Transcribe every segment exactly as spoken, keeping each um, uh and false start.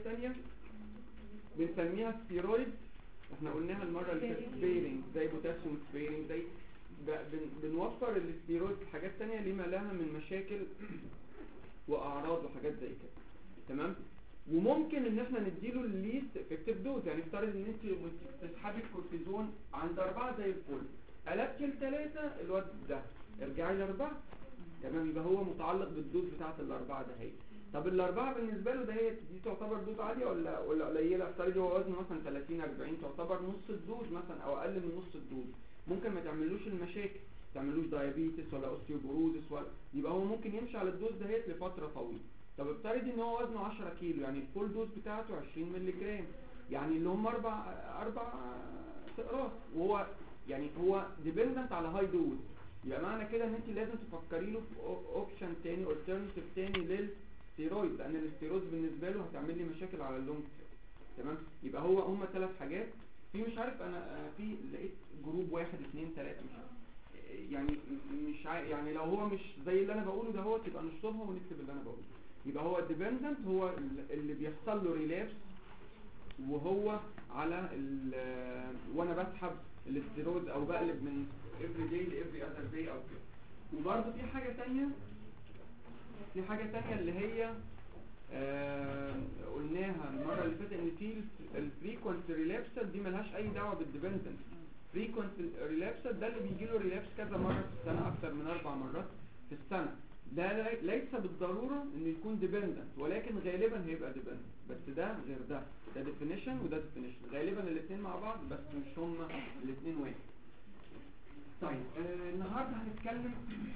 تانية بنسميها ستيرويد، احنا قلناها المرة اللي فاتت، سبيرنج زي بوتاسيوم سبيرنج، زي بن بنوفر الستيرويد في حاجات تانية لما لها من مشاكل واعراض وحاجات زي كده. تمام. وممكن ان احنا نديله الليست افكتيف دوز، يعني افترض ان انت تسحبي الكورتيزون عند أربعة زي الفل، قلبتي لثلاثة الواد ده ارجعي لأربعة. تمام. يبقى هو متعلق بالدوز بتاعت الأربعة ده هي. طب الأربعة بالنسبة له ده هي دي تعتبر دوز عالية ولا ولا قليلة؟ افترض هو وزنه مثلا ثلاثين أربعين، تعتبر نص الدوز مثلا او اقل من نص الدوز، ممكن ما تعملوش المشاكل، تعملوش دايابيتس ولا اوستيوبروزس ولا، يبقى هو ممكن يمشي على الدوز ده هي لفترة طويلة. طب افترض ان هو وزنه عشرة كيلو، يعني الفول دوز بتاعته عشرين مللي جرام، يعني اللي هم اربع اربع سقراط، وهو يعني هو ديبندنت على هاي دوز. يبقى معنى كده ان انت لازم تفكري له في اوبشن تاني، الترناتيف تاني للستيرويد، لان الستيرويد بالنسبه له هتعمل لي مشاكل على اللونج. تمام. يبقى هو هم ثلاث حاجات. في مش عارف انا في لقيت جروب واحد اثنين ثلاثه مش عارف يعني مش عارف، يعني لو هو مش زي اللي انا بقوله ده هو تبقى نشطبها ونكتب اللي انا بقوله. يبقى هو الديبندنت هو اللي بيحصل له ريلابس وهو على وانا بسحب الاستيرويد او بقلب من every day ل every other day او كده. وبرضه في حاجة تانية في حاجة تانية اللي هي آه قلناها المرة اللي فاتت ان في الفريكوينت ريلابس دي ملهاش اي دعوة بالديبندنت. فريكوينت ريلابس ده اللي بيجي له ريلابس كذا مرة في السنة، اكتر من اربع مرات في السنة، ده ليس بالضرورة انه يكون ديبندنت، ولكن غالبا هيبقى ديبندنت، بس ده غير ده، ده ديفينيشن وده ديفينيشن، غالبا الاثنين مع بعض بس مش هما الاثنين واحد. طيب آه النهارده هنتكلم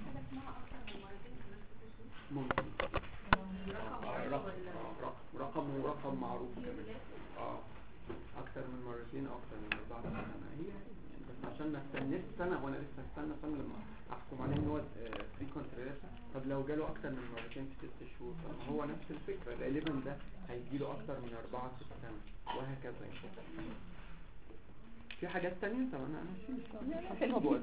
ممكن رقم رقم ورقم معروف كمان اه اكتر من مرتين او اكتر من اربعة سنة، هي يعني بس عشان ما استنيش سنة وانا لسه استنى سنة لما احكم عليه ان هو فريكوينت ريلابس. طب لو جاله اكتر من مرتين في ست شهور، طب هو نفس الفكرة، غالبا ده هيجيله اكتر من اربعة في السنة وهكذا يعني. في حاجات تانية؟ طب انا انا حلوة بقول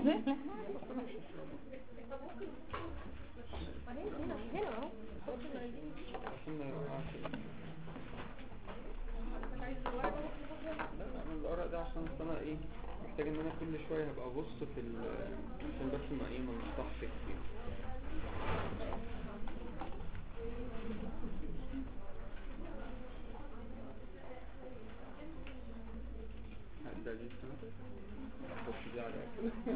الورق ده عشان انا ايه محتاج ان انا كل شوية هبقى ابص في ال عشان بس ما ايه ما نشطحش كتير. هبدأ دي السنة بص دي على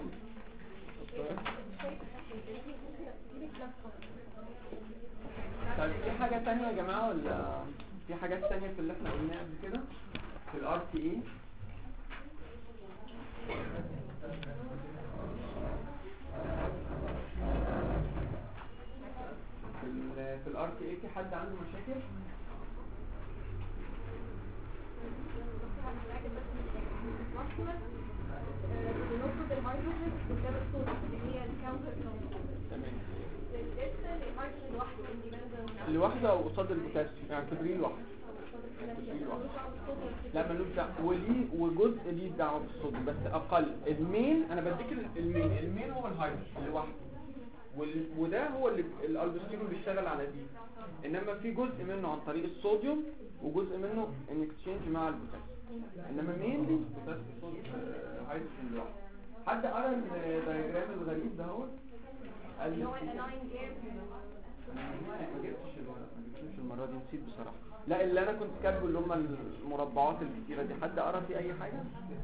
طيب في حاجة تانية يا جماعة ولا في حاجات تانية في اللي احنا قلناها قبل كده في الار تي اي؟ في في الار تي اي في حد عنده مشاكل؟ بنقصد الهيدروجين قدام الصوت اللي هي الكاونتر تمام. لسه الهيدروجين لوحده لوحده او قصاد البوتاسيوم، يعني تبريه لوحده. لا ملوش دعوه، وليه وجزء ليه دعوه بالصوديوم بس اقل. المين انا بديك المين المين هو الهيدروجين لوحده، وده هو اللي الالبستيرول اللي بيشتغل على دي، انما في جزء منه عن طريق الصوديوم وجزء منه ان اكسشينج مع البوتاسيوم، انما مينلي بوتاسيوم هيدروجين لوحده. حد قرا الدايجرام الغريب ده هو اللي هو الالاين جير؟ ما جبتش ما جبتش المره دي، نسيت بصراحه. لا اللي انا كنت كاتبه اللي هم المربعات الكتيره دي، حد قرا في اي حاجه؟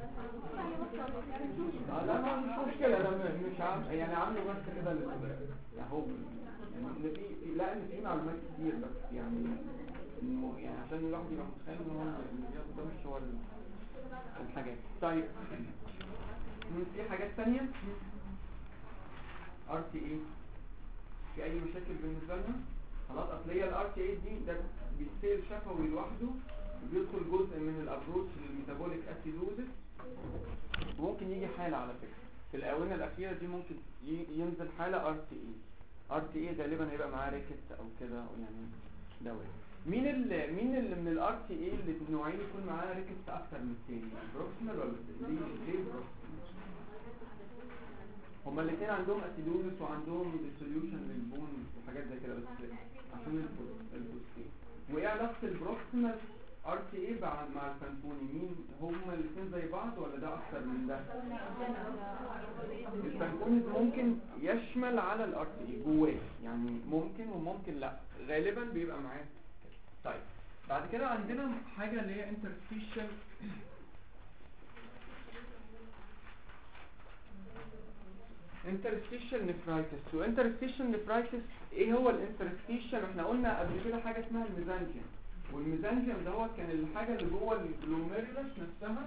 لا ما مش مشكله، انا مش عامل يعني عامله بس كده اهو يعني في لا ان في معلومات كتير بس يعني يعني عشان الواحد يبقى متخيل ان هو اللي ده مش هو الحاجات. طيب في حاجات ثانيه ار تي اي في اي مشاكل بالنسبه لنا؟ خلاص اصل هي الار تي اي دي ده بيتسيل شفوي لوحده وبيدخل جزء من الابروتش للميتابوليك اسيدوزس، وممكن يجي حاله على فكره في الاونه الاخيره دي ممكن ينزل حاله ار تي اي. ار تي اي غالبا هيبقى معاه ريكت او كده يعني دواء. مين اللي مين اللي من الار تي اي اللي النوعين يكون معاه ريكت اكتر من الثاني؟ بروكسيمال ولا ليه ليه بروكسيمال؟ هما الاثنين عندهم اسيدوزس وعندهم ديسوليوشن للبون وحاجات زي كده، بس عشان البوستين وايه علاقه البروكسيمال ار تي اي مع مع الفانتوني؟ مين هما الاثنين زي بعض ولا ده اكتر من ده؟ الفانتوني ممكن يشمل على الار تي اي جواه، يعني ممكن وممكن لا، غالبا بيبقى معاه. طيب بعد كده عندنا حاجه اللي هي انترستيشال انترستيشال نفرايتس. وانترستيشال نفرايتس ايه هو الانترستيشال؟ احنا قلنا قبل كده حاجه اسمها الميزانجيوم، والميزانجيوم ده هو كان الحاجه اللي جوه الجلوميرولس نفسها.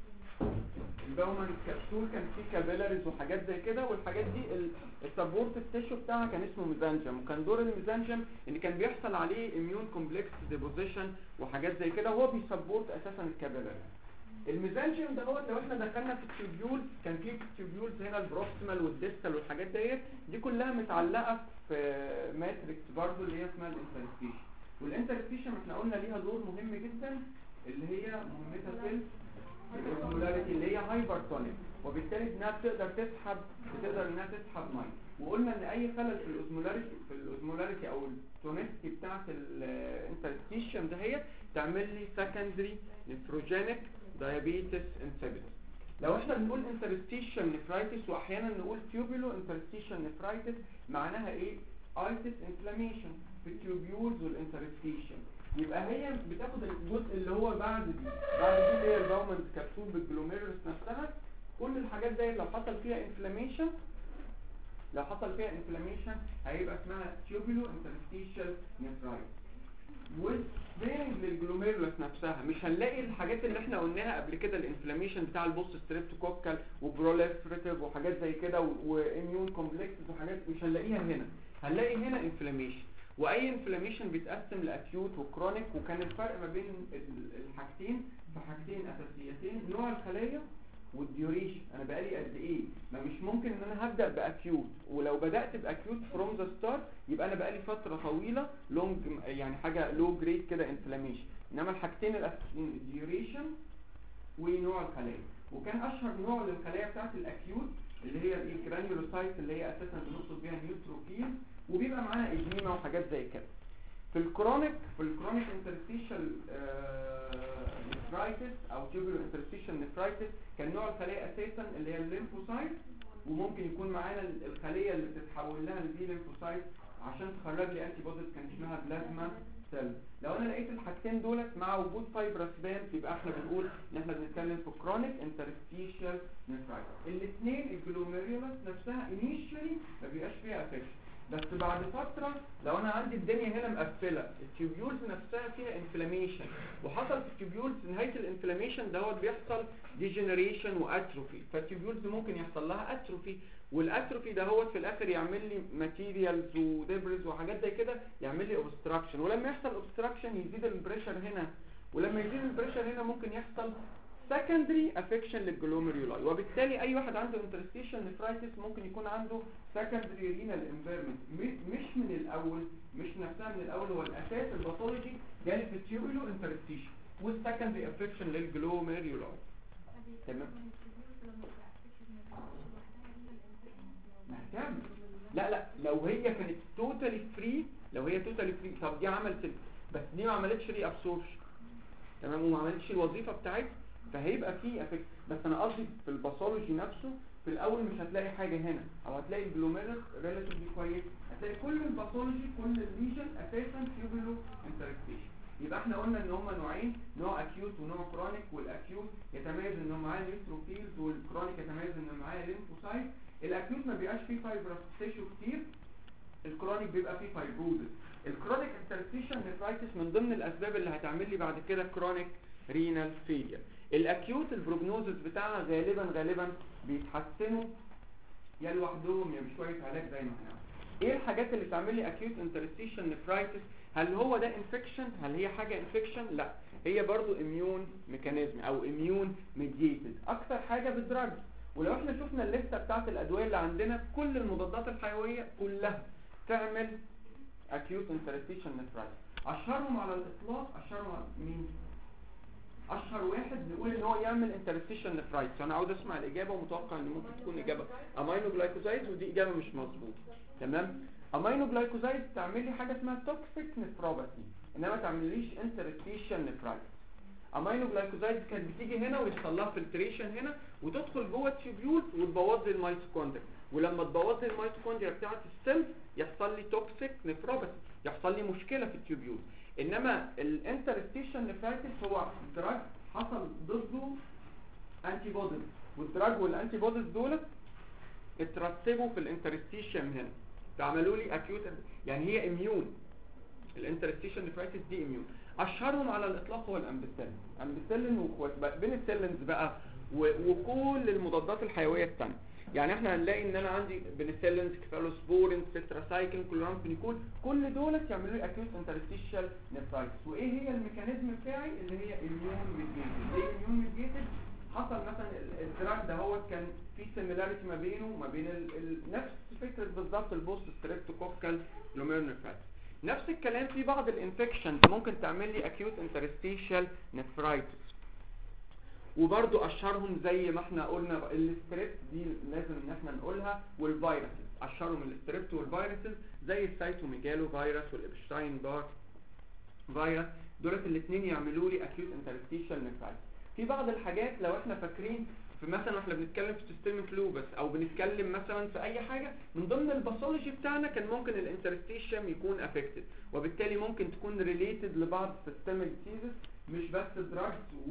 الباومان كبسول كان فيه كابيلاريز وحاجات زي كده، والحاجات دي السبورت تيشو بتاعها كان اسمه ميزانجيوم، وكان دور الميزانجيوم ان كان بيحصل عليه اميون كومبلكس ديبوزيشن وحاجات زي كده، وهو بيسبورت اساسا الكابيلاريز. الميزانجيوم ده هو لو احنا دخلنا في التيوبيول كان في تيوبيولز هنا البروكسيمال والديستال والحاجات ديت، دي كلها متعلقه في ماتريكس برضو اللي هي اسمها الانترستيشن. والانترستيشن احنا قلنا ليها دور مهم جدا اللي هي مهمتها في الاوزمولاريتي اللي هي هايبرتونيك، وبالتالي انها بتقدر تسحب بتقدر انها تسحب ميه. وقلنا ان اي خلل في الاوزمولاريتي في الاوزمولاريتي او التونستي بتاعه الانترستيشن ده هي تعمل لي سكندري نفروجينيك دايابيتس انسيبيتس. لو احنا بنقول انترستيشن نفرايتس واحيانا نقول تيوبولو انترستيشن نفرايتس، معناها ايه؟ ايتس انفلاميشن في التيوبيولز والانترستيشن. يبقى هي بتاخد الجزء اللي هو بعد دي بعد دي اللي هي الباومنز كبسول بالجلوميرولس نفسها. كل الحاجات دي لو حصل فيها انفلاميشن لو حصل فيها انفلاميشن هيبقى اسمها تيوبولو انترستيشن نفرايتس. والسبرينج للجلوميرولس نفسها مش هنلاقي الحاجات اللي احنا قلناها قبل كده، الانفلاميشن بتاع البوست ستريبتوكوكال وبروليفريتيف وحاجات زي كده واميون كومبلكسز وحاجات، مش هنلاقيها هنا. هنلاقي هنا انفلاميشن، واي انفلاميشن بيتقسم لاكيوت وكرونيك. وكان الفرق ما بين الحاجتين في حاجتين اساسيتين، نوع الخليه والديوريشن. انا بقالي قد ايه؟ ما مش ممكن ان انا هبدا باكيوت، ولو بدات باكيوت فروم ذا ستارت يبقى انا بقالي فتره طويله لونج، يعني حاجه لو جريد كده انفلاميشن. انما الحاجتين الاساسيين الديوريشن ونوع الخليه. وكان اشهر نوع للخليه بتاعت الاكيوت اللي هي الايه جرانيولوسايت، اللي هي اساسا بنقصد بيها نيوتروفيل، وبيبقى معاها اديما وحاجات زي كده. في الكرونيك في الكرونيك انترستيشال نفرايتس او تيوبولو انترستيشال نفرايتس كان نوع الخليه اساسا اللي هي الليمفوسايت، وممكن يكون معانا الخليه اللي بتتحول لها البي ليمفوسايت عشان تخرج لي انتي بوديز كان اسمها بلازما سيل. لو انا لقيت الحاجتين دولت مع وجود فايبرس باند يبقى احنا بنقول ان احنا بنتكلم في كرونيك انترستيشال نفرايتس. الاثنين الجلوميرولس نفسها انيشالي ما بيبقاش فيها افكشن، بس بعد فترة لو انا عندي الدنيا هنا مقفلة، التيوبيولز نفسها فيها انفلاميشن، وحصل في التيوبيولز نهاية الانفلاميشن دوت بيحصل ديجنريشن واتروفي، فالتيوبيولز ممكن يحصل لها اتروفي، والاتروفي دهوت في الاخر يعمل لي ماتيريالز ودبرز وحاجات زي كده، يعمل لي اوبستراكشن. ولما يحصل اوبستراكشن يزيد البريشر هنا، ولما يزيد البريشر هنا ممكن يحصل secondary affection للجلوميرولاي. وبالتالي اي واحد عنده interstitial nephritis ممكن يكون عنده secondary renal impairment، مش من الاول مش نفسها من الاول، هو الاساس الباثولوجي جالي في التيوبولو interstitial والسكندري affection للجلوميرولاي. تمام. نهتم لا لا لو هي كانت توتالي فري لو هي توتالي فري طب دي عملت بس دي ما عملتش ري ابسوربشن، تمام، وما عملتش الوظيفه بتاعتها، فهيبقى فيه افكت. بس انا قصدي في الباثولوجي نفسه في الاول مش هتلاقي حاجه هنا، او هتلاقي الجلوميرولس ريلاتيفلي كويس، هتلاقي كل الباثولوجي كل الليجن اساسا تيوبولو انترستيشن. يبقى احنا قلنا ان هم نوعين، نوع اكيوت ونوع كرونيك. والاكيوت يتميز انه معاه نيوتروفيلز، والكرونيك يتميز انه معاه ليمفوسايت. الاكيوت ما بيبقاش فيه فايبرس تيشو كتير، الكرونيك بيبقى فيه فايبروزس. الكرونيك انترستيشن نفرايتس من ضمن الاسباب اللي هتعمل لي بعد كده كرونيك رينال فيلير. الاكيوت البروجنوزس بتاعها غالبا غالبا بيتحسنوا يا لوحدهم يا بشويه علاج زي ما احنا. ايه الحاجات اللي تعمل لي اكيوت انترستيشن نفرايتس؟ هل هو ده انفكشن؟ هل هي حاجه انفكشن؟ لا، هي برضو اميون ميكانيزم او اميون ميدييتد، اكتر حاجه بالدراج. ولو احنا شفنا الليسته بتاعت الادويه اللي عندنا، كل المضادات الحيويه كلها تعمل acute interstitial nephritis. اشهرهم على الاطلاق اشهرهم مين؟ اشهر واحد بيقول ان هو يعمل interstitial nephritis. انا عاوز اسمع الاجابه ومتوقع ان ممكن تكون اجابه امينو جلايكوزايد، ودي اجابه مش مظبوطه. تمام. امينو جلايكوزايد تعمل لي حاجه اسمها توكسيك نفروباثي. انما ما تعمليش انترستيشن نفرايتس. امينو جلايكوزايد كانت بتيجي هنا ويحصل لها فلتريشن هنا وتدخل جوه التيوبيول وتبوظ لي الميتوكوندريا، ولما تبوظ لي الميتوكوندريا بتاعت السيلز يحصل لي توكسيك نفروباثي، يحصل لي مشكله في التيوبيول. انما الانترستيشن نفرايتس هو دراج حصل ضده انتي بوديز، والدراج والانتي بوديز دول اترتبوا في الانترستيشن هنا فعملوا لي اكيوت، يعني هي اميون. الانترستيشن نفرايتس دي اميون. اشهرهم على الاطلاق هو الامبيسيلين، امبيسيلين واخوات بنسلينز بقى وكل المضادات الحيويه الثانيه. يعني احنا هنلاقي ان انا عندي بنسلينز، كفالوسبورين، تتراسايكلين، كلورامفينيكول، كل دول يعملوا لي اكيوت انترستيشال نفرايتس. وايه هي الميكانيزم بتاعي؟ اللي هي اميون ميديتد. ليه اميون ميديتد؟ حصل مثلا الدراج ده هو كان في سيميلاريتي ما بينه وما بين ال ال نفس فكره بالظبط البوست ستريبتوكوكال جلوميرونيفرايتس. نفس الكلام في بعض الانفكشنز ممكن تعمل لي اكيوت انترستيشال نفرايتس، وبرضو اشهرهم زي ما احنا قلنا الستريبت دي لازم ان احنا نقولها، والفيروسز اشهرهم الستريبت والفيروسز زي السايتوميجالو فيروس والابشتاين بار فيروس، دولت الاثنين يعملوا لي اكيوت انترستيشال نفرايتس. في بعض الحاجات لو احنا فاكرين في مثلا واحنا بنتكلم في سيستميك لوبس او بنتكلم مثلا في اي حاجه من ضمن الباثولوجي بتاعنا كان ممكن الانترستيشن يكون افكتد، وبالتالي ممكن تكون ريليتد لبعض سيستميك ديزيز مش بس دراجز و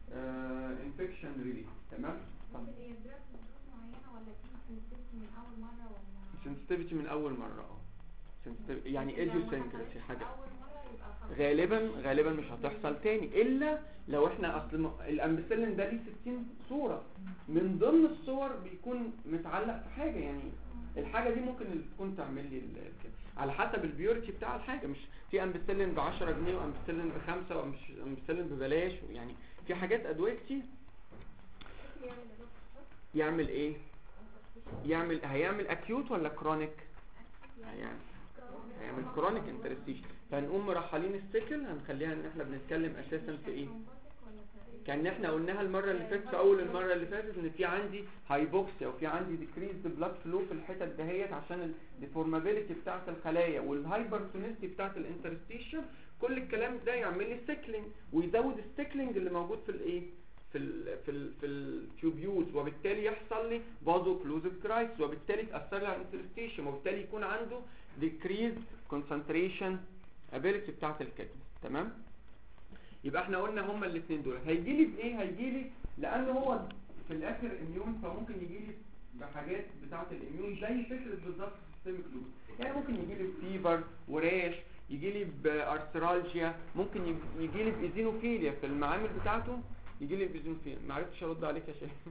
انفكشن ريليتد. تمام؟ هي دراج معينه ولا في سنسيتيفيتي من اول مره ولا سنسيتيفيتي من اول مره؟ اه سنسيتيفيتي يعني ايديوسينكراسي حاجه غالبا غالبا غالبا مش هتحصل تاني الا لو احنا اصل الامبيسيلين ده ليه ستين صوره، من ضمن الصور بيكون متعلق في حاجه، يعني الحاجه دي ممكن اللي تكون تعمل لي كده على حسب البيورتي بتاع الحاجه. مش في امبيسيلين ب عشرة جنيه وامبيسيلين بخمسة وامبيسيلين ببلاش، يعني في حاجات ادويه كتير. يعمل ايه؟ يعمل هيعمل اكيوت ولا كرونيك؟ هيعمل هيعمل كرونيك انترستيشن. فهنقوم مرحلين السيكل، هنخليها ان احنا بنتكلم اساسا في ايه؟ كان احنا قلناها المره اللي فاتت في اول المره اللي فاتت ان في عندي هايبوكسيا وفي عندي ديكريزد بلاد فلو في الحتت دهيت عشان الديفورمابيلتي بتاعه الخلايا والهايبرتونستي بتاعه الانترستيشن. كل الكلام ده يعمل لي سيكلينج ويزود السيكلينج اللي موجود في الايه في ال في ال في التيوبيولز، وبالتالي يحصل لي فازو كلوزيف كرايسيس، وبالتالي تاثر لي على الانترستيشن، وبالتالي يكون عنده decreased concentration ability بتاعه الكدني. تمام؟ يبقى احنا قلنا هما الاثنين دول. هيجي لي بايه؟ هيجي لي لان هو في الاخر اميون، فممكن يجي لي بحاجات بتاعه الاميون زي فكره بالظبط سيستميك لوب. يعني ممكن يجي لي بفيفر وراش، يجي لي بارثرالجيا، ممكن يجي لي بايزينوفيليا في المعامل بتاعته، يجي لي بايزينوفيليا. ما عرفتش ارد عليك يا شيخ.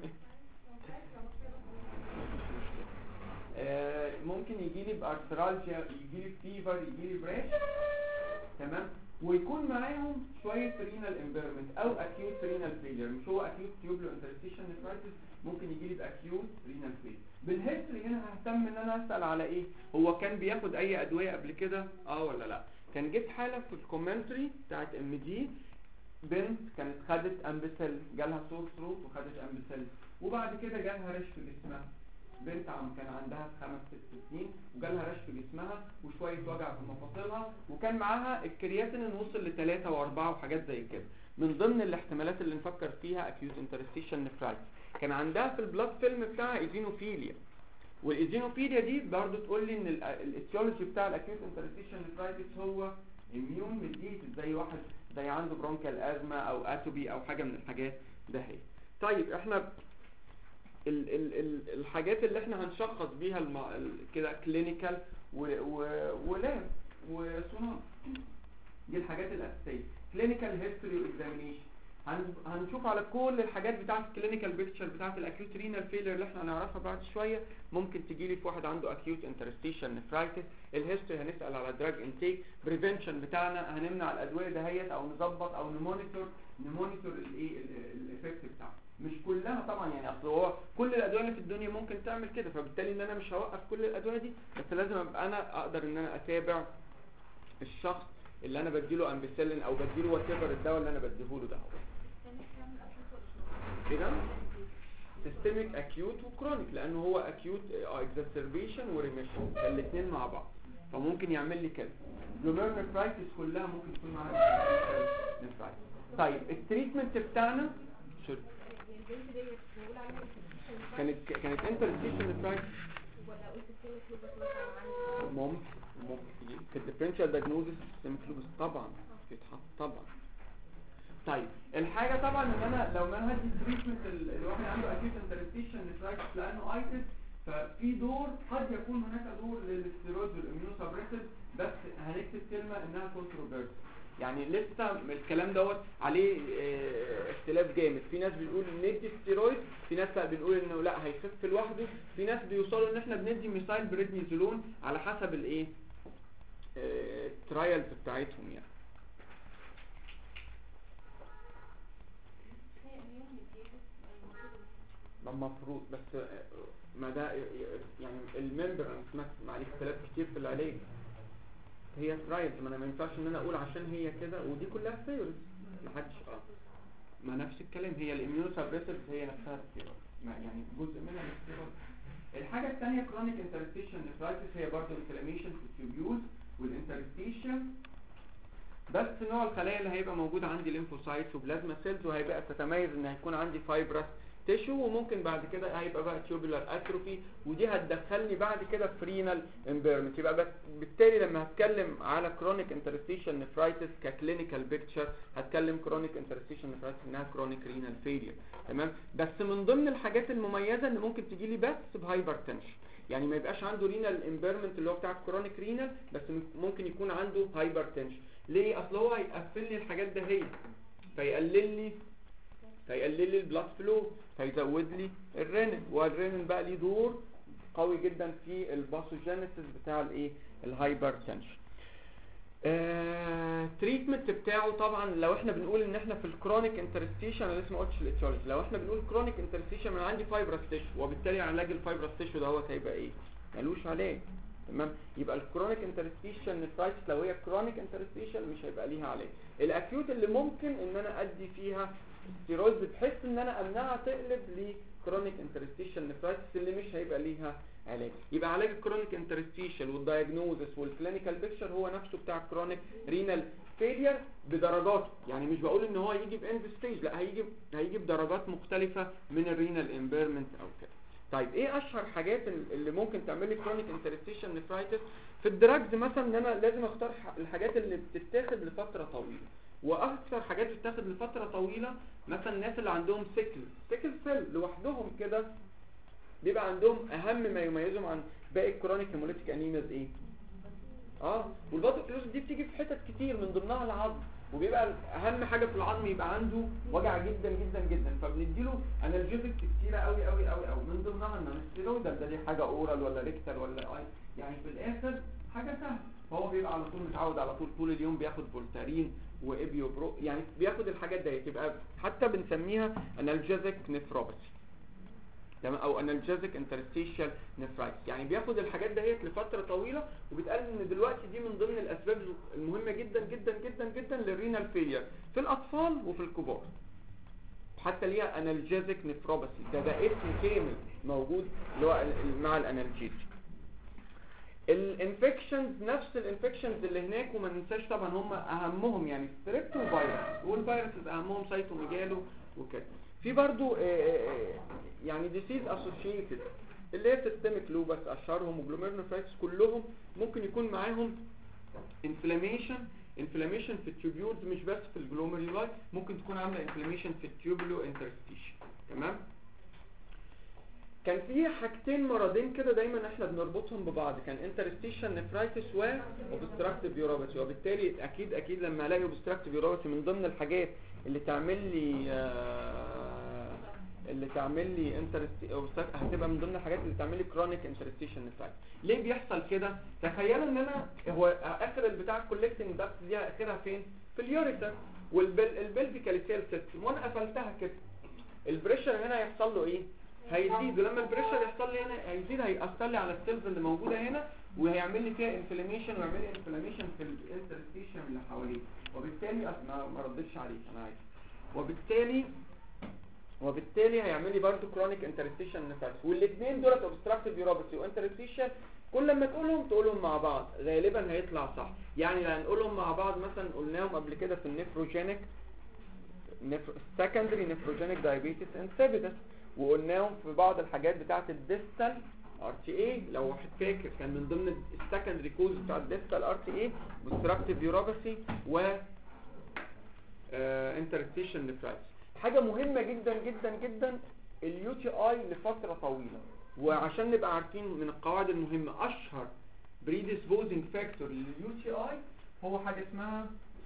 آه ممكن يجي لي بارثرالجيا، يجي لي فيفر، يجي لي براش. تمام؟ ويكون معاهم شويه رينال امبيرمنت او اكيوت رينال فيلير. مش هو اكيوت تيوبلو انترستيشن نفرايتس، ممكن يجي لي باكيوت رينال فيلير. بالهيستوري هنا ههتم ان انا اسال على ايه؟ هو كان بياخد اي ادويه قبل كده اه ولا لا؟ كان جيت حاله في الكومنتري بتاعت ام دي، بنت كانت خدت امبيسيل، جالها سور ثروت وخدت امبيسيل، وبعد كده جالها رش في جسمها. بنت عم كان عندها خمس ست سنين وجالها رش في جسمها وشويه وجع في مفاصلها، وكان معاها الكرياتين وصل لثلاثة وأربعة وحاجات زي كده. من ضمن الاحتمالات اللي نفكر فيها اكيوت انترستيشن نفرايتس. كان عندها في البلاد فيلم بتاعها ايزينوفيليا، والايزينوفيليا دي برضو تقول لي ان الايتيولوجي بتاع الاكيوت انترستيشن نفرايتس هو اميون ميديتد، زي واحد زي عنده برونكال ازمه او اتوبي او حاجه من الحاجات ده هي. طيب احنا ال ال ال الحاجات اللي احنا هنشخص بيها المع... كده كلينيكال ولاب وسونار، دي الحاجات الاساسيه. كلينيكال هيستوري واكزامينيشن، هنشوف على كل الحاجات بتاعه الكلينيكال بيكتشر بتاعه الاكيوت رينال فيلير اللي احنا هنعرفها بعد شويه. ممكن تجي لي في واحد عنده اكيوت انترستيشن نفرايتس. الهيستوري هنسال على دراج انتيك. بريفنشن بتاعنا هنمنع الادويه دهيت او نظبط او نمونيتور نمونيتور الايه الايفكت بتاعها. مش كلها طبعا، يعني اصل هو كل الادويه اللي في الدنيا ممكن تعمل كده، فبالتالي ان انا مش هوقف كل الادويه دي، بس لازم ابقى انا اقدر ان انا اتابع الشخص اللي انا بديله امبيسيلين او بديله وات ايفر الدواء اللي انا بديهوله ده. كده سيستميك اكيوت وكرونيك، لانه هو اكيوت اكزاسربيشن وريميشن الاثنين مع بعض. فممكن يعمل لي كده. جلوميرونيفرايتس كلها ممكن تكون معاها نفرايتس. طيب التريتمنت بتاعنا سوري البنت ديت بنقول عليها كانت كانت انترستيشن نفرايتس ولا قلت سيستميك لوبس مثلا عندي ممكن ممكن في الديفرنشال دايجنوزس سيستميك لوبس طبعا بيتحط طبعا. طيب الحاجه طبعا ان انا لو ما هدي التريتمنت الواحد عنده اكيد انترستيشن نفرايتس لانه ايتس، ففي دور قد يكون هناك دور للستيرويد والاميونوسابريسيف، بس هنكتب كلمه انها كونتروفيرسي. يعني لسه الكلام دوت عليه اه اختلاف جامد. في ناس بيقول ندي ستيرويد، في ناس بقى بنقول انه لا هيخف لوحده، في ناس بيوصلوا ان احنا بندي ميثايل بريدنيزولون على حسب الايه اه الترايلز بتاعتهم يعني. المفروض بس ما ده يعني الممبر انا سمعت عليه اختلاف كتير في العلاج. هي ترايلز، ما انا ما ينفعش ان انا اقول عشان هي كده ودي كلها ثيوريز محدش اه ما نفس الكلام. هي الاميونوسابريسيف هي نفسها ستيرويد يعني جزء منها ستيرويد. الحاجه الثانيه كرونيك انترستيشن نفرايتس، هي برضه انفلاميشن في التيوبيولز والانترستيشن، بس نوع الخلايا اللي هيبقى موجود عندي ليمفوسايتس وبلازما سيلز، وهيبقى تتميز ان هيكون عندي فايبرس تيشو، وممكن بعد كده هيبقى بقى تيوبولار اتروفي، ودي هتدخلني بعد كده في رينال امبيرمنت. يبقى بس بالتالي لما هتكلم على كرونيك انترستيشن نفرايتس ككلينيكال بيكتشر هتكلم كرونيك انترستيشن نفرايتس انها كرونيك رينال فيلير. تمام. بس من ضمن الحاجات المميزه ان ممكن تجي لي بس بهايبرتنشن، يعني ما يبقاش عنده رينال امبيرمنت اللي هو بتاع الكرونيك رينال، بس ممكن يكون عنده هايبرتنشن. ليه؟ اصل هو هيقفل لي الحاجات ده هي فيقلل لي فيقلل لي البلاد فلو، فيزود لي الرينين، والرينين بقى ليه دور قوي جدا في الباثوجينيسيس بتاع الايه الهايبرتنشن. آه، تريتمنت بتاعه طبعا لو احنا بنقول ان احنا في الكرونيك انترستيشن، انا لسه ما قلتش الاتيولوجي، لو احنا بنقول كرونيك انترستيشن من عندي فايبرس تيشو، وبالتالي علاج الفايبرس تيشو دوت هيبقى ايه؟ ملوش علاج. تمام. يبقى الكرونيك انترستيشن نفرايتس لو هي كرونيك انترستيشن مش هيبقى ليها علاج. الاكيوت اللي ممكن ان انا ادي فيها ستيرويد بحيث ان انا امنعها تقلب لكرونيك انترستيشن نفرايتس اللي مش هيبقى ليها علاج. يبقى علاج الكرونيك انترستيشن والدايجنوزس والكلينيكال بيكتشر هو نفسه بتاع الكرونيك رينال فيلير بدرجاته، يعني مش بقول ان هو يجي باند ستيج، لا هيجي هيجي بدرجات مختلفه من الرينال امبيرمنت او كده. طيب ايه اشهر حاجات اللي ممكن تعمل لي كرونيك انترستيشن نفرايتس؟ في الدراجز مثلا ان انا لازم اختار الحاجات اللي بتتاخد لفتره طويله، واكثر حاجات بتتاخد لفتره طويله مثلا الناس اللي عندهم سيكل سيكل سيل لوحدهم كده بيبقى عندهم اهم ما يميزهم عن باقي الكرونيك هيموليتيك انيمياز ايه؟ اه والباثوكلوز دي بتيجي في حتت كتير من ضمنها العظم، وبيبقى اهم حاجه في العظم يبقى عنده وجع جدا جدا جدا، فبنديله انالجيزك كتيره قوي قوي قوي قوي، من ضمنها النانستيرويد ده دي حاجه اورال ولا ريكتال ولا اي، يعني في الاخر حاجه سهله. فهو بيبقى على طول متعود على طول طول اليوم بياخد فولتارين وابيو برو، يعني بياخد الحاجات ديت، تبقى حتى بنسميها انالجيزك نفروباثي تمام، او انالجيزك انترستيشال نفرايتس، يعني بياخد الحاجات دهيت لفتره طويله، وبيتقال ان دلوقتي دي من ضمن الاسباب المهمه جدا جدا جدا جدا للرينال فيلير في الاطفال وفي الكبار، حتى ليها انالجيزك نفروباثي، ده ده اسم كامل موجود اللي هو مع الانالجيزك. الانفكشنز نفس الانفكشنز اللي هناك، وما ننساش طبعا هم اهمهم يعني ستريبت وفيروس، والفيروسز اهمهم سايتوميجالو وكده. في برضو يعني ديسيز اسوشيتد اللي هي سيستميك لوبس اشهرهم، وجلوميرونيفرايتس، كلهم ممكن يكون معاهم انفلاميشن انفلاميشن في التيوبيولز، مش بس في الجلوميرولاي، ممكن تكون عامله انفلاميشن في التيوبولو انترستيشن. تمام. كان في حاجتين مرضين كده دايما احنا بنربطهم ببعض، كان انترستيشن نفرايتس واوبستراكتيف يوروباثي، وبالتالي اكيد اكيد لما الاقي اوبستراكتيف يوروباثي من ضمن الحاجات اللي تعمل لي آه اللي تعمل لي انترست هتبقى من ضمن الحاجات اللي تعمل لي كرونيك انترستيشن نفرايتس. ليه بيحصل كده؟ تخيلوا ان انا هو اخر البتاع الكولكتنج داكت دي اخرها فين؟ في اليوريثر والبلفيكال سيل سيستم، وانا قفلتها كده، البريشر هنا هيحصل له ايه؟ هيزيد، ولما البريشر يحصل لي هنا هيزيد هيأثر لي على السيلز اللي موجوده هنا، وهيعمل لي فيها انفلاميشن، ويعمل لي انفلاميشن في الانترستيشن اللي حواليه، وبالتالي ما ما ردتش عليك انا عايز، وبالتالي وبالتالي هيعمل لي برضه كرونيك انترستيشن نفرايتس، والاثنين دول اوبستراكتيف يوروباثي وانترستيشن كل لما تقولهم تقولهم مع بعض غالبا هيطلع صح. يعني لو هنقولهم مع بعض مثلا قلناهم قبل كده في النفروجينيك secondary nephrogenic diabetes insipidus، وقلناهم في بعض الحاجات بتاعه الديستال ار تي اي. لو واحد فاكر كان من ضمن السكندري كوز بتاع الديستال ار تي اي obstructive uropathy و interstitial nephritis. حاجه مهمه جدا جدا جدا اليو تي اي لفتره طويله. وعشان نبقى عارفين من القواعد المهمه اشهر predisposing factor لليو تي اي هو حاجه اسمها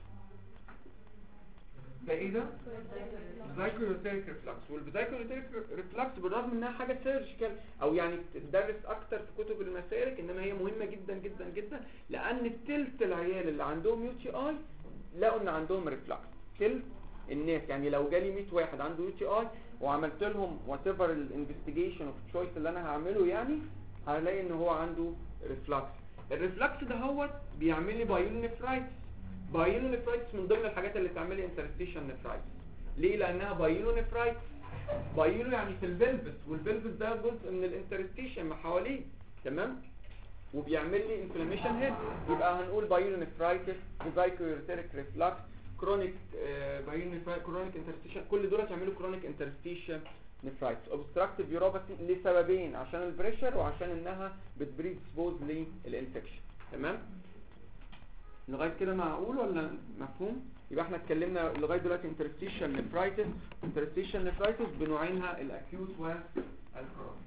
ده ايه ده؟ فايكولوتيك ريفلكس. والفايكولوتيك ريفلكس بالرغم انها حاجه سيرجيكال او يعني بتدرس اكتر في كتب المسالك، انما هي مهمه جدا جدا جدا لان التلت العيال اللي عندهم يو تي اي لقوا ان عندهم ريفلكس. تلت الناس يعني لو جالي مية واحد عنده يو تي اي وعملت لهم وات ايفر الانفستيجيشن اوف تشويس اللي انا هعمله يعني هلاقي ان هو عنده ريفلكس. الريفلكس ده هو بيعمل لي بايلونيفرايتس. بايلونيفرايتس من ضمن الحاجات اللي بتعمل لي انترستيشن نفرايتس. ليه؟ لانها بايلونيفرايتس. بايلو يعني في البلفس، والبلفس ده جزء من الانترستيشن ما حواليه، تمام؟ وبيعمل لي انفلاميشن هنا. يبقى هنقول بايلونيفرايتس، فايكولوتيك ريفلكس، كرونيك بايلونيفرايتس، كرونيك انترستيشن، كل دول يعملوا كرونيك انترستيشن نفرايتس. اوبستراكتيف يوروباثي لسببين، عشان البريشر وعشان انها بتبريدسبوز للانفكشن، تمام؟ لغايه كده معقول ولا مفهوم؟ يبقى احنا اتكلمنا لغايه دلوقتي انترستيشن نفرايتس. انترستيشن نفرايتس بنوعينها الاكيوت والكرونيك.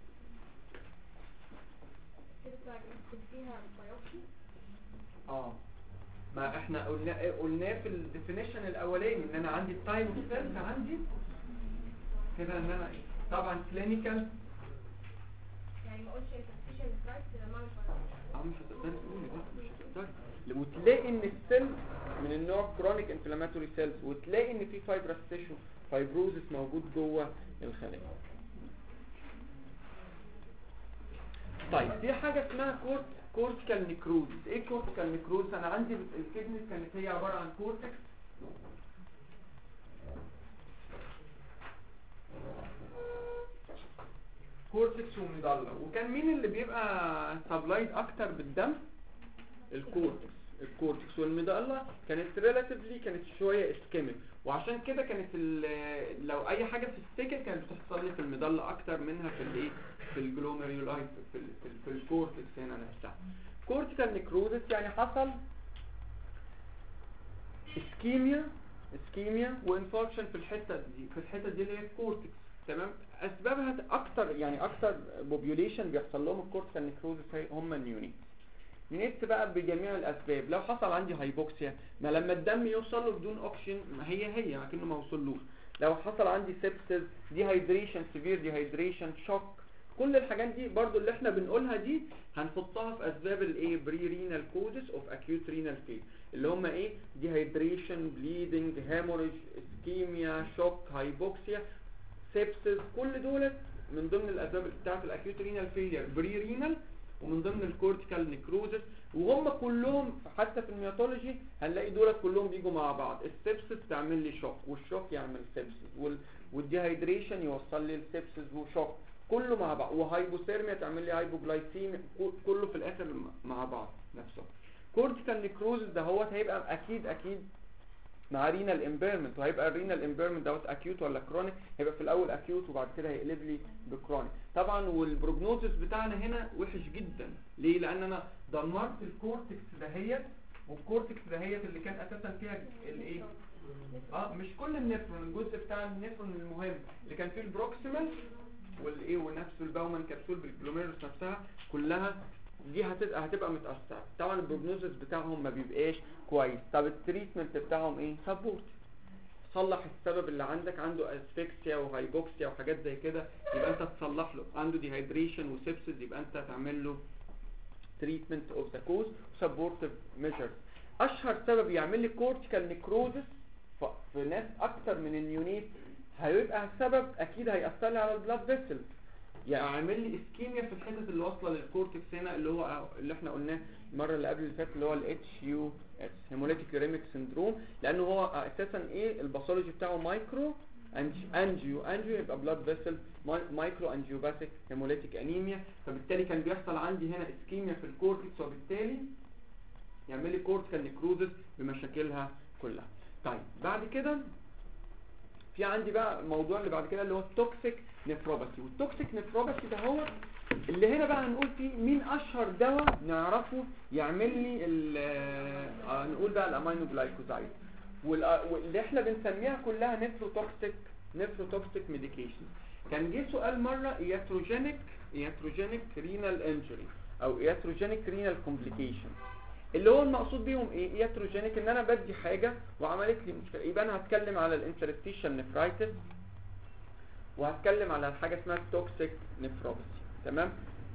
اه ما احنا قلنا قلناه في الديفينيشن الاولاني ان انا عندي التايم سيلز عندي كده ان انا طبعا كلينيكال يعني ما اقولش انترستيشن نفرايتس لما اعمل اه مش هتقدري تقولي بقى مش هتقدري. وتلاقي ان السيل من النوع كرونيك انفلاماتوري سيلز، وتلاقي ان في فايبرس تيشو فايبروزس موجود جوه الخلايا. طيب في حاجه اسمها كورت كورتيكال نيكروز. ايه كورتيكال نيكروز؟ انا عندي الكدني كانت هي عباره عن كورتكس كورتكس وميدالا، وكان مين اللي بيبقى سبلايد اكتر بالدم؟ الكورتكس. الكورتكس والميدالا كانت ريلاتيفلي كانت شويه اسكيميك، وعشان كده كانت لو اي حاجه في السكن كانت بتحصل لي في الميدالا اكتر منها في الايه في الجلوميرولاي في ال في, ال في الكورتكس هنا نفسها. كورتيكال نيكروزس يعني حصل اسكيميا اسكيميا وانفاركشن في الحته دي في الحته دي اللي هي الكورتكس، تمام؟ اسبابها اكتر يعني اكتر بوبيوليشن بيحصل لهم الكورتيكال نيكروزس هم النيونيت. نيت بقى بجميع الاسباب. لو حصل عندي هايبوكسيا، ما لما الدم يوصل له بدون اوكسجين ما هي هي لكنه ما وصلوش. لو حصل عندي سيبسس، دي هايدريشن، سيفير دي هايدريشن، شوك، كل الحاجات دي برضو اللي احنا بنقولها دي هنحطها في اسباب الايه بري رينال كوزس اوف اكيوت رينال فيل، اللي هم ايه؟ دي هايدريشن، بليدنج، هيموريج، اسكيميا، شوك، هايبوكسيا، سيبسس، كل دول من ضمن الاسباب بتاعه الاكيوت رينال فيلير بري رينال، ومن ضمن الكورتيكال نيكروزس. وهم كلهم حتى في المياتولوجي هنلاقي دول كلهم بيجوا مع بعض. السبسس تعمل لي شوك، والشوك يعمل سبسس، وال والديهايدريشن يوصل لي السبسس وشوك، كله مع بعض. وهايبوثيرميا تعمل لي هايبوجلايسيميا، كله في الاخر مع بعض نفسه. كورتيكال نيكروزس ده هو هيبقى اكيد اكيد مع رينال امبيرمنت، وهيبقى الرينال امبيرمنت دوت اكيوت ولا كرونيك؟ هيبقى في الاول اكيوت وبعد كده هيقلب لي بكرونيك طبعا. والبروجنوزس بتاعنا هنا وحش جدا. ليه؟ لان انا دمرت الكورتكس دهيت، والكورتكس دهيت اللي كان اساسا فيها الايه اه مش كل النفرون، الجزء بتاع النفرون المهم اللي كان فيه البروكسيمال والايه ونفس الباومان كبسول بالجلوميرولس نفسها كلها دي هتبقى هتبقى متاثره. طبعا البروجنوزس بتاعهم ما بيبقاش كويس. طب التريتمنت بتاعهم ايه؟ سبورت. تصلح السبب اللي عندك، عنده اسفكسيا وهايبوكسيا وحاجات زي كده، يبقى انت تصلح له. عنده ديهايدريشن وسيبسس، يبقى انت تعمل له تريتمنت اوف ذا كوز وسبورتيف ميجرز. اشهر سبب يعمل لي كورتيكال نيكروزس في ناس اكتر من النيونيت هيبقى سبب اكيد هيأثر لي على البلاد فيسلز، يعني عامل لي اسكيميا في الحتت اللي واصله للكورتكس هنا، اللي هو اللي احنا قلناه المره اللي قبل اللي فاتت اللي هو الاتش يو اس هيموليتيك يوريميك سيندروم، لانه هو اساسا ايه الباثولوجي بتاعه مايكرو انجيو انجيو يبقى بلاد فيسل، مايكرو انجيوباثيك هيموليتيك انيميا، فبالتالي كان بيحصل عندي هنا اسكيميا في الكورتكس، وبالتالي يعمل لي كورتيكال نيكروزس بمشاكلها كلها. طيب بعد كده في عندي بقى الموضوع اللي بعد كده اللي هو التوكسيك نيفروباثي، والتوكسيك نيفروباثي ده هو اللي هنا بقى هنقول فيه مين اشهر دواء نعرفه يعمل لي آه نقول بقى الامينو جلايكوزايد، واللي احنا بنسميها كلها نيفروتوكسيك نيفروتوكسيك ميديكيشن. كان جه سؤال مره اياتروجينيك اياتروجينيك رينال انجري او اياتروجينيك رينال كومبليكيشن، اللي هو المقصود بيهم ايه؟ اياتروجينيك ان انا بدي حاجه وعملت لي مشكله. يبقى انا هتكلم على الانترستيشن نفرايتس، وهتكلم على حاجه اسمها التوكسيك نيفروباثي. تمام.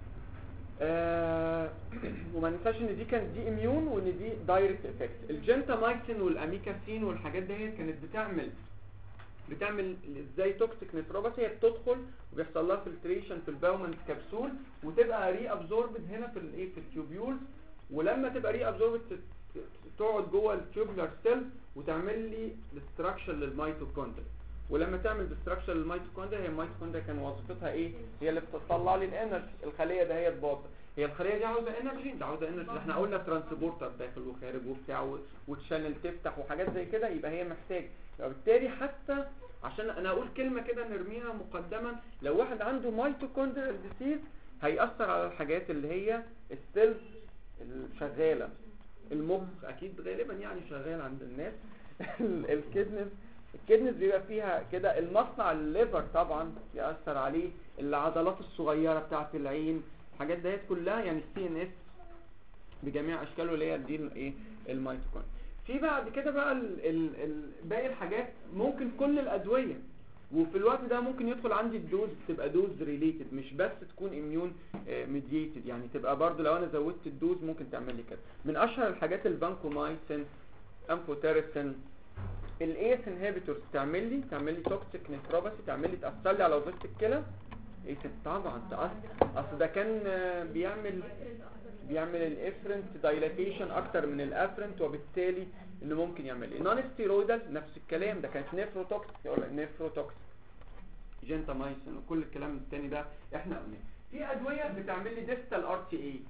آه وما ننساش ان دي كانت دي اميون وان دي دايركت افكت. الجنتامايسين والاميكاسين والحاجات دي كانت بتعمل بتعمل ازاي توكسيك نيفروباثي؟ هي بتدخل وبيحصل لها فلتريشن في الباومنت كبسول، وتبقى ري ابزوربد هنا في الايه في التيوبيولز، ولما تبقى ري ابزوربد تقعد جوه التيوبولار سيل وتعمل لي ديستراكشن للميتوكوندريا، ولما تعمل ديستراكشن للميتوكوندريا، هي الميتوكوندريا كان وظيفتها ايه؟ هي اللي بتطلع لي الانرجي. الخليه ده هي باظت، هي الخليه دي عاوزه انرجي، انت عاوزه انرجي، احنا قلنا ترانسبورتر داخل وخارج وبتاع وتشانل تفتح وحاجات زي كده، يبقى هي محتاج. فبالتالي حتى عشان انا اقول كلمه كده نرميها مقدما، لو واحد عنده ميتوكوندريال ديسيز هيأثر على الحاجات اللي هي السيلز الشغاله، المخ اكيد غالبا يعني شغال عند الناس الكدنس الكدنس بيبقى فيها كده، المصنع الليفر طبعا يأثر عليه، العضلات الصغيره بتاعه العين، الحاجات ديت كلها، يعني السي ان اس بجميع اشكاله اللي هي دي الايه الميتوكوندريا. في بعد كده بقى ال ال ال باقي الحاجات، ممكن كل الادويه، وفي الوقت ده ممكن يدخل عندي الدوز تبقى دوز ريليتد، مش بس تكون اميون ميدييتد، يعني تبقى برضو لو انا زودت الدوز ممكن تعمل لي كده. من اشهر الحاجات الفانكومايسين، امفوتيريسين، الايس انهبيتورز تعمل لي تعمل لي توكسيك نيفروباثي، تعمل لي تاثر لي على وظيفه الكلى. ايه طبعا تاثر، اصل ده كان بيعمل بيعمل الافرنت دايلاتيشن اكتر من الافرنت، وبالتالي اللي ممكن يعمل ايه. نون ستيرويدال نفس الكلام، ده كانت نيفروتوكسيك ولا نيفروتوكسيك جنتامايسين وكل الكلام التاني ده احنا قلناه. في ادويه بتعمل لي ديستال ار تي اي،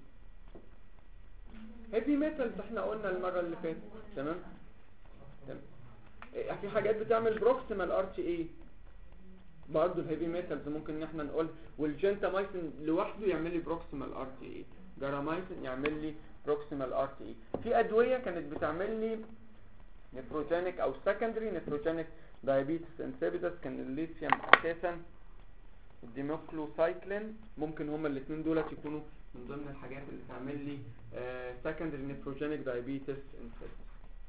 هيفي ميتالز احنا قلنا المره اللي فاتت. تمام تمام. في حاجات بتعمل بروكسيمال ار تي اي برضه، الهيفي ميتالز ممكن ان احنا نقول، والجنتامايسين لوحده يعمل لي بروكسيمال ار تي اي، جرامايسين يعمل لي بروكسيمال ار تي اي. في ادويه كانت بتعمل لي نيفروجينيك او سكندري نيفروجينيك دايابيتس انسيبيدس، كان الليثيوم اساسا الديموكلوسايكلين، ممكن هما الاثنين دولت يكونوا من ضمن الحاجات اللي تعمل لي سكندري نيفروجينيك دايابيتس انسيبيدس.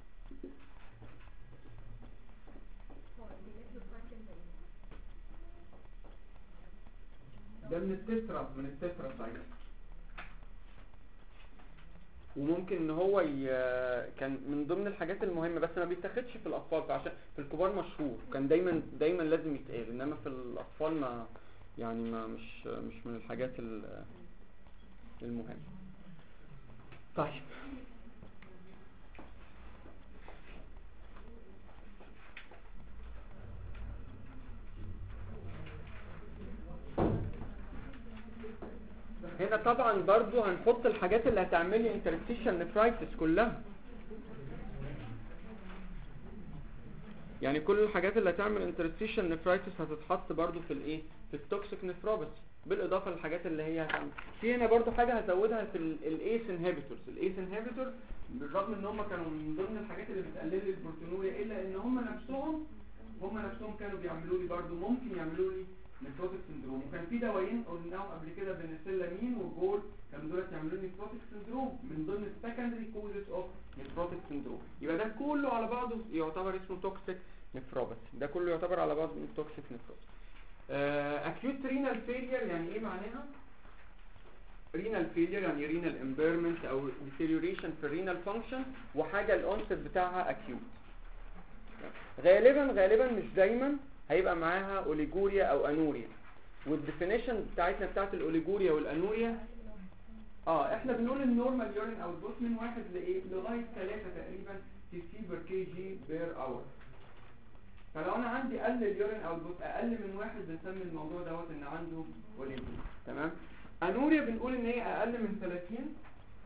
ده من التترا من التترا سايكل، وممكن ان هو ي... كان من ضمن الحاجات المهمه، بس ما بيتاخدش في الاطفال، فعشان في الكبار مشهور كان دايما دايما لازم يتقال، انما في الاطفال ما يعني ما مش مش من الحاجات المهمه. طيب هنا طبعا برضو هنحط الحاجات اللي هتعمل لي انترستيشن نفرايتس كلها، يعني كل الحاجات اللي هتعمل انترستيشن نفرايتس هتتحط برضو في الايه في التوكسيك نفروباثي، بالاضافه للحاجات اللي هي هتعمل. في هنا برضو حاجه هزودها في الايس انهبيتورز. الايس انهبيتور بالرغم ان هم كانوا من ضمن الحاجات اللي بتقلل لي البروتينوريا، الا ان هم نفسهم هم نفسهم كانوا بيعملوا لي برضو ممكن يعملوا لي نيفروتيك سندروم. وكان في دوايين قلناهم قبل كده، بنسلامين والجول، كانوا دول يعملوا لي نيفروتيك سندروم من ضمن السكندري كوزز اوف نيفروتيك سندروم. يبقى ده كله على بعضه يعتبر اسمه توكسيك نيفروباثي، ده كله يعتبر على بعضه توكسيك نيفروباثي. اكيوت رينال فيلير يعني ايه معناها؟ رينال فيلير يعني رينال امبيرمنت او ديتيريوريشن في الرينال فانكشن، وحاجه الاونست بتاعها اكيوت. غالبا غالبا مش دايما هيبقى معاها اوليجوريا او انوريا، والديفينيشن بتاعتنا بتاعت الاوليجوريا والانوريا اه احنا بنقول النورمال يورين اوتبوت من واحد لايه لغايه ثلاثة تقريبا سي سي بير كي جي بير اور. فلو انا عندي قل اليورين اوتبوت اقل من واحد بنسمي الموضوع دوت ان عنده اوليجوريا. تمام. انوريا بنقول ان هي اقل من ثلاثين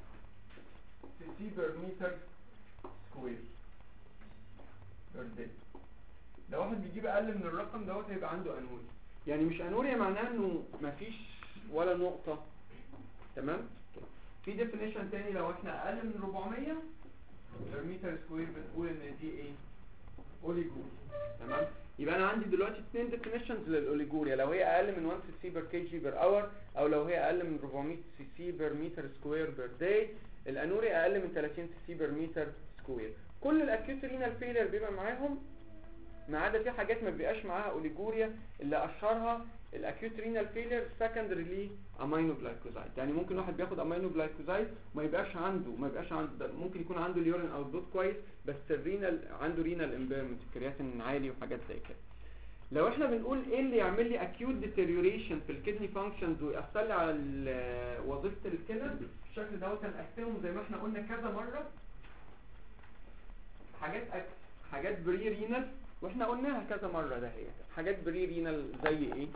سي بير متر سكوير بير داي. لو واحد بيجيب اقل من الرقم دوت هيبقى عنده انوريا. يعني مش انوريا معناها انه مفيش ولا نقطة. تمام. في ديفينيشن تاني لو احنا اقل من أربعمية بير متر سكوير بنقول ان دي ايه؟ اوليجوريا. تمام. يبقى انا عندي دلوقتي اثنين ديفينيشنز للاوليجوريا، لو هي اقل من واحد سي سي بير كي جي بير اور، او لو هي اقل من أربعمية سي سي بير متر سكوير بير داي. الانوريا اقل من ثلاثين سي سي بير متر سكوير. كل الاكيوت رينال فيلر بيبقى معاهم، ما عدا في حاجات ما بيبقاش معاها اوليجوريا، اللي اشهرها الاكيوت رينال فيلر سكندري لي امينو جلايكوزايد. يعني ممكن واحد بياخد امينو جلايكوزايد وما يبقاش عنده ما يبقاش عنده ممكن يكون عنده اليورين اوتبوت كويس بس الرينال عنده رينال امبيرمنت، الكرياتين عالي وحاجات زي كده. لو احنا بنقول ايه اللي يعمل لي اكيوت ديتيريوريشن في الكدني فانكشنز ويأثر لي على وظيفه الكلى بالشكل دوت، هنقسمهم زي ما احنا قلنا كذا مره. حاجات أك... حاجات بري رينال واحنا قلناها كذا مرة ده. هي حاجات بري رينال زي ايه؟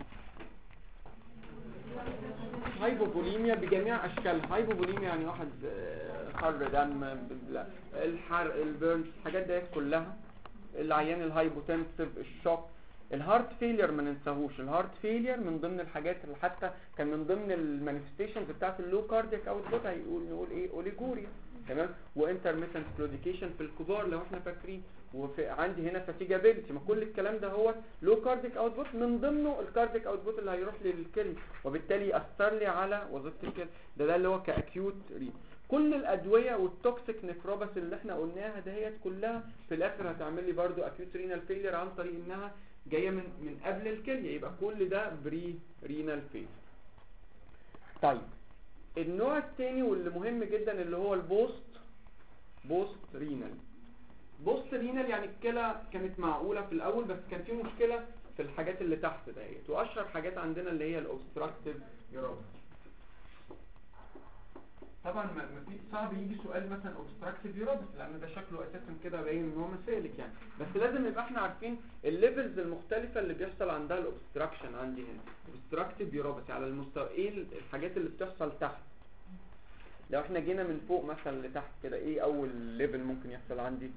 هايبوبوليميا بجميع اشكالها. هايبوبوليميا يعني واحد خر دم، الحرق، البيرنز، الحاجات دي كلها. العيان الهايبوتنسيف، الشوك، الهارت فيلير ما ننساهوش. الهارت فيلير من ضمن الحاجات اللي حتى كان من ضمن المانيفستيشنز بتاعت اللو كاردياك اوتبوت، هيقول نقول ايه؟ اوليجوريا. تمام. وانترميتنت كلوديكيشن في الكبار لو احنا فاكرين. وفي عندي هنا فاتيجابيلتي. ما كل الكلام ده هو لو كارديك اوتبوت، من ضمنه الكارديك اوتبوت اللي هيروح لي للكلى وبالتالي ياثر لي على وظيفه الكلى. ده ده اللي هو كاكيوت ري. كل الادويه والتوكسيك نيفروباس اللي احنا قلناها دهيت كلها في الاخر هتعمل لي برضو اكيوت رينال فيلير عن طريق انها جايه من من قبل الكليه. يبقى كل ده بري رينال فيلير. طيب النوع الثاني واللي مهم جدا اللي هو البوست بوست رينال. بوست رينال يعني الكلى كانت معقوله في الاول بس كان في مشكله في الحاجات اللي تحت دهيت. واشهر حاجات عندنا اللي هي الاوبستراكتيف يورابس. طبعا ما في صعب يجي سؤال مثلا اوبستراكتيف يورابس لان ده شكله اساسا كده باين ان هو مسالك يعني، بس لازم نبقى احنا عارفين الليفلز المختلفه اللي بيحصل عندها الاوبستراكشن. عندي هنا اوبستراكتيف يورابس على المستوى ايه الحاجات اللي بتحصل تحت. لو احنا جينا من فوق مثلا لتحت كده ايه اول ليفل ممكن يحصل عندي؟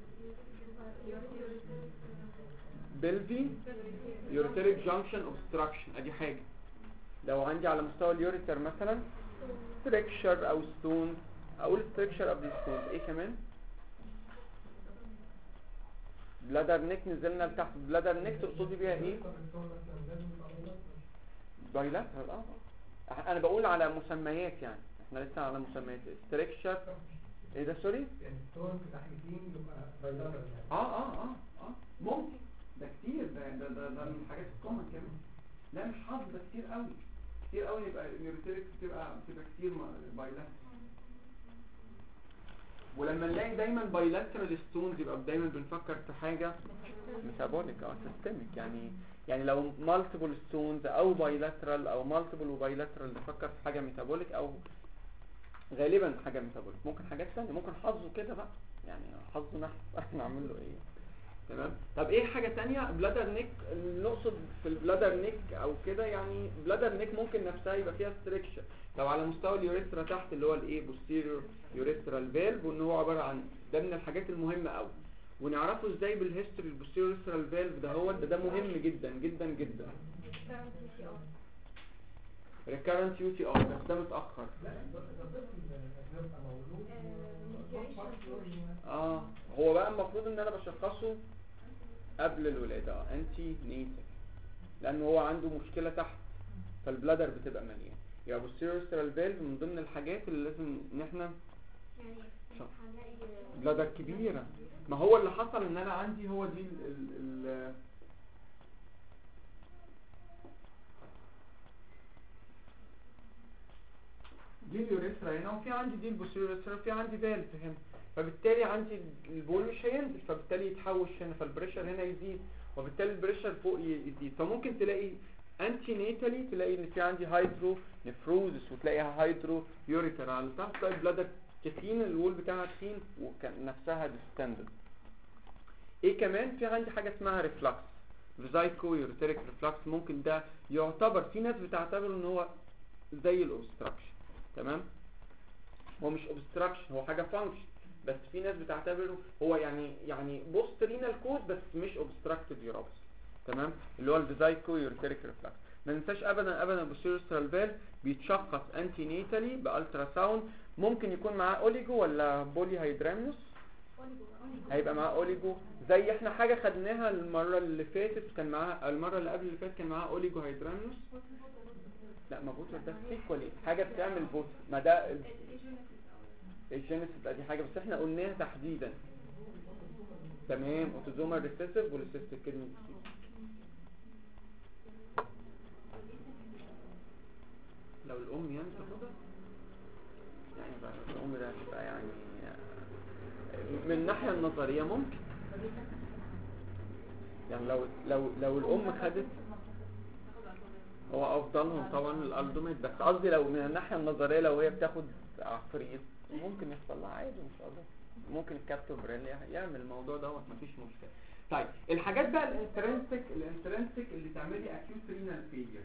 بلفي يوريتريك جانكشن اوبستراكشن، ادي حاجه. لو عندي على مستوى اليوريتر مثلا ستريكشر او ستون، اقول ستريكشر قبل ستون. ايه كمان؟ بلادر نيك نزلنا لتحت. بلادر نيك تقصدي بيها ايه؟ بايلاترال. اه انا بقول على مسميات يعني، احنا لسه على مسميات. ستريكشر ايه ده؟ سوري يعني ستون في تحتين يبقى بايلاترال يعني. اه اه اه اه ممكن. ده كتير. ده ده ده, ده من الحاجات الكومن كمان. لا مش حظ، ده كتير قوي كتير قوي. يبقى اليوريتريك بتبقى بتبقى كتير بايلاترال. ولما نلاقي دايما بايلاترال ستونز يبقى دايما بنفكر في حاجه ميتابوليك او سيستميك. يعني يعني لو مالتيبل ستونز او بايلاترال او مالتيبل وبايلاترال نفكر في حاجه ميتابوليك، او غالبا حاجه ميتابوليك. ممكن حاجات ثانيه، ممكن حظه كده بقى يعني، حظه نحس نعمل له ايه. تمام. طب ايه حاجه ثانيه؟ بلادر نيك. نقصد في البلادر نيك او كده يعني بلادر نيك ممكن نفسها يبقى فيها ستريكشر. لو على مستوى اليوريثرا تحت اللي هو الايه بوستيريور يوريثرال فالف، وان هو عباره عن ده من الحاجات المهمه قوي ونعرفه ازاي بالهيستوري. البوستيريور يوريثرال فالف ده هو ده, ده مهم جدا جدا جدا. ريكارنت يو تي ار بس ده متاخر. اه هو بقى المفروض ان انا بشخصه قبل الولاده انتي نيتال، لان هو عنده مشكله تحت فالبلادر بتبقى مليانه. يبقى posterior cerebral valve من ضمن الحاجات اللي لازم ان احنا بلادر كبيره. ما هو اللي حصل ان انا عندي هو دي ال ال ال دي اليوريثرا هنا، وفي عندي دي البوستيريور يوريثرا، وفي عندي فالف هنا، فبالتالي عندي البول مش هينزل، فبالتالي يتحوش هنا، فالبريشر هنا يزيد، وبالتالي البريشر فوق يزيد. فممكن تلاقي انتي نيتالي تلاقي ان في عندي هايدرو نفروزس، وتلاقيها هايدرو يوريثرا على تحت، تلاقي البلادر تخين، الوول بتاعها تخين وكان نفسها ديستندد. ايه كمان؟ في عندي حاجه اسمها ريفلكس، فيزايكو يوريتريك ريفلكس. ممكن ده يعتبر، في ناس بتعتبره ان هو زي الاوبستراكشن، تمام؟ هو مش اوبستراكشن، هو حاجه فانكشن، بس في ناس بتعتبره هو يعني يعني بوست رينال كوز بس مش اوبستراكتيف يورابس، تمام؟ اللي هو الفيزايكو يوريتريك ريفلكس. ما ننساش ابدا ابدا البوستيريور سيرال بيتشخص انتي نيتالي بالترا ساوند. ممكن يكون معاه اوليجو ولا بولي هيدرامنوس، هيبقى معاه اوليجو، زي احنا حاجه خدناها المره اللي فاتت كان معاها، المره اللي قبل اللي فاتت كان معاها اوليجو هيدرامنوس. لا ما بوتر ده سيكولي، حاجه بتعمل بوتر، ما ده الجينيسيس دي حاجه بس احنا قلناها تحديدا، تمام؟ اوتوزومال ريسيسيف والسيستيك كيدني ديزيز. لو الام يعني تاخدها يعني بقى الام ده هتبقى يعني من الناحيه النظريه ممكن، يعني لو لو لو الام خدت هو افضلهم طبعا الالدوميت، بس قصدي لو من الناحيه النظريه لو هي بتاخد عفريت ممكن يحصل لها عادي ان شاء الله، ممكن الكابتن بريل يعمل الموضوع دوت مفيش مشكله. طيب الحاجات بقى الانترنسك الانترنسك اللي تعمل لي اكيوت رينال فيلير،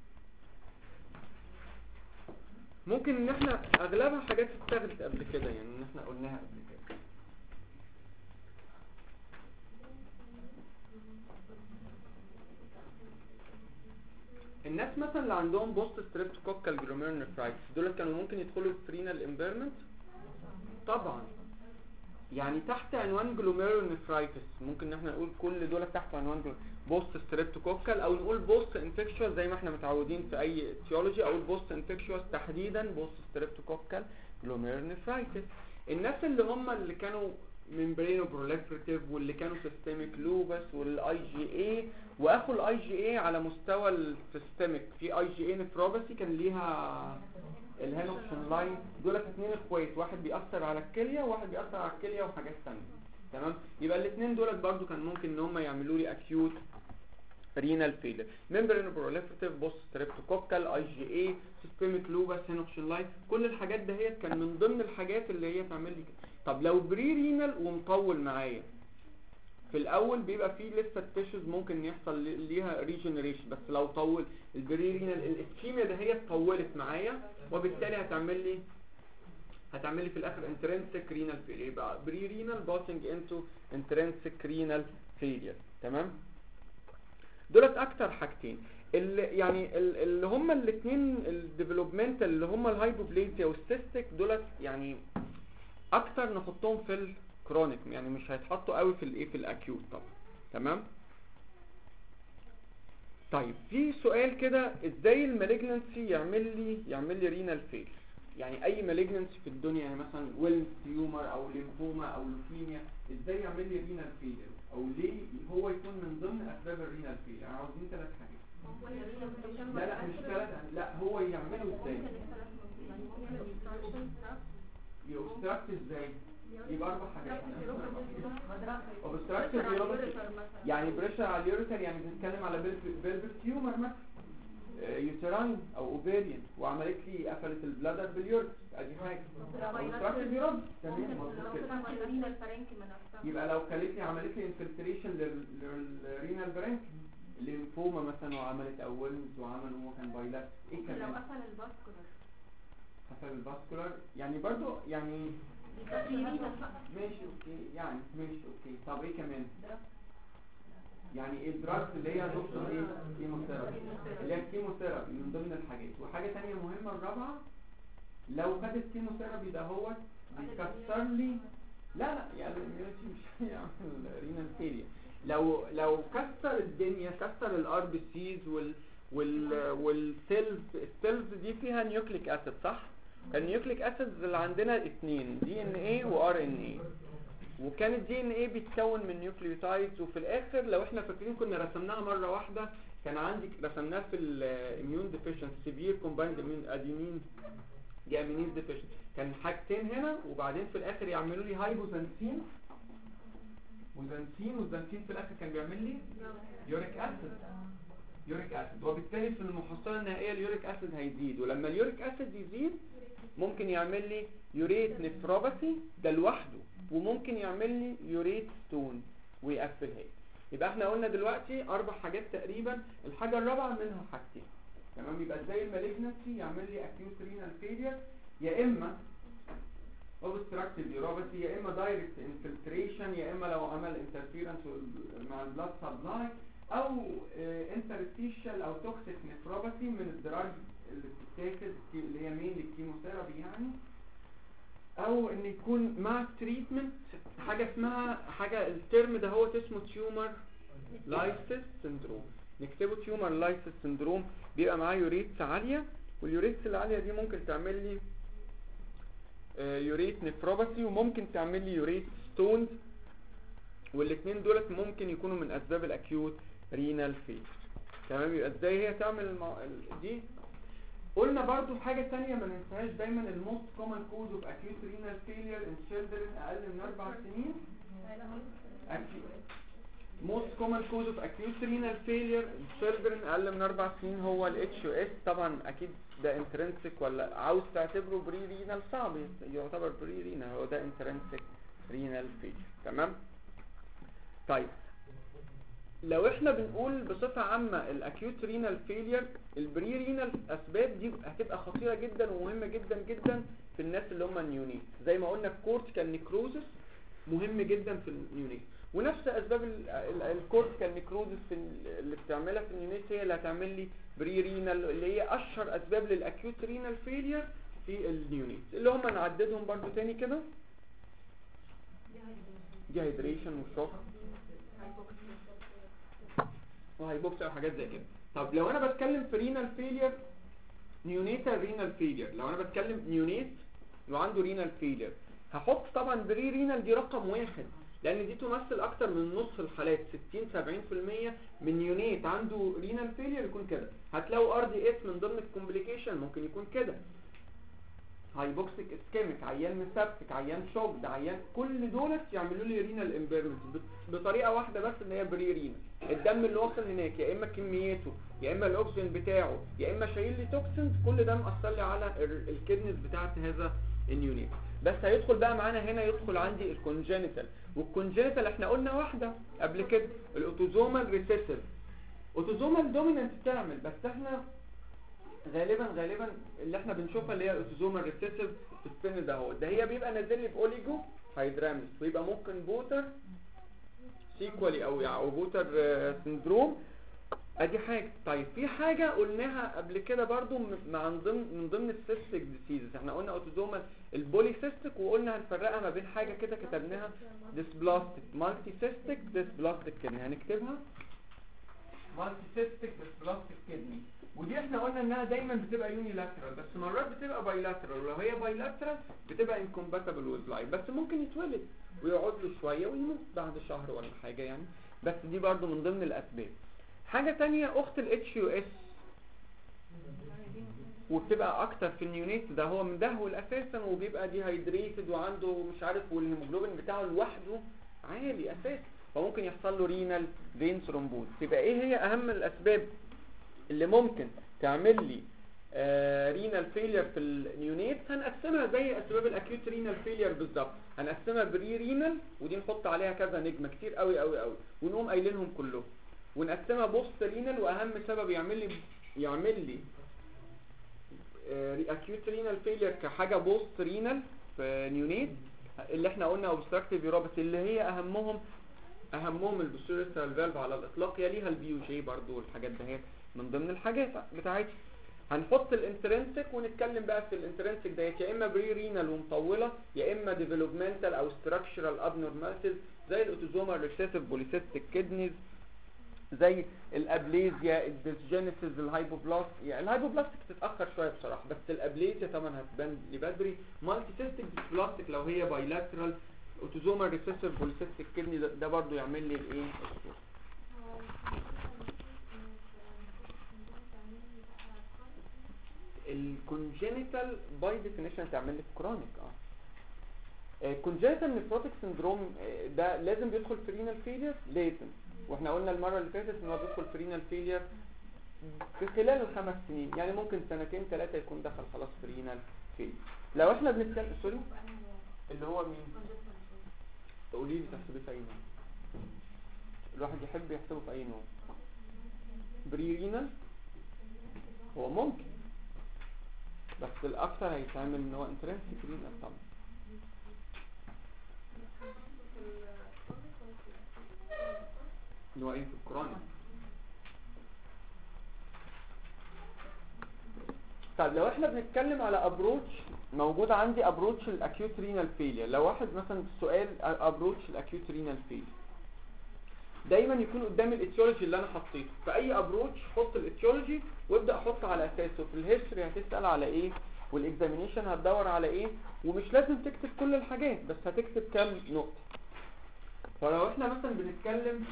ممكن ان احنا اغلبها حاجات اتاخدت قبل كده، يعني ان احنا قلناها قبل كده. الناس مثلا اللي عندهم بوست ستريبتوكوكال جلوميرولونيفرايتس دول كانوا ممكن يدخلوا في رينال امبيرمنت طبعا، يعني تحت عنوان جلوميرولونيفرايتس ممكن ان احنا نقول كل دول تحت عنوان بوست ستريبتوكوكال، او نقول بوست انفكشوس زي ما احنا متعودين في اي اتيولوجي، او البوست انفكشوس تحديدا بوست ستريبتوكوكال جلوميرولونيفرايتس. الناس اللي هم اللي كانوا ممبرينو بروليفريتيف واللي كانوا سيستميك لوبس والاي جي اي، واخو الاي جي اي على مستوى السيستميك في اي جي اي نفروباثي كان ليها الهانوكسون لاين، دول اثنين اخوات، واحد بيأثر على الكليه وواحد بيأثر على الكليه وحاجات ثانيه، تمام؟ يبقى الاثنين دول برضو كان ممكن ان هم يعملوا لي اكيوت رينال فيلر، ممبرينو بروليفريتيف بوست ستريبتوكوكال اي جي اي سيستميك لوبس هانوكسون لاين، كل الحاجات دهيت كان من ضمن الحاجات اللي هي تعمل لي كده. طب لو بري رينال ومطول معايا، في الاول بيبقى فيه لسه التيشوز ممكن يحصل ليها ريجنريشن، بس لو طول البري رينال الاسكيميا ده هي طولت معايا، وبالتالي هتعمل لي هتعمل لي في الاخر انترنسك رينال فيلير، يبقى بري رينال باسنج انتو انترنسك رينال فيلير، تمام؟ دولت اكتر حاجتين اللي يعني اللي هم الاثنين الديفلوبمنتال اللي هم الهايبوبليزيا والسيستيك، دولت يعني اكتر نحطهم في الكرونيك، يعني مش هيتحطوا قوي في الايه في الاكيوت طبعا، تمام؟ طيب في سؤال كده، ازاي المالجنسي يعمل لي يعمل لي رينال فيل؟ يعني اي مالجنسي في الدنيا، يعني مثلا ويلز تيومر او ليمفوما او لوكيميا، ازاي يعمل لي رينال فيل؟ او ليه هو يكون من ضمن اسباب الرينال فيل؟ يعني عاوزين ثلاث حاجات. لا لا مش ثلاث، لا هو يعمله ازاي؟ يوبستراكت ازاي؟ يبقى اربع حاجات. اوبستراكت يعني بريشر على اليوريتر، يعني بنتكلم على بلبس تيومر مثلا يوتراين او اوفيريان، وعملت لي قفلت البلادر باليوريتر، ادي حاجه اوبستراكت بيرد، تمام؟ يبقى لو كلت لي عملت لي انفلتريشن للرينال برانك، ليمفوما مثلا وعملت اولز وعملوا كان بايلات، ايه كمان؟ لو قفل الفاسكولار قفل الفاسكولار يعني برضو يعني ماشي اوكي، يعني ماشي اوكي. طب ايه كمان؟ يعني ايه الدراجز اللي هي دكتور ايه كيموثيرابي، اللي هي الكيموثيرابي من ضمن الحاجات. وحاجه ثانيه مهمه الرابعه، لو خدت كيموثيرابي ده هو بيكسر لي، لا لا يعني الاميونيتي مش هيعمل رينال فيلير، لو لو كسر الدنيا، كسر الار بي سيز وال وال والسيلز، السيلز دي فيها نيوكليك اسيد صح؟ النيوكليك اسيدز اللي عندنا اثنين، دي ان ايه وار ان ايه، وكان الدي ان ايه بيتكون من نيوكليوتايدز، وفي الاخر لو احنا فاكرين كنا رسمناها مره واحده، كان عندي رسمناها في الاميون ديفيشنسي سيفير كومبايند اميون ادينين دي امينيز ديفيشنسي، كان حاجتين هنا وبعدين في الاخر يعملوا لي هايبوزانسين وزانسين، والزانسين في الاخر كان بيعمل لي يوريك اسيد يوريك اسيد، وبالتالي في المحصله النهائيه اليوريك اسيد هيزيد، ولما اليوريك اسيد يزيد ممكن يعمل لي يوريت نفروباثي ده لوحده، وممكن يعمل لي يوريت ستون، ويقفلها. يبقى احنا قلنا دلوقتي اربع حاجات تقريبا، الحاجه الرابعه منها حاجتين. تمام. يبقى ازاي المالجنسي يعمل لي اكيوت رينال فيلير؟ يا اما obstructive uropathy، يا اما direct infiltration، يا اما لو عمل interference مع البلاد سبلاي، او interstitial او toxic nephropathy من الدراج اللي بتتاخد اللي هي مين الكيموثيرابي يعني، او ان يكون مع التريتمنت حاجه اسمها حاجه الترم ده هو اسمه تيومر لايسيس سندروم. نكتبه تيومر لايسيس سندروم. بيبقى معاه يوريتس عاليه، واليوريتس العاليه دي ممكن تعمل لي يوريت نفروباثي وممكن تعمل لي يوريت ستونز، والاثنين دولت ممكن يكونوا من اسباب الاكيوت رينال فيلير. تمام. يبقى ازاي هي تعمل المع... دي. قلنا برضو حاجة تانية ما ننساهاش دايما، الموست كومن كوز اوف اكيوت رينال فيلير ان children اقل من اربع سنين. موست كومن كوز اوف اكيوت رينال فيلير ان children اقل من اربع سنين هو ال اتش يو اس. طبعا اكيد ده انترنسك، ولا عاوز تعتبره بري رينال صعب يعتبر بري رينال، هو ده انترنسك رينال فيلير. تمام. طيب لو احنا بنقول بصفة عامة الاكيوت رينال فيلير، البري رينال اسباب دي هتبقى خطيرة جدا ومهمة جدا جدا في الناس اللي هم النيونيت. زي ما قلنا الكورتيكال نيكروزس مهم جدا في النيونيت، ونفس اسباب الكورتيكال نيكروزس في اللي بتعملها في النيونيت هي اللي هتعمل لي بري رينال، اللي هي اشهر اسباب للاكيوت رينال فيلير في النيونيت، اللي هم نعددهم برضو تاني كده: ديهايدريشن وشوك وهيبوكسيا وحاجات زي كده. طب لو انا بتكلم في رينال فيلير، نيونيتال رينال فيلير، لو انا بتكلم نيونيت وعنده رينال فيلير، هحط طبعا بري رينال دي رقم واحد، لان دي تمثل اكتر من نص الحالات، ستين سبعين في المية من نيونيت عنده رينال فيلير يكون كده. هتلاقوا ار دي اس من ضمن الكومبليكيشن ممكن يكون كده، هايبوكسيك اسكيميك، عيان مسبتك، عيان شوك، ده عيان، كل دولت يعملوا لي رينال امبيرمنت بطريقه واحده بس، ان هي بري رينال. الدم اللي واصل هناك يا اما كميته، يا اما الاكسجين بتاعه، يا اما شايل لي توكسينز، كل ده مأثر لي على الكدنز بتاعت هذا النيونيت. بس هيدخل بقى معانا هنا، يدخل عندي الكونجينيتال، والكونجينيتال احنا قلنا واحده قبل كده، الاوتوزومال ريسيسيف. اوتوزومال دومينانت تعمل، بس احنا غالبا غالبا اللي احنا بنشوفها اللي هي الاوتوزومال ريسيسيف في السن ده، هو ده هي بيبقى نازل لي باوليجو هيدرامس، ويبقى ممكن بوتر سيكوالي او او بوتر سندروم. ادي حاجه. طيب في حاجه قلناها قبل كده برضو مع ضمن من ضمن السيستيك ديسيزز، احنا قلنا اوتوزومال البولي سيستيك، وقلنا هنفرقها ما بين حاجه كده كتبناها ديسبلاستيك مالتي سيستيك ديسبلاستيك كدني، هنكتبها مالتي سيستيك ديسبلاستيك كدني. ودي احنا قلنا انها دايما بتبقى يونيلاترال، بس مرات بتبقى بايلاترال، ولو هي بايلاترال بتبقى انكومباتبل ويز لايف، بس ممكن يتولد ويقعد له شويه ويموت بعد شهر ولا حاجه يعني، بس دي برضو من ضمن الاسباب. حاجه تانية اخت الاتش يو اس، وبتبقى اكتر في النيونيت، ده هو مدهول اساسا وبيبقى دي هيدريتد وعنده مش عارف، والهيموجلوبين بتاعه لوحده عالي اساسا، فممكن يحصل له رينال فين ثرومبوز. يبقى ايه هي اهم الاسباب اللي ممكن تعمل لي آه رينال فيلير في النيونيت؟ هنقسمها زي اسباب الاكيوت رينال فيلير بالظبط، هنقسمها بري رينال، ودي نحط عليها كذا نجمه كتير قوي قوي قوي ونقوم قايلينهم كلهم، ونقسمها بوست رينال، واهم سبب يعمل لي يعمل لي اكيوت رينال فيلير كحاجه بوست رينال في نيونيت اللي احنا قلنا اوبستراكتيف يوروباثي، اللي هي اهمهم اهمهم البوستيريور فالف على الاطلاق، يليها البي جي برضو، والحاجات دهيت من ضمن الحاجات بتاعتي. هنحط الانترنسك ونتكلم بقى في الانترنسك ديت، يا اما بري رينال ومطوله، يا اما ديفلوبمنتال او ستراكشرال ابنورماليتيز زي الاوتوزومال ريسيسيف بوليسيستيك كيدنيز، زي الابليزيا، الديسجينيسيس، الهايبوبلاست. يعني الهايبوبلاستيك تتاخر شويه بصراحه، بس الابليزيا طبعا هتبان لي بدري. مالتي سيستيك ديسبلاستيك لو هي بايلاترال، اوتوزومال ريسيسيف بوليسيستيك كيدني ده, ده برضو يعمل لي الايه؟ الكونجينيتال باي ديفينيشن تعمل لي كرونيك. اه الكونجينيتال نيفروتيك سندروم ده لازم بيدخل في رينال فيلير ليتن، واحنا قلنا المره اللي فاتت ان هو بيدخل في رينال فيلير في خلال الخمس سنين، يعني ممكن سنتين ثلاثه يكون دخل خلاص في رينال فيلير. لو احنا بنتكلم سوري اللي هو مين؟ قولي لي تحسبي في ايه؟ الواحد يحب يحسبه في اي نوع؟ بري رينال هو ممكن، بس الاكثر هيتعمل ان هو انترنسيك رينال طبعا. اللي هو ايه في الكورونيك. طيب لو احنا بنتكلم على ابروتش، موجود عندي ابروتش الاكيوت رينال فيلير. لو واحد مثلا السؤال ابروتش الاكيوت رينال فيلير، دايما يكون قدام الاتيولوجي اللي انا حطيته. في اي ابروتش حط الاتيولوجي وابدا احط على اساسه. في الهيستوري هتسال على ايه، والاكزامينيشن هتدور على ايه، ومش لازم تكتب كل الحاجات، بس هتكتب كام نقطه. فلو احنا مثلا بنتكلم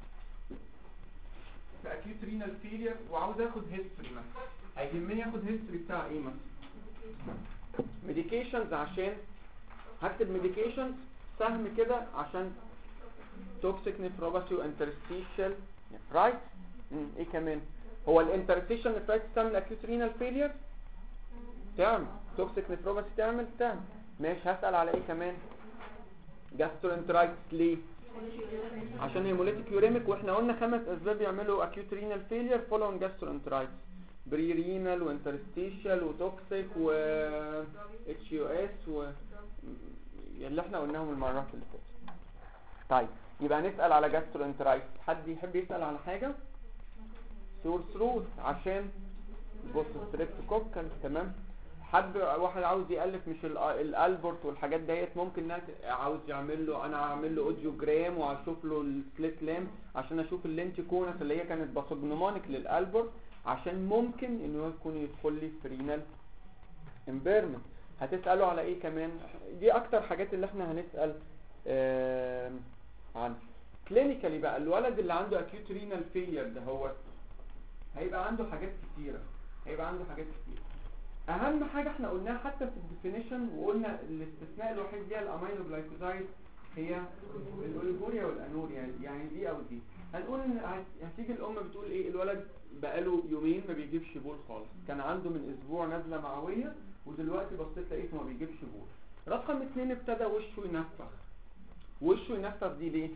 في اكيوت رينال فيلير وعاوز اخد هيستوري مثلا، هيهمني اخد هيستوري بتاع ايه مثلا؟ ميديكيشنز، عشان هكتب ميديكيشنز سهم كده عشان توكسيك نيفروباثي وانترستيشال رايت. ايه كمان؟ هو الانترستيشال نيفرايتس تعمل اكيوت رينال فيلير؟ تعمل. توكسيك نيفروباثي تعمل؟ تعمل. ماشي. هسأل على ايه كمان؟ جاسترونترايتس. ليه؟ عشان هيموليتيك يوريميك، واحنا قلنا خمس اسباب يعملوا اكيوت رينال فيلير فولون جاسترونترايتس: بري رينال وانترستيشال وتوكسيك و اتش يو اس و اللي احنا قلناهم المرات اللي فاتت. طيب يبقى نسأل على جاسترونترايتس. حد يحب يسأل على حاجة؟ سور ثروت عشان بص ستريبتوكوكل. تمام. حد واحد عاوز يألف مش الالبورت والحاجات ديت، ممكن ناس عاوز يعمل له، انا اعمل له اوديوجرام واشوف له السليت لام عشان اشوف اللينتي كونس اللي هي كانت باثوجنومونيك للالبورت، عشان ممكن انه يكون يدخل لي في رينال امبيرمنت. هتسأله على ايه كمان؟ دي اكتر حاجات اللي احنا هنسأل آه عنها. كلينيكالي بقى الولد اللي عنده اكيوت رينال فيلير ده هو هيبقى عنده حاجات كتيرة، هيبقى عنده حاجات كتيرة. اهم حاجة احنا قلناها حتى في الديفينيشن، وقلنا الاستثناء الوحيد دي الامينو جلايكوزايد هي الاوليجوريا والانوريا، يعني دي او دي. هنقول ان هتيجي الام بتقول ايه، الولد بقاله يومين ما بيجيبش بول خالص، كان عنده من اسبوع نزلة معوية ودلوقتي بصيت لقيته ما بيجيبش بول. رقم اتنين ابتدى وشه ينفخ. وشه ينفخ دي ليه؟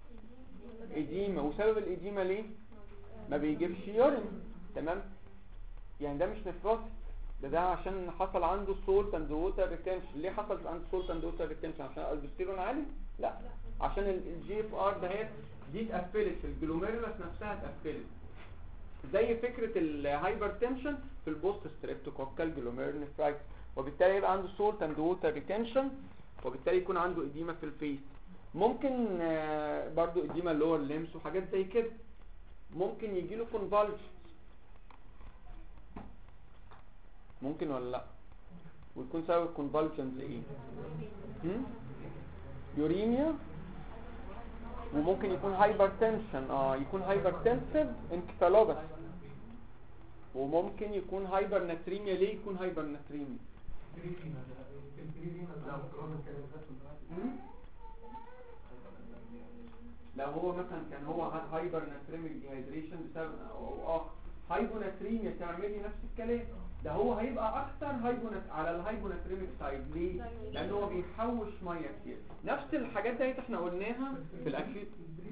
اديمة. وسبب الاديمة ليه؟ ما بيجيبش يورين. تمام. يعني ده مش نفروتك، ده ده عشان حصل عنده سولت اند ووتر ريتنشن. ليه حصل عنده سولت اند ووتر ريتنشن؟ عشان الالدوستيرون عالي؟ لا، عشان الجي اف ار دهيت دي اتقفلت، الجلوميرولس نفسها اتقفلت، زي فكرة الهايبرتنشن في البوست ستريبتوكوكال جلوميرولونيفرايتس، وبالتالي يبقى عنده سولت اند ووتر ريتنشن، وبالتالي يكون عنده اديمة في الفيس. ممكن برضو اديمة اللي هو الليمس وحاجات زي كده. ممكن يجيله كونفالجن، ممكن ولا لا؟ ويكون سبب الكونفالجنز ايه؟ هم؟ يوريميا. وممكن يكون هايبرتنشن، اه يكون هايبرتنسيف انكفالوباثي. وممكن يكون هايبر ناتريميا. ليه يكون هايبر ناتريميا؟ لو هو مثلا كان هو هايبر ناتريميك ديهايدريشن بسبب او اخر، هايبوناتريميا تعمل لي نفس الكلام. ده هو هيبقى اكتر هايبونات على الهايبوناتريميك سايد. ليه؟ لان هو بيحوش ميه كتير. نفس الحاجات ديت احنا قلناها في الاكيوت.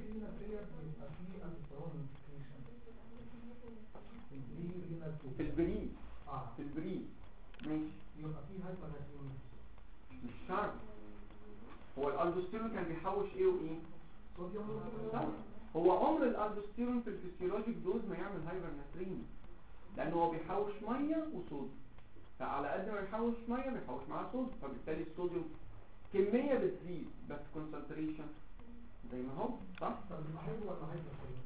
في البري في البري ماشي، يبقى في هايبوناتريميا. مش شرط. هو الالدوستيرون كان بيحوش ايه وايه؟ صوديوم. هو عمر الالدوستيرون في الفسيولوجيك دوز ما يعمل هايبر ناتريميا، لانه هو بيحوش ميه وصوديوم، فعلى قد ما بيحوش ميه بيحوش معاه صوديوم، فبالتالي الصوديوم كميه بتزيد بس كونسنتريشن زي ما هو. صح؟ طب يبقى هايبر ولا هايبر كريم؟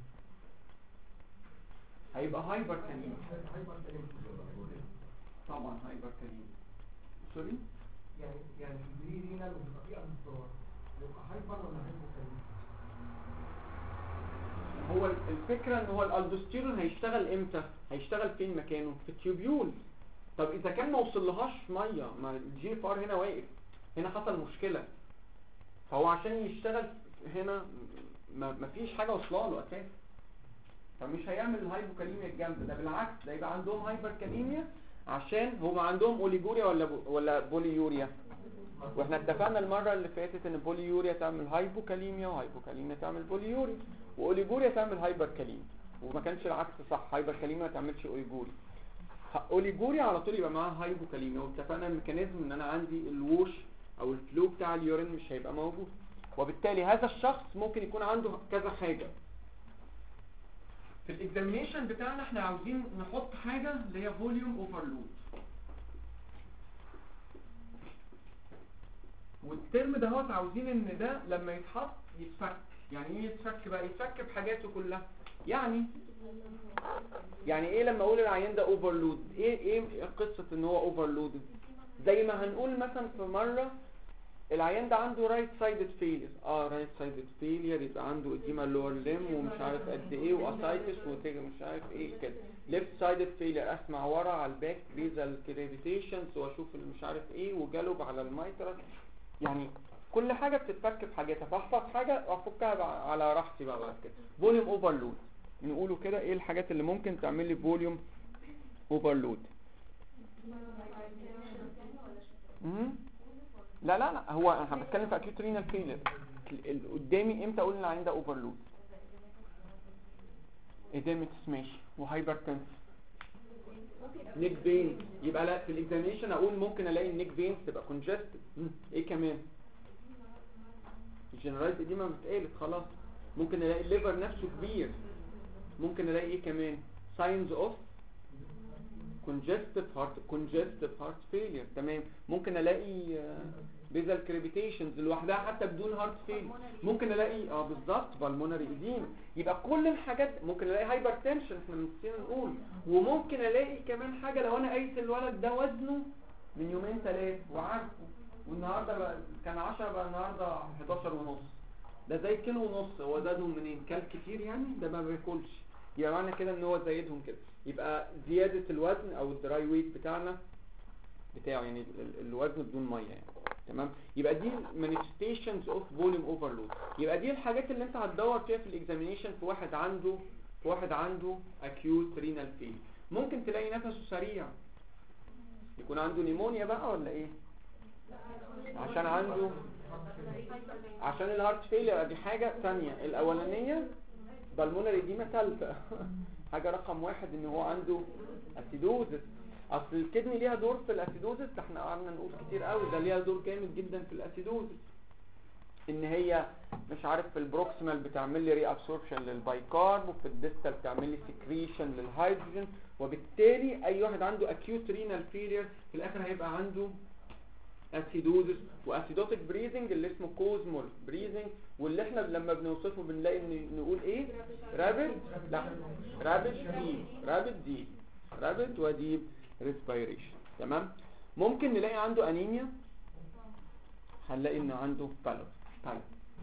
هيبقى هايبر كريم هايبر كريم طبعا. هايبر كريم سوري، يعني يعني البري رينال ويبقى فيه انتصار، يبقى هايبر ولا هايبر كريم؟ هو الفكرة ان هو الالدوستيرون هيشتغل امتى؟ هيشتغل فين مكانه؟ في التيوبيول. طب اذا كان ما وصلهاش ميه، ما الجي اف ار هنا واقف، هنا حصل مشكلة، فهو عشان يشتغل هنا ما فيش حاجة وصلها له اساسا، فمش هيعمل الهايبوكاليميا الجامدة ده. بالعكس، ده يبقى عندهم هايبركاليميا عشان هم عندهم اوليجوريا ولا بو ولا بوليوريا. واحنا اتفقنا المرة اللي فاتت ان بوليوريا تعمل هايبوكاليميا وهايبوكاليميا تعمل بوليوريا. واوليجوريا تعمل هايبر كاليميا، وما كانش العكس صح، هايبر كاليميا ما تعملش اوليجوريا. اوليجوريا على طول يبقى معاها هايبوكاليميا، واتفقنا الميكانيزم ان انا عندي الووش او الفلو بتاع اليورين مش هيبقى موجود، وبالتالي هذا الشخص ممكن يكون عنده كذا حاجة. في الاكزامينيشن بتاعنا احنا عاوزين نحط حاجة اللي هي فوليوم اوفرلود، والترم ده هو عاوزين ان ده لما يتحط يتفك. يعني ايه يتفك بقى؟ يتفك بحاجاته كلها. يعني يعني ايه لما اقول العيان ده اوفرلود؟ ايه ايه قصة ان هو اوفرلود؟ زي ما هنقول مثلا في مرة العيان ده عنده رايت سايدد فيلير، اه رايت سايدد فيلير يبقى عنده اديما لور ليم ومش عارف قد ايه واسايتس وتيجي مش عارف ايه كده. ليفت سايدد فيلير اسمع ورا على الباك بيزال كريفيتيشنز واشوف اللي مش عارف ايه وجالوب على الميترال. يعني كل حاجة بتتفك بحاجاتها، فاحفظ حاجة وافكها على راحتي بقى بعد كده. فوليوم اوفرلود نقوله كده، ايه الحاجات اللي ممكن تعمل لي فوليوم اوفرلود؟ امم لا لا لا هو انا بتكلم في اكيوت رينال فيلر. قدامي امتى اقول ان العين ده اوفرلود؟ اديمتس ماشي، وهايبرتنس، نيك فين. يبقى لا في الاكزامينشن اقول ممكن الاقي النيك فين تبقى كونجستد. ايه كمان؟ الجنرالايز دي ما بتقالت خلاص. ممكن الاقي الليفر نفسه كبير. ممكن الاقي ايه كمان؟ ساينز اوف congestive heart congestive heart failure. تمام. ممكن الاقي بيزال كريبيتيشنز لوحدها حتى بدون هارت فيلير. ممكن الاقي اه بالظبط بالمونري ايديما. يبقى كل الحاجات ممكن الاقي هايبرتنشن احنا نسينا نقول. وممكن الاقي كمان حاجه لو انا قايس الولد ده وزنه من يومين ثلاثه وعارفه والنهارده بقى كان عشرة بقى النهارده حداشر ونص، ده زي كيلو ونص. هو زادهم منين؟ كل كتير يعني؟ ده ما بياكلش. يبقى معنى كده ان هو زايدهم كده. يبقى زيادة الوزن او الدراي ويت بتاعنا بتاعه يعني الوزن بدون ميه يعني. تمام. يبقى دي manifestations of volume overload. يبقى دي الحاجات اللي انت هتدور فيها في الاكزامينيشن في واحد عنده في واحد عنده acute renal failure. ممكن تلاقي نفسه سريع، يكون عنده نيمونيا بقى ولا ايه؟ عشان عنده عشان الهارت فيلير. دي حاجة ثانيه. الاولانية بالمونري دي ثالثه. حاجة رقم واحد ان هو عنده اسيدوزس. اصل الكدني ليها دور في الاسيدوزس، احنا قعدنا نقول كتير قوي ده ليها دور جامد جدا في الاسيدوزس. ان هي مش عارف في البروكسيمال بتعمل لي ري ابسوربشن للبايكارب، وفي الديستال بتعمل لي سكريشن للهيدروجين، وبالتالي اي واحد عنده اكيوت رينال فيلير في الاخر هيبقى عنده اسيدوزس واسيدوتيك بريزنج اللي اسمه كوزمول بريزنج، واللي احنا لما بنوصفه بنلاقي ان نقول ايه؟ رابيد لا رابيد ديب رابيد ديب رابيد وديب ريسبيريشن. تمام. ممكن نلاقي عنده انيميا، هنلاقي انه عنده بالور. طيب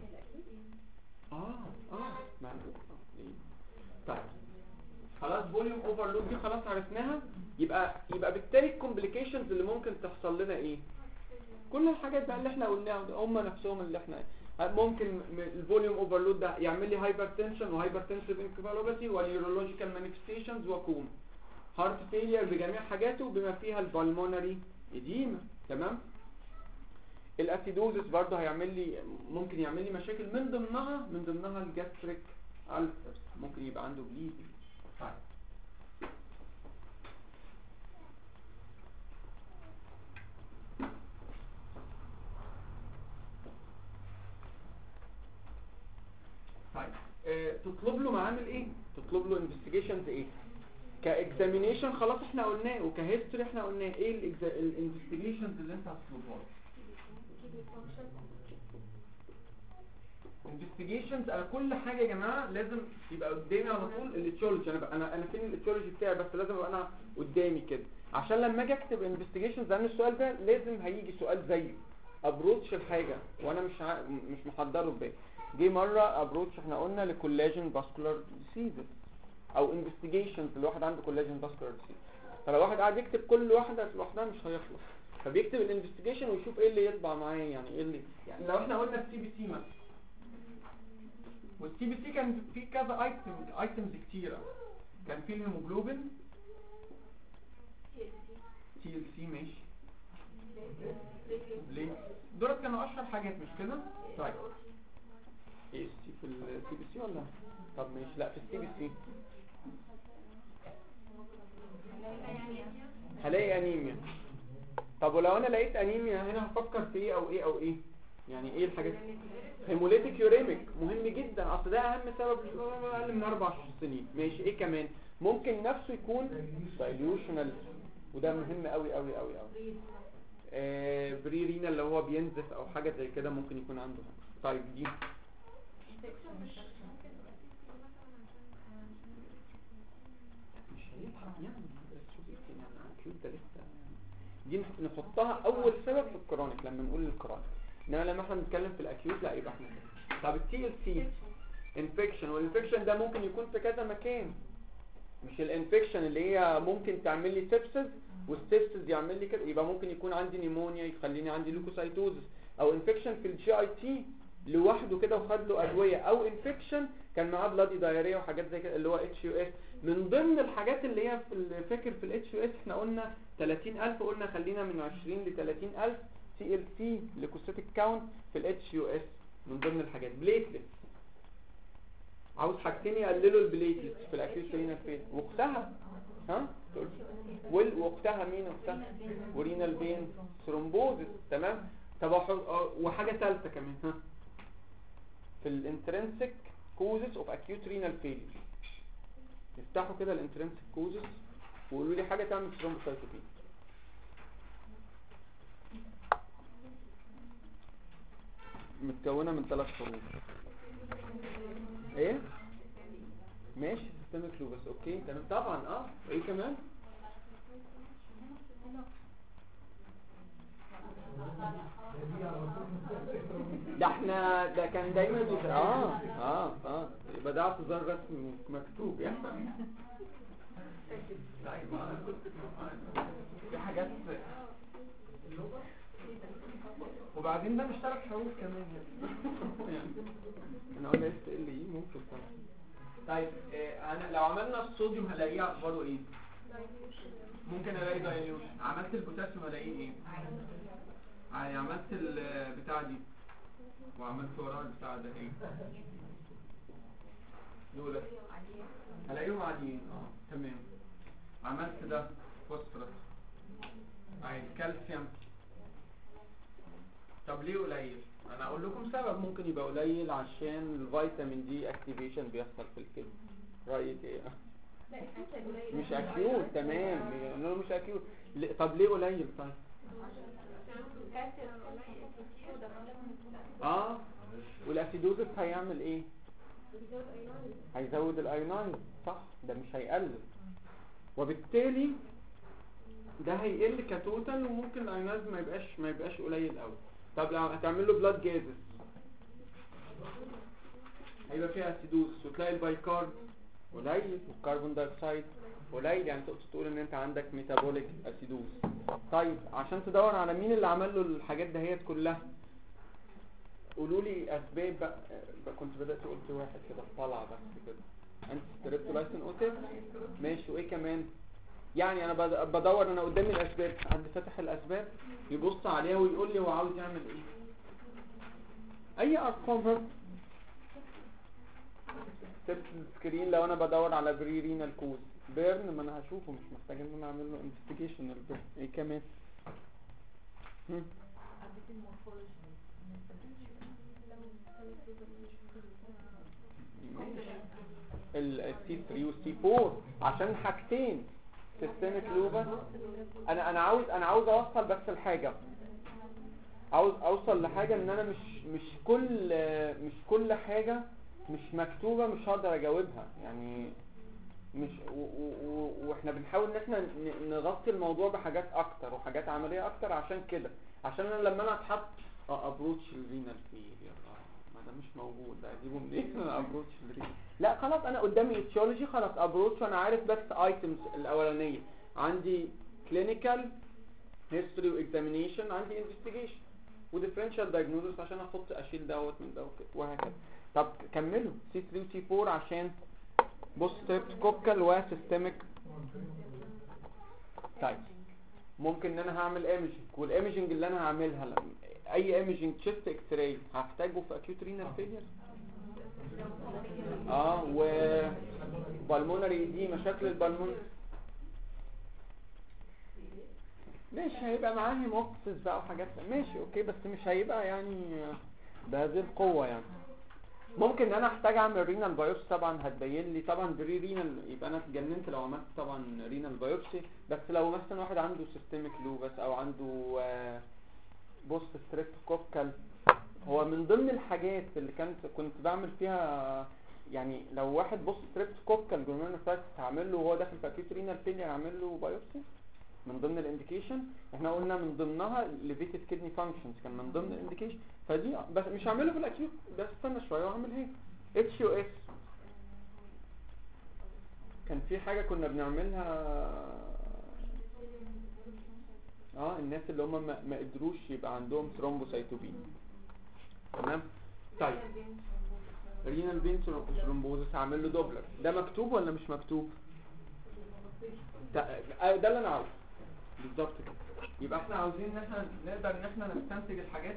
اه اه معلومه. طيب خلاص فوليوم اوفرلود دي خلاص عرفناها. يبقى يبقى بالتالي الكومبليكيشنز اللي ممكن تحصل لنا ايه؟ كل الحاجات بقى اللي احنا قلناها هم نفسهم اللي احنا ممكن الفوليوم اوفرلود ده يعمل لي هايبرتنشن وهايبرتنسيف انكفالوباثي ونيورولوجيكال مانيفستيشنز وكوم هارت فيلير بجميع حاجاته بما فيها البالمونري اديما. تمام. الاسيدوزس برضه هيعمل لي ممكن يعمل لي مشاكل من ضمنها من ضمنها الجاستريك ألسر، ممكن يبقى عنده بليدنج. طيب طيب اه تطلب له معامل ايه؟ تطلب له انفستيجيشنز ايه؟ كاكزامينيشن خلاص احنا قلناه، وكهيستوري احنا قلناه. ايه الانفستيجيشنز اللي انت هتطلبها له؟ انفستيجيشنز انا كل حاجه يا جماعه لازم يبقى قدامي على طول الاتيولوجي. انا بقى انا انا فين الاتيولوجي بتاعي؟ بس لازم ابقى انا قدامي كده عشان لما اجي اكتب انفستيجيشنز عن السؤال ده لازم هيجي سؤال زيه. ابروتش الحاجه وانا مش ع... مش محضره في بالي. جه مره ابروتش احنا قلنا لكولاجين فاسكولار ديسيزز او انفستيجيشنز الواحد عنده كولاجين فاسكولار ديسيز. فلو واحد قاعد يكتب كل واحده لوحدها مش هيخلص، فبيكتب الانفستيجيشن ويشوف ايه اللي يطبع معاه. يعني ايه اللي يعني لو احنا قلنا السي بي سي مثلا، والسي بي سي كان في كذا ايتم ايتمز كتيره. كان في الهيموجلوبين تي ال سي ماشي ليه دولت كانوا اشهر حاجات مش كده؟ طيب ايه السي في السي بي سي ولا طب ماشي، لا في السي بي سي هلاقي انيميا. طب ولو انا لقيت انيميا هنا هفكر في ايه او ايه او ايه؟ يعني ايه الحاجات؟ هيموليتيك يوريميك مهم جدا، اصل ده اهم سبب اقل من اربع سنين. ماشي، ايه كمان؟ ممكن نفسه يكون دايليوشنال، وده مهم قوي قوي قوي قوي. آه بري رينا اللي هو بينزف او حاجه زي كده ممكن يكون عنده. طيب دي مش هيلحق يعني الكيوت ده لسه، دي نحطها اول سبب في الكرونيك لما نقول الكرونيك، انما لما احنا بنتكلم في الاكيوت لا يبقى احنا كده. طب التي ال سي انفكشن، والانفكشن ده ممكن يكون في كذا مكان، مش الانفكشن اللي هي ممكن تعمل لي سيبسس والسيبسس يعمل لي كده، يبقى ممكن يكون عندي نيمونيا يخليني عندي لوكوسايتوزس، او انفكشن في الجي اي تي لوحده كده وخد له ادويه، او انفكشن كان معاه بلادي دايريا وحاجات زي كده اللي هو اتش يو اس. من ضمن الحاجات اللي هي في فاكر في الاتش يو اس احنا قلنا ثلاثين ألف، قلنا خلينا من عشرين ل ثلاثين ألف سي ال سي ليكوسيتيك كاونت في الاتش يو اس. من ضمن الحاجات بليتلت، عاوز حاجتين يقللوا البليتلت في الاكيوت رينال فيل، واختها ها وال واختها مين اختها ورينال فين ثرومبوزس. تمام. طب وحاجه ثالثه كمان ها في الانترنسيك كوزز اوف اكيوت رينال فيلير، افتحوا كده الانترنسيك كوزز وقولوا لي حاجه تعمل ثرومبوسايتوبين. متكونه من ثلاث حروف. ايه ماشي سيستميك لوبس، اوكي تمام طبعا. اه ايه كمان؟ ده احنا ده كان دايما يت... اه اه اه يبقى ده اعتذار رسمي مكتوب يعني. في حاجات وبعدين ده مش ثلاث حروف كمان يعني انا قلنا اس ال اي ممكن طبعا. طيب اه انا لو عملنا الصوديوم هلاقيه اخباره ايه؟ ممكن الاقي دايليوشن. عملت البوتاسيوم هلاقيه ايه؟ يعني عملت البتاع دي وعملت وراها البتاع ده ايه؟ دول هلاقيهم عاديين. اه تمام. عملت ده فوسفورس عايز كالسيوم. طب ليه قليل؟ انا اقول لكم سبب ممكن يبقى قليل، عشان الفيتامين دي اكتيفيشن بيحصل في الكلى. رايك ايه؟ مش اكيوت. تمام انه مش اكيوت. طب ليه قليل؟ طيب اه والاسيدوزس هيعمل ايه؟ هيزود الايونايز صح، ده مش هيقلل، وبالتالي ده هيقل كتوتال، وممكن الايونايز ما يبقاش ما يبقاش قليل قوي. طب لو هتعمل له بلاد جازس هيبقى فيها اسيدوزس، وتلاقي البايكارب قليل والكربون دايوكسيد قليل، يعني تقصد تقول ان انت عندك ميتابوليك اسيدوز. طيب عشان تدور على مين اللي عمل له الحاجات دهيت كلها قولوا لي اسباب بقى. كنت بدات قلت واحد كده طالع بس كده انت ستريبتولايسين قلت ماشي، وايه كمان؟ يعني انا بدور انا قدامي الاسباب، حد فتح الاسباب يبص عليها ويقول لي هو عاوز يعمل ايه. اي ارقام سبت السكرين لو انا بدور على بري رينال كوز بيرن، ما انا هشوفه مش محتاج ان انا اعمل له انفستيجيشن البيرن. ايه كمان؟ هم السي ثلاثة والسي أربعة عشان حاجتين سيستميك لوبس. انا انا عاوز انا عاوز اوصل بس الحاجه، عاوز اوصل لحاجه ان انا مش مش كل مش كل حاجه مش مكتوبه مش هقدر اجاوبها يعني، مش و و و واحنا بنحاول ان احنا نغطي الموضوع بحاجات اكتر وحاجات عمليه اكتر، عشان كده عشان انا لما انا اتحط ابروتش الرينال فيل يا ما ده مش موجود، ده اجيبه منين انا ابروتش الرينال؟ لا خلاص انا قدامي اتيولوجي خلاص ابروتش، وانا عارف بس ايتمز الاولانيه عندي كلينيكال هيستوري واكزامينيشن، عندي انفستيجيشن وديفرنشال دايجنوستس عشان احط اشيل دوت من دوت وهكذا. طب كملوا سي ثلاثة وسي أربعة عشان بص ستريبتوكوكال وسيستميك. طيب ممكن ان انا هعمل ايميجنج، والايميجنج اللي انا هعملها اي ايميجنج تشيست اكس راي هحتاجه في اكيوت رينال فيلير اه و بالمونري دي مشاكل البالمون ماشي، هيبقى معاه هيموكسيس بقى وحاجات ماشي اوكي، بس مش هيبقى يعني بهذه القوة يعني. ممكن انا احتاج اعمل رينال بايوبسي طبعا، هتبين لي طبعا بري رينال، يبقى انا اتجننت لو عملت طبعا رينال بايوبسي. بس لو مثلا واحد عنده سيستميك لوبس او عنده بوست ستريبتوكوكال، هو من ضمن الحاجات اللي كانت كنت بعمل فيها يعني لو واحد بوست ستريبتوكوكال جلوميرولوفاكس هعمل له وهو داخل في اكيوت رينال فيلير هعمل له بايوبسي من ضمن الانديكيشن. احنا قلنا من ضمنها ليفيتد كيدني فانكشنز كان من ضمن الانديكيشن، فدي بس مش هعمله في الاكيوت، بس استنى شويه واعمل هيك. اتش يو اس كان في حاجه كنا بنعملها اه الناس اللي هم ما, ما قدروش يبقى عندهم ثرومبوسايتوبين. تمام طيب رينال فين ثرومبوزس هعمل له دوبلر، ده مكتوب ولا مش مكتوب؟ ده, ده اللي انا عاوزه بالظبط كده. يبقى احنا عاوزين ان احنا نقدر ان احنا نستنتج الحاجات.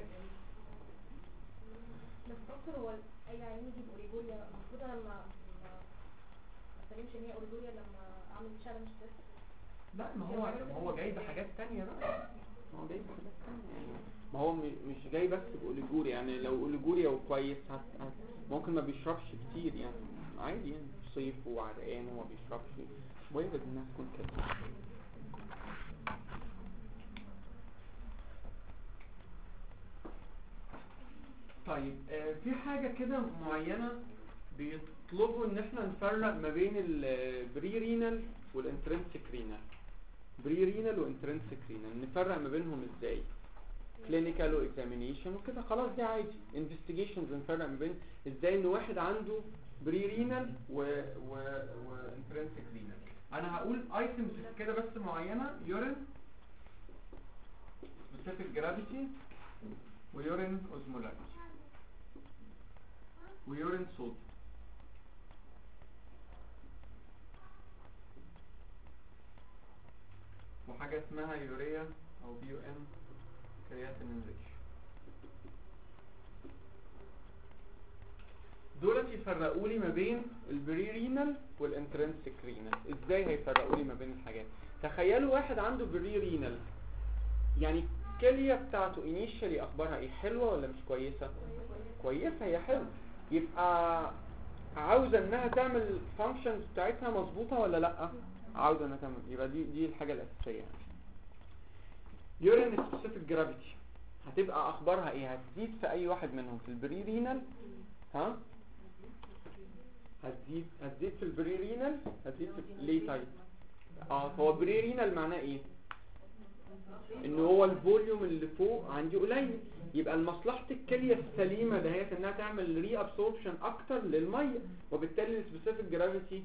بس دكتور هو اي عيان يجي باوريجوريا المفروض انا ما ما استلمش ان هي اوريجوريا لما اعمل تشالنج تيست؟ لا ما هو ما هو جاي بحاجات تانية بقى، ما هو جاي بحاجات تانية يعني، ما هو مش جاي بس باوريجوريا يعني. لو اوريجوريا وكويس هت... هت... ممكن ما بيشربش كتير يعني عادي يعني، صيف وعرقان وما بيشربش، وارد انها تكون كده. طيب آه في حاجة كده معينة بيطلبوا ان احنا نفرق ما بين البري رينال والانترنسيك رينال. بري رينال وانترنسيك رينال نفرق ما بينهم ازاي؟ كلينيكال واكزامينيشن وكده خلاص دي عادي. انفستيجيشنز نفرق ما بين ازاي ان واحد عنده بري رينال و و وانترنسيك رينال. انا هقول ايتمز كده بس معينة، يورين سبيسيفيك جرافيتي ويورين اوزمولاريتي ويورين صوت وحاجة اسمها يوريا او بي يو ان كرياتين انريتش. دولت يفرقوا لي ما بين البري رينال والانترنسيك رينال. ازاي هيفرقوا لي ما بين الحاجات؟ تخيلوا واحد عنده بري رينال، يعني الكليه بتاعته انيشالي اخبارها ايه؟ حلوه ولا مش كويسه؟ كويسه، هي حلوه، يبقى عاوزه انها تعمل الفانكشنز بتاعتها مظبوطه ولا لا؟ عاوزه انها تعمل، يبقى دي دي الحاجه الاساسيه يعني. يورين سبيسيفيك جرافيتي هتبقى اخبارها ايه؟ هتزيد في اي واحد منهم، في البري رينال ها هتزيد هتزيد في البري رينال هتزيد في ليه طيب؟ اه هو بري رينال معناه ايه؟ ان هو الفوليوم اللي فوق عندي قليل، يبقى المصلحه الكليه السليمه دهيت انها تعمل ري ابسوربشن اكتر للميه، وبالتالي السبيسيفيك جرافيتي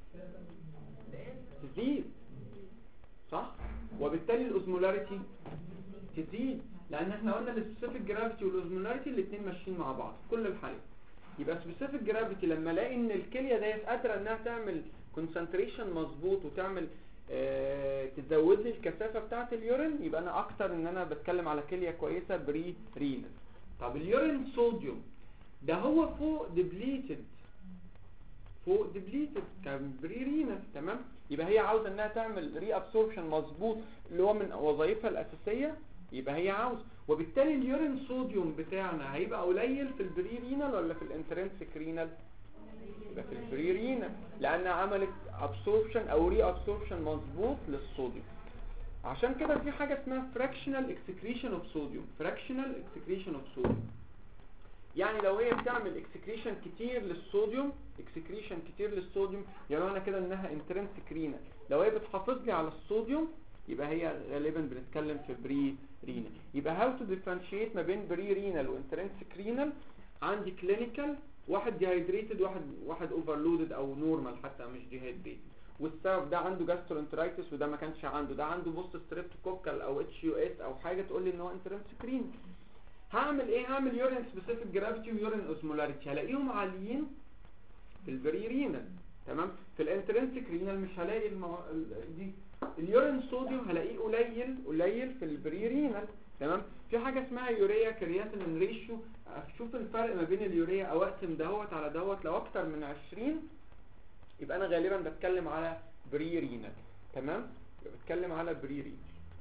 تزيد صح، وبالتالي الاوزمولاريتي تزيد، لان احنا قلنا السبيسيفيك جرافيتي والاوزمولاريتي الاثنين ماشيين مع بعض في كل الحالات. يبقى سبيسيفيك جرافيتي لما الاقي ان الكليه ديت قادره انها تعمل كونسنتريشن مظبوط وتعمل آه تزود لي الكثافه بتاعه اليورين، يبقى انا اكتر ان انا بتكلم على كليه كويسه بري رينال. طب اليورين صوديوم ده هو فوق ديبليتد، فوق ديبليتد كان بري رينال تمام، يبقى هي عاوزه انها تعمل ري ابسوربشن مظبوط اللي هو من وظائفها الاساسيه، يبقى هي عاوز، وبالتالي اليورين صوديوم بتاعنا هيبقى قليل في البري رينال ولا في الانترنسيك رينال؟ يبقى في البري رينال، لانها عملت ابسوربشن او ري ابسوربشن مظبوط للصوديوم. عشان كده في حاجه اسمها فراكشنال اكسكريشن اوف صوديوم. فراكشنال اكسكريشن اوف صوديوم يعني لو هي بتعمل اكسكريشن كتير للصوديوم، اكسكريشن كتير للصوديوم يعني معنى كده انها انترنسيك رينال. لو هي بتحافظ لي على الصوديوم يبقى هي غالبا بنتكلم في بري رينال. يبقى هاو تو ديفرنشيت ما بين بري رينال وانترنسيك رينال؟ عندي كلينيكال، واحد ديهايدريتد، واحد واحد اوفرلودد او نورمال حتى مش ديهايدريتد، والسبب ده عنده جاسترونترايتس وده ما كانش عنده، ده عنده بوست ستريبتوكوكال او اتش يو اس او حاجه تقول لي ان هو انترنسيك رينال. هعمل ايه؟ هعمل يورين سبيسيفيك جرافيتي ويورين اوزمولاريتي، هلاقيهم عاليين في البري رينال تمام. في الانترنسك رينال مش هلاقي المو... ال- دي اليورين صوديوم هلاقيه قليل قليل في البري رينال. تمام. في حاجه اسمها يوريا كرياتين ريشيو، اشوف الفرق ما بين اليوريا او اقسم دهوت على دهوت، لو اكتر من عشرين يبقى انا غالبا بتكلم على بري رينال. تمام. يبقى بتكلم على بري رينال.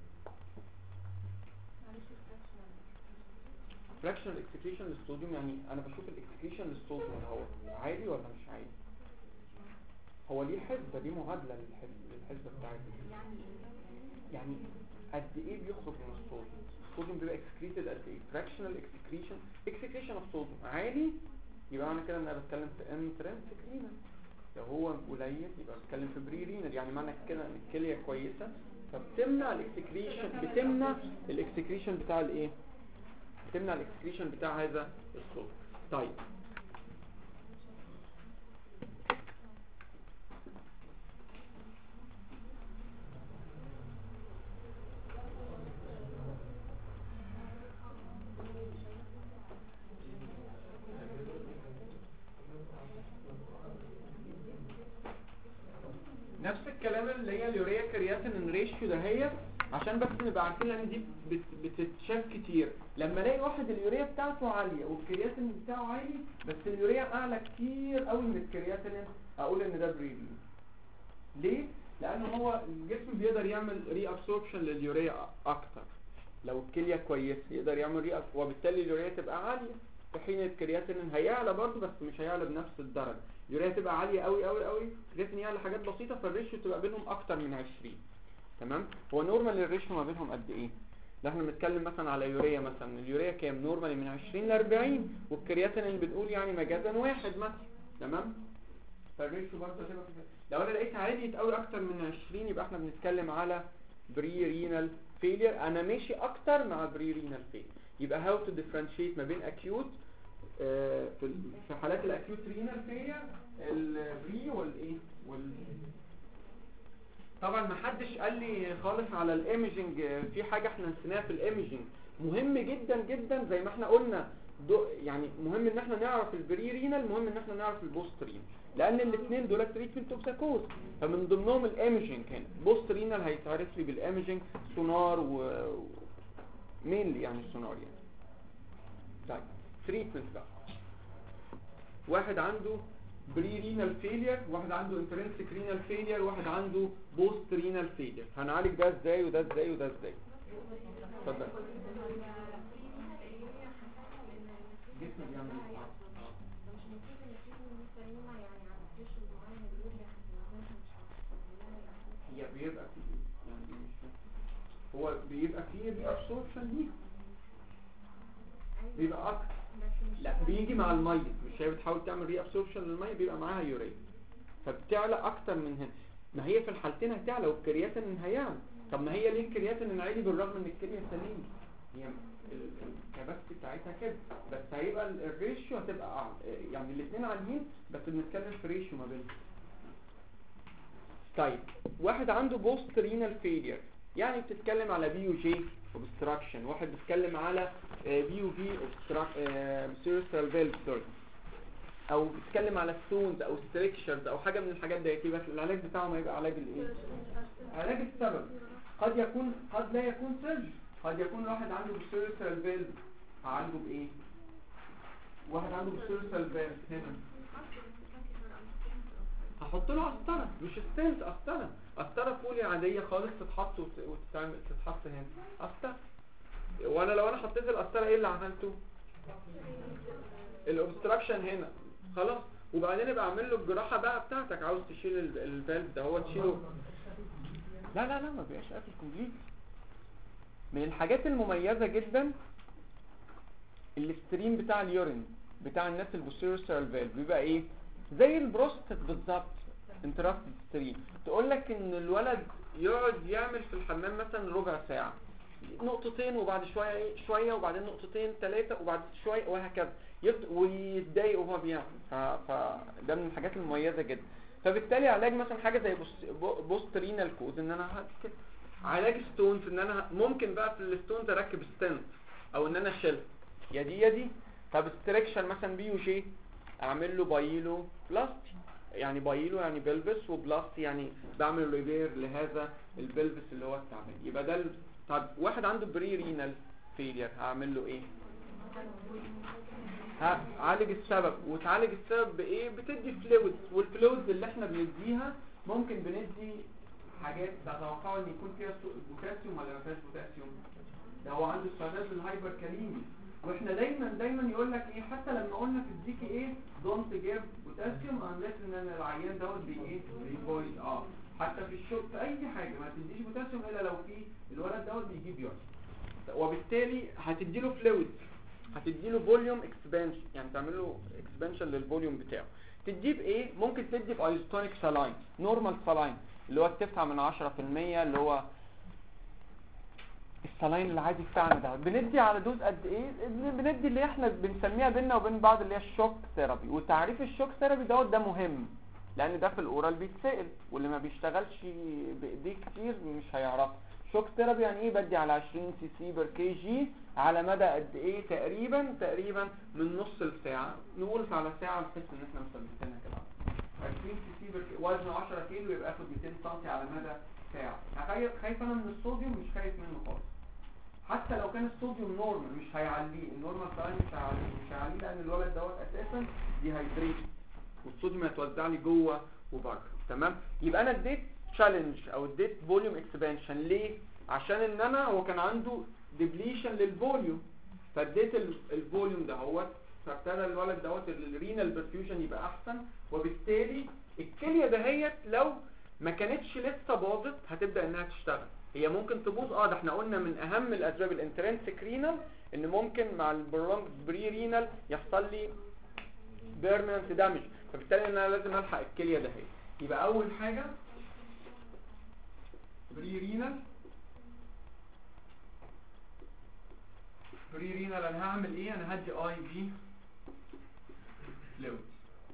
فراكشنال اكسكريشن للصوديوم، يعني انا بشوف الاكسكريشن للصوديوم هو عالي ولا مش عالي. هو ليه حسبه، دي معادله للحسبه للحسبه بتاعته. يعني قد ايه بيخرج من الصوديوم؟ الصوديوم بيبقى اكسكريتد قد ايه؟ فراكشنال اكسكريشن اكسكريشن اوف صوديوم عالي يبقى معنى كده ان انا بتكلم في انترنسك رينال. لو هو قليل يبقى بتكلم في بري رينال. يعني معنى كده ان الكليه كويسه فبتمنع الاكسكريشن، بتمنع الاكسكريشن بتاع الايه؟ بتمنع الاكسكريشن بتاع هذا الصوديوم. طيب نفس الكلام اللي هي اليوريا كرياتين ريشيو ده، هي عشان بس نبقى عارفين لان دي بت- بتتشاف كتير. لما الاقي واحد اليوريا بتاعته عاليه والكرياتين بتاعه عالي بس اليوريا اعلى كتير قوي من الكرياتين، اقول ان ده بريلي. ليه؟ لان هو الجسم بيقدر يعمل ري ابسوربشن لليوريا اكتر. لو الكليه كويسه يقدر يعمل ري، وبالتالي اليوريا تبقى عاليه، في حين الكرياتين هيعلى برضه بس مش هيعلى بنفس الدرجه. اليوريا تبقى عاليه قوي قوي قوي، الكرياتين يعلى حاجات بسيطه، فالريشيو تبقى بينهم اكتر من عشرين. تمام. هو نورمال الريشيو ما بينهم قد ايه؟ لو احنا بنتكلم مثلا على يوريا، مثلا اليوريا كام نورمالي؟ من عشرين ل أربعين، والكرياتين اللي بنقول يعني مجازا واحد مثلا. تمام. فالريشيو برضه هتبقى كده. لو انا لقيت عالية قوي اكتر من عشرين يبقى احنا بنتكلم على بري رينال فيلير. انا ماشي اكتر مع بري رينال فيلير. يبقى هاو تو ديفرنشيت ما بين اكيوت آه في في حالات الاكيوت رينال فيلير البري والايه وال طبعا ما حدش قال لي خالص على الايميجنج. في حاجه احنا نسيناها في الايميجنج مهم جدا جدا زي ما احنا قلنا، يعني مهم ان احنا نعرف البري رينال، مهم ان احنا نعرف البوست رينال، لان الاثنين دول تريتمنت اوف ساكوز، فمن ضمنهم الايميجنج. هنا بوست رينال هيتعرف لي بالايميجنج سونار و مينلي يعني سونار يعني. طيب تريتمنت بقى، واحد عنده بري رينال فيلير، واحد عنده انترنسك رينال فيلير، واحد عنده بوست رينال فيلير. هنعالج ده ازاي وده ازاي وده ازاي؟ اتفضل. جسم بيعمل ايه؟ هي بيبقى فيه يعني مش هو بيبقى فيه ابسوربشن دي بيبقى اكتر. لا بيجي مع الميه، مش هي بتحاول تعمل ري ابسوربشن للميه بيبقى معاها يوريا فبتعلى اكتر من هنا. ما هي في الحالتين هتعلى والكرياتين هيعلى. طب ما هي ليه الكرياتين عالي بالرغم ان الكليه سليمه؟ هي الكباستي بتاعتها كده، بس هيبقى الريشيو هتبقى اعلى. يعني الاثنين عاليين بس بنتكلم في ريشيو ما بينهم. طيب واحد عنده بوست رينال فيلير يعني بتتكلم على بي يو جي اوبستراكشن، واحد بيتكلم على بي يو في سيريسترال فالف سوري، او بيتكلم على ستونز او ستريكشرز او حاجه من الحاجات دي، يبقى العلاج بتاعه ما يبقى علاج الايه؟ علاج السبب. قد يكون قد لا يكون سيرج، قد يكون واحد عنده سيريسترال فالف هعالجه بايه؟ واحد عنده سيريسترال فالف هنا هحط له قسطره، مش ستنت، قسطره قسطره فولي عاديه خالص تتحط وتتعمل تتحط هنا قسطره. وانا لو انا حطيت القسطره ايه اللي عملته؟ الاوبستراكشن هنا خلاص. وبعدين ابقى اعمل له الجراحه بقى بتاعتك، عاوز تشيل الفالف ده هو تشيله. لا لا لا ما بيبقاش قافل كومبليت. من الحاجات المميزه جدا الاستريم بتاع اليورين بتاع الناس البوستيريور فالف بيبقى ايه؟ زي البروستات بالظبط، انتراكتد ستريم. تقول لك ان الولد يقعد يعمل في الحمام مثلا ربع ساعه، نقطتين وبعد شويه ايه شويه وبعدين نقطتين ثلاثه وبعد شويه وهكذا، ويتضايق وهو بيعمل. فده من الحاجات المميزه جدا. فبالتالي علاج مثلا حاجه زي بوست رينال كوز ان انا كده. علاج ستونز ان انا ممكن بقى في الستونز اركب ستنت او ان انا اشيلها يا دي يا دي. طب ستريكشن مثلا بي وجي اعمل له بايلو بلاستي يعني بايلو يعني بلبس، وبلاس يعني بعمل ريبير لهذا البلبس اللي هو التعبان. يبقى ده ال... طب واحد عنده بري رينال فيلير هعمل له ايه؟ هعالج السبب. وتعالج السبب بايه؟ بتدي فلويدز، والفلويدز اللي احنا بنديها ممكن بندي حاجات تتوقعوا ان يكون فيها بوتاسيوم ولا ما فيهاش بوتاسيوم. ده هو عنده استعداد للهايبر كاليميا، واحنا دايما دايما يقول لك ايه حتى لما قلنا تديكي ايه دونت جيف بوتاسيوم انليس ان العيان دوت بي ايه بيبويز. اه حتى في الشرب في اي حاجه ما تديش بوتاسيوم الا لو في الولد دوت بيجيب يورين، وبالتالي هتديله فلويد، هتديله فوليوم اكسبانشن، يعني تعمل له اكسبانشن للفوليوم بتاعه. تديه بايه؟ ممكن تدي بايزوتونيك سالاين، نورمال سالاين اللي هو التسعة من عشرة في المية اللي هو السلاين العادي بتاعنا ده. بندي على دوز قد ايه؟ بندي اللي احنا بنسميها بيننا وبين بعض اللي هي الشوك ثيرابي. وتعريف الشوك ثيرابي دوت ده مهم لان ده في الاورال بيتسال، واللي ما بيشتغلش بايديه كتير مش هيعرف. شوك ثيرابي يعني ايه؟ بدي على عشرين سي سي بر كي جي على مدى قد ايه؟ تقريبا تقريبا من نص لساعه، نقول على ساعه نحس ان احنا مثبتينها كده. عشرين سي سي بر كي وزن عشرة كيلو يبقى اخد مئتين سم على مدى ساعه. خايف خايف انا من الصوديوم؟ مش خايف منه خالص. حتى لو كان الصوديوم نورمال مش هيعليه، النورمال ساين مش هيعليه مش هيعليه لان الولد دوت اساسا دي هيدريت والصوديوم هيتوزع لي جوه وبره. تمام؟ يبقى انا اديت تشالنج او اديت فوليوم اكسبانشن. ليه؟ عشان ان انا هو كان عنده ديبليشن للفوليوم، فاديت الفوليوم ده هو فابتدى الولد دوت الرينال برفيوجن يبقى احسن، وبالتالي الكليه دهيت لو ما كانتش لسه باظت هتبدا انها تشتغل. هي ممكن تبوظ اه، ده احنا قلنا من اهم الاسباب الانترنسك رينال ان ممكن مع البرونج بري رينال يحصل لي بيرمننت دامج، فبالتالي انا لازم الحق الكليه ده هي. يبقى اول حاجه بري رينال بري رينال انا هعمل ايه؟ انا هدي اي في فلويد.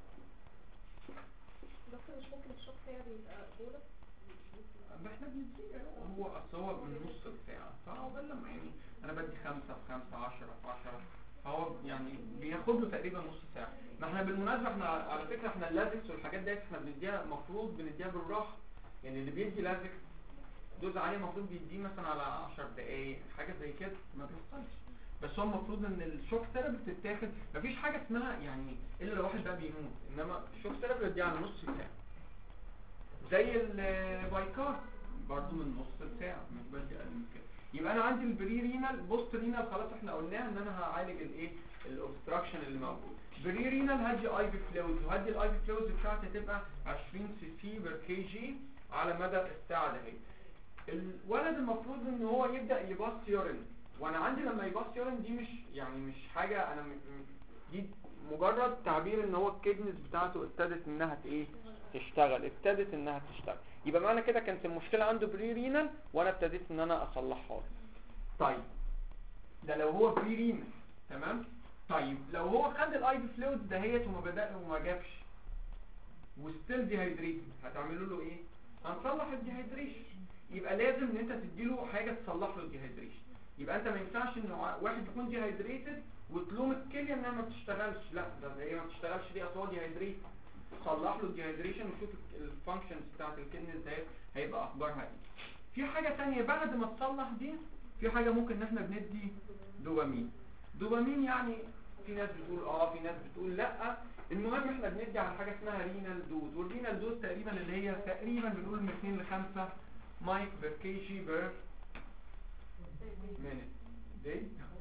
دكتور مش ممكن الشوك ثيرابي يبقى دولة؟ احنا بنديه هو اصل هو من نص ساعه، فهو ده لما يعني انا بدي خمسة في خمسة عشرة في عشرة، فهو يعني بياخد له تقريبا نص ساعه. ما احنا بالمناسبه احنا على فكره احنا اللازكس والحاجات ديت احنا بنديها المفروض بنديها بالراحه، يعني اللي بيدي لازكس دوز عاليه المفروض بيديه مثلا على عشر دقائق حاجه زي كده، ما بيحصلش. بس هو المفروض ان الشوك ثيرابي بتتاخد مفيش حاجه اسمها يعني الا لو واحد بقى بيموت، انما الشوك ثيرابي بديه على نص ساعه زي البايكار برضو من نص ساعه مش بدي اقل من كده. يبقى انا عندي البري رينال بوست رينال خلاص احنا قلناها ان انا هعالج الايه الاوبستراكشن اللي موجود. بري رينال هدي اي في فلويد، وهدي الاي في فلويد بتاعتي هتبقى عشرين سي سي بر كي جي على مدى الساعه ده. هي الولد المفروض ان هو يبدا يباص يورين، وانا عندي لما يباص يورين دي مش يعني مش حاجه انا م... دي مجرد تعبير ان هو الكدنس بتاعته ابتدت انها ايه تشتغل، ابتدت انها تشتغل. يبقى معنى كده كانت المشكله عنده بري رينال وانا ابتديت ان انا اصلحها له. طيب ده لو هو بري رينال تمام. طيب لو هو خد الاي في فلويد دهيت وما بدا وما جابش وستيل ديهايدريتد هتعملوا له ايه؟ هنصلح الديهايدريشن. يبقى لازم ان انت تديله حاجه تصلح له الديهايدريشن. يبقى انت ما ينفعش ان واحد يكون ديهايدريتد وتلوم الكليه انها ما بتشتغلش، لا ده هي ما بتشتغلش دي اصلا ديهايدريتد. صلح له الديهايدريشن وشوف الفانكشنز بتاعت الكدنس ده هيبقى اخبارها ايه. في حاجه ثانيه بعد ما تصلح دي، في حاجه ممكن ان احنا بندي دوبامين. دوبامين يعني في ناس بتقول اه في ناس بتقول لا، المهم احنا بندي على حاجه اسمها رينال دوز، والرينال دوز تقريبا اللي هي تقريبا بنقول من اثنين ل خمسة مايك بر كي جي بر مينيت دي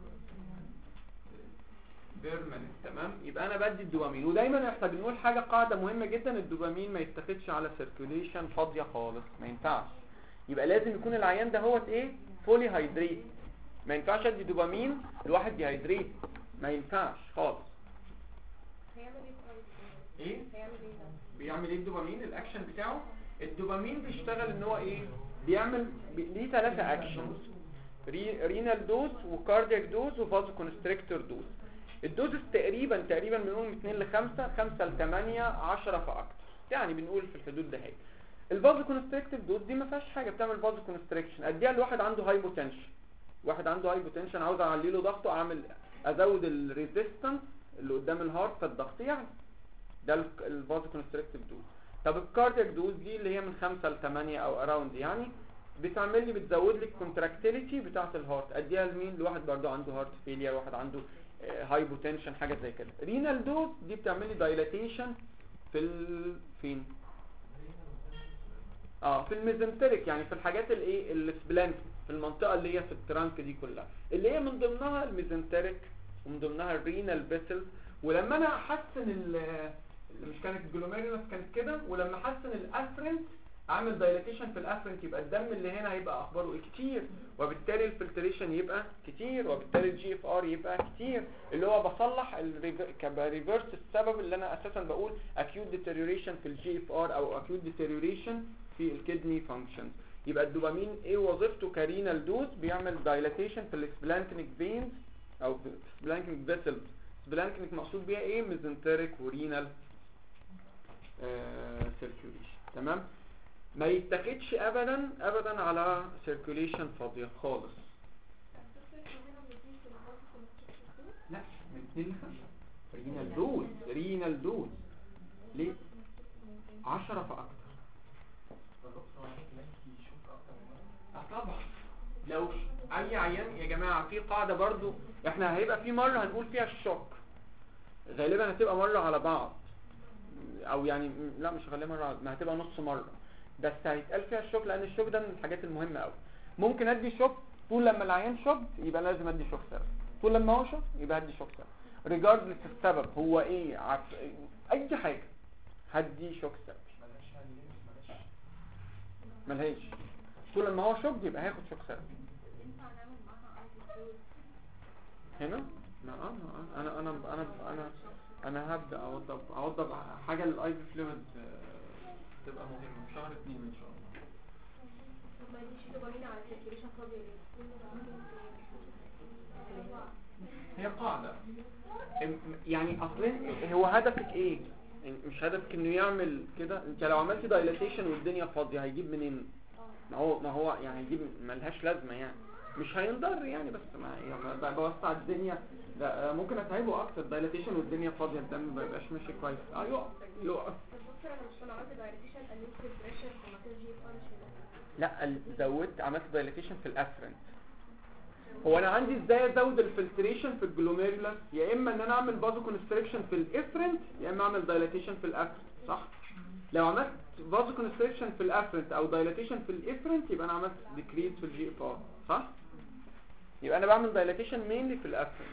بيرمننت. تمام. يبقى انا بدي الدوبامين، ودايما احنا بنقول حاجه قاعده مهمه جدا، الدوبامين ما يتاخدش على سيركيوليشن فاضيه خالص، ما ينفعش. يبقى لازم يكون العيان ده هو ايه فولي هايدريت، ما ينفعش ادي دوبامين لواحد ديهايدريت، ما ينفعش خالص. هيعمل ايه؟ ايه هيعمل ايه ده؟ بيعمل ايه الدوبامين؟ الاكشن بتاعه الدوبامين بيشتغل ان هو ايه بيعمل بي... ليه ثلاثه اكشنز، ري... رينال دوز وكاردياك دوز وفازو كونستريكتور دوز. الدوز تقريبا تقريبا بنقول من اثنين ل خمسة خمسة ل ثمانية عشرة فاكتر، يعني بنقول في الحدود ده. هي الفازو كونستريكتيف دوز دي ما فيهاش حاجه، بتعمل فازو كونستريكشن. اديها لواحد عنده هايبوتنشن، واحد عنده هايبوتنشن عاوز اعلي له ضغطه، اعمل ازود الريزيستنس اللي قدام الهارت فالضغط يعني ده الفازو كونستريكتيف دوز. طب الكاردياك دوز دي اللي هي من خمسة ل ثمانية او اراوند يعني، بتعمل لي بتزود لي الكونتراكتيليتي بتاعه الهارت. اديها لمين؟ لواحد برضو عنده هارت فيلير، واحد عنده هايبوتنشن، حاجه زي كده. رينال دوز دي بتعمل لي دايلاتيشن في ال... فين اه في الميزنتريك، يعني في الحاجات الايه السبلانك، في المنطقه اللي هي في الترانك دي كلها، اللي هي من ضمنها الميزنتريك ومن ضمنها الرينال فيسلز. ولما انا احسن ال مش كانت الجلوميرولس كانت كده، ولما احسن الافرنت اعمل دايلاتيشن في الافرنت، يبقى الدم اللي هنا هيبقى اخباره ايه؟ كتير، وبالتالي الفلتريشن يبقى كتير، وبالتالي الجي اف ار يبقى كتير، اللي هو بصلح كريفرس السبب اللي انا اساسا بقول acute deterioration في الجي اف ار او acute deterioration في الكدني فانكشنز. يبقى الدوبامين ايه وظيفته كرينال دوز؟ بيعمل دايلاتيشن في السبلانكنيك فينز او سبلانكنيك فيسلز. سبلانكنيك مقصود بيها ايه؟ ميزنتريك ورينال سيركيوليشن. تمام. ما يتاخدش ابدا ابدا على سيركيوليشن فاضيه خالص. لا من اثنين لخمسة رينال دوز. رينال دوز ليه؟ عشرة فاكتر. طبعا لو اي عيان يا جماعه، في قاعده برضو احنا هيبقى في مره هنقول فيها الشوك، غالبا هتبقى مره على بعض، او يعني لا مش غالبا مره، ما هتبقى نص مره بس هيتقال فيها الشوك، لان الشوك ده من الحاجات المهمه قوي. ممكن ادي شوك طول لما العيان شوك يبقى لازم ادي شوك سبب، طول لما هو شوك يبقى هدي شوك سبب، ريجاردلس السبب هو ايه، عف... اي حاجه هدي شوك سبب. ملهاش، طول لما هو شوك يبقى هياخد شوك سبب. هنا ما انا انا انا انا انا انا هبدا اوضب اوضب حاجه للاي في فلويد تبقى مهمه في شهر اتنين ان شاء الله. ما يجيش دوبامين على السيركيوليشن فاضي ليه؟ هي قاعده يعني اصلا، هو هدفك ايه؟ مش هدفك انه يعمل كده. انت لو عملتي دايلاتيشن والدنيا فاضيه هيجيب منين؟ ما هو ما هو يعني هيجيب ملهاش لازمه يعني، مش هينضر يعني، بس ما يعني بوسع الدنيا لا ممكن اتعبه اكتر. دايلاتيشن والدنيا فاضيه الدم ما بيبقاش ماشي كويس. اه يقف يقف. لا زودت، عملت دايلاتيشن في الافرنت. هو انا عندي ازاي ازود الفلتريشن في الجلوميرولس؟ يا اما ان انا اعمل بازو كونستريكشن في الافرنت، يا اما اعمل دايلاتيشن في الافرنت، صح؟ لو عملت بازو كونستريكشن في الافرنت او دايلاتيشن في الافرنت يبقى انا عملت ديكريز في الجي اف ار، صح؟ يبقى انا بعمل دايلاتيشن مينلي في الافرنت.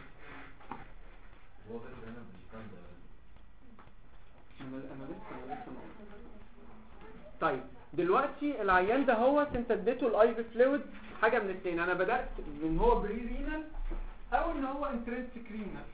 انا انا لسه انا لسه طيب دلوقتي العيان ده هو انت اديته الاي في فلويد حاجه من الاثنين. انا بدات من هو بري رينال او ان هو انترنسيك رينال.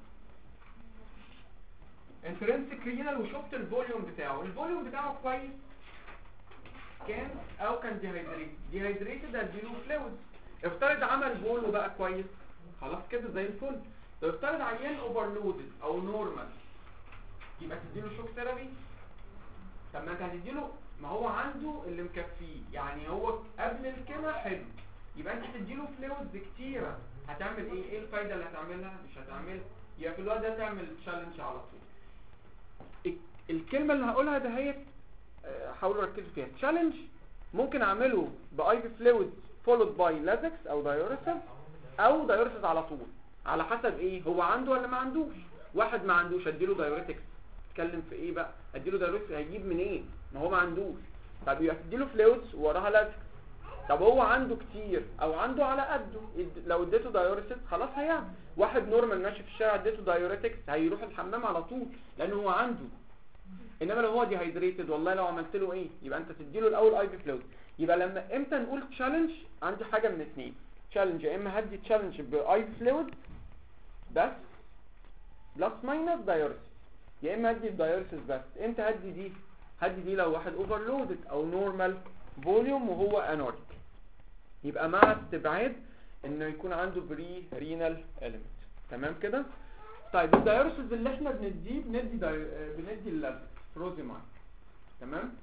انترنسيك رينال وشفت الفوليوم بتاعه، الفوليوم بتاعه كويس كان او كان ديهايدريت. ديهايدريتد اديله فلويد. افترض عمل بول وبقى كويس، خلاص كده زي الفل. لو افترض عيان اوفرلودد او نورمال يبقى تديله شوك ثيرابي. طب ما انت هتديله، ما هو عنده اللي مكفيه، يعني هو قبل الكلى حلو، يبقى انت تديله فلويدز كتيره. هتعمل ايه؟ ايه الفايده اللي هتعملها؟ مش هتعمل. يبقى في الوقت ده تعمل تشالنج على طول. الكلمه اللي هقولها ده هي حاولوا ركزوا فيها. تشالنج ممكن اعمله باي في فلويد فولود باي لازكس او دايوريسز، او دايوريسز على طول، على حسب ايه هو عنده ولا ما عندوش. واحد ما عندوش اديله دايوريتكس. اتكلم في ايه بقى؟ اديله دايوريتكس هيجيب منين؟ إيه؟ ما هو ما عندوش. طب يبقى تديله فلويدز وراها لازكس. طب هو عنده كتير او عنده على قده، لو اديته دايوريتكس خلاص هيعمل. واحد نورمال ماشي في الشارع اديته دايوريتكس هيروح الحمام على طول لانه هو عنده. انما لو هو ديهايدريتد والله لو عملت له ايه؟ يبقى انت تديله الاول اي في فلويد. يبقى لما امتى نقول تشالنج؟ عندي حاجه من اثنين. تشالنج يا اما هدي تشالنج باي في فلويد بس بلس ماينس دايوريسيس، يا اما هدي الدايوريسيس بس. امتى هدي دي؟ هدي دي لو واحد اوفرلودد او نورمال فوليوم وهو انوريك، يبقى مع استبعاد انه يكون عنده بري رينال اليمنت. تمام كده؟ طيب الدايوريسيس اللي احنا بنديه بندي داي... بندي الفروزيمايد. تمام؟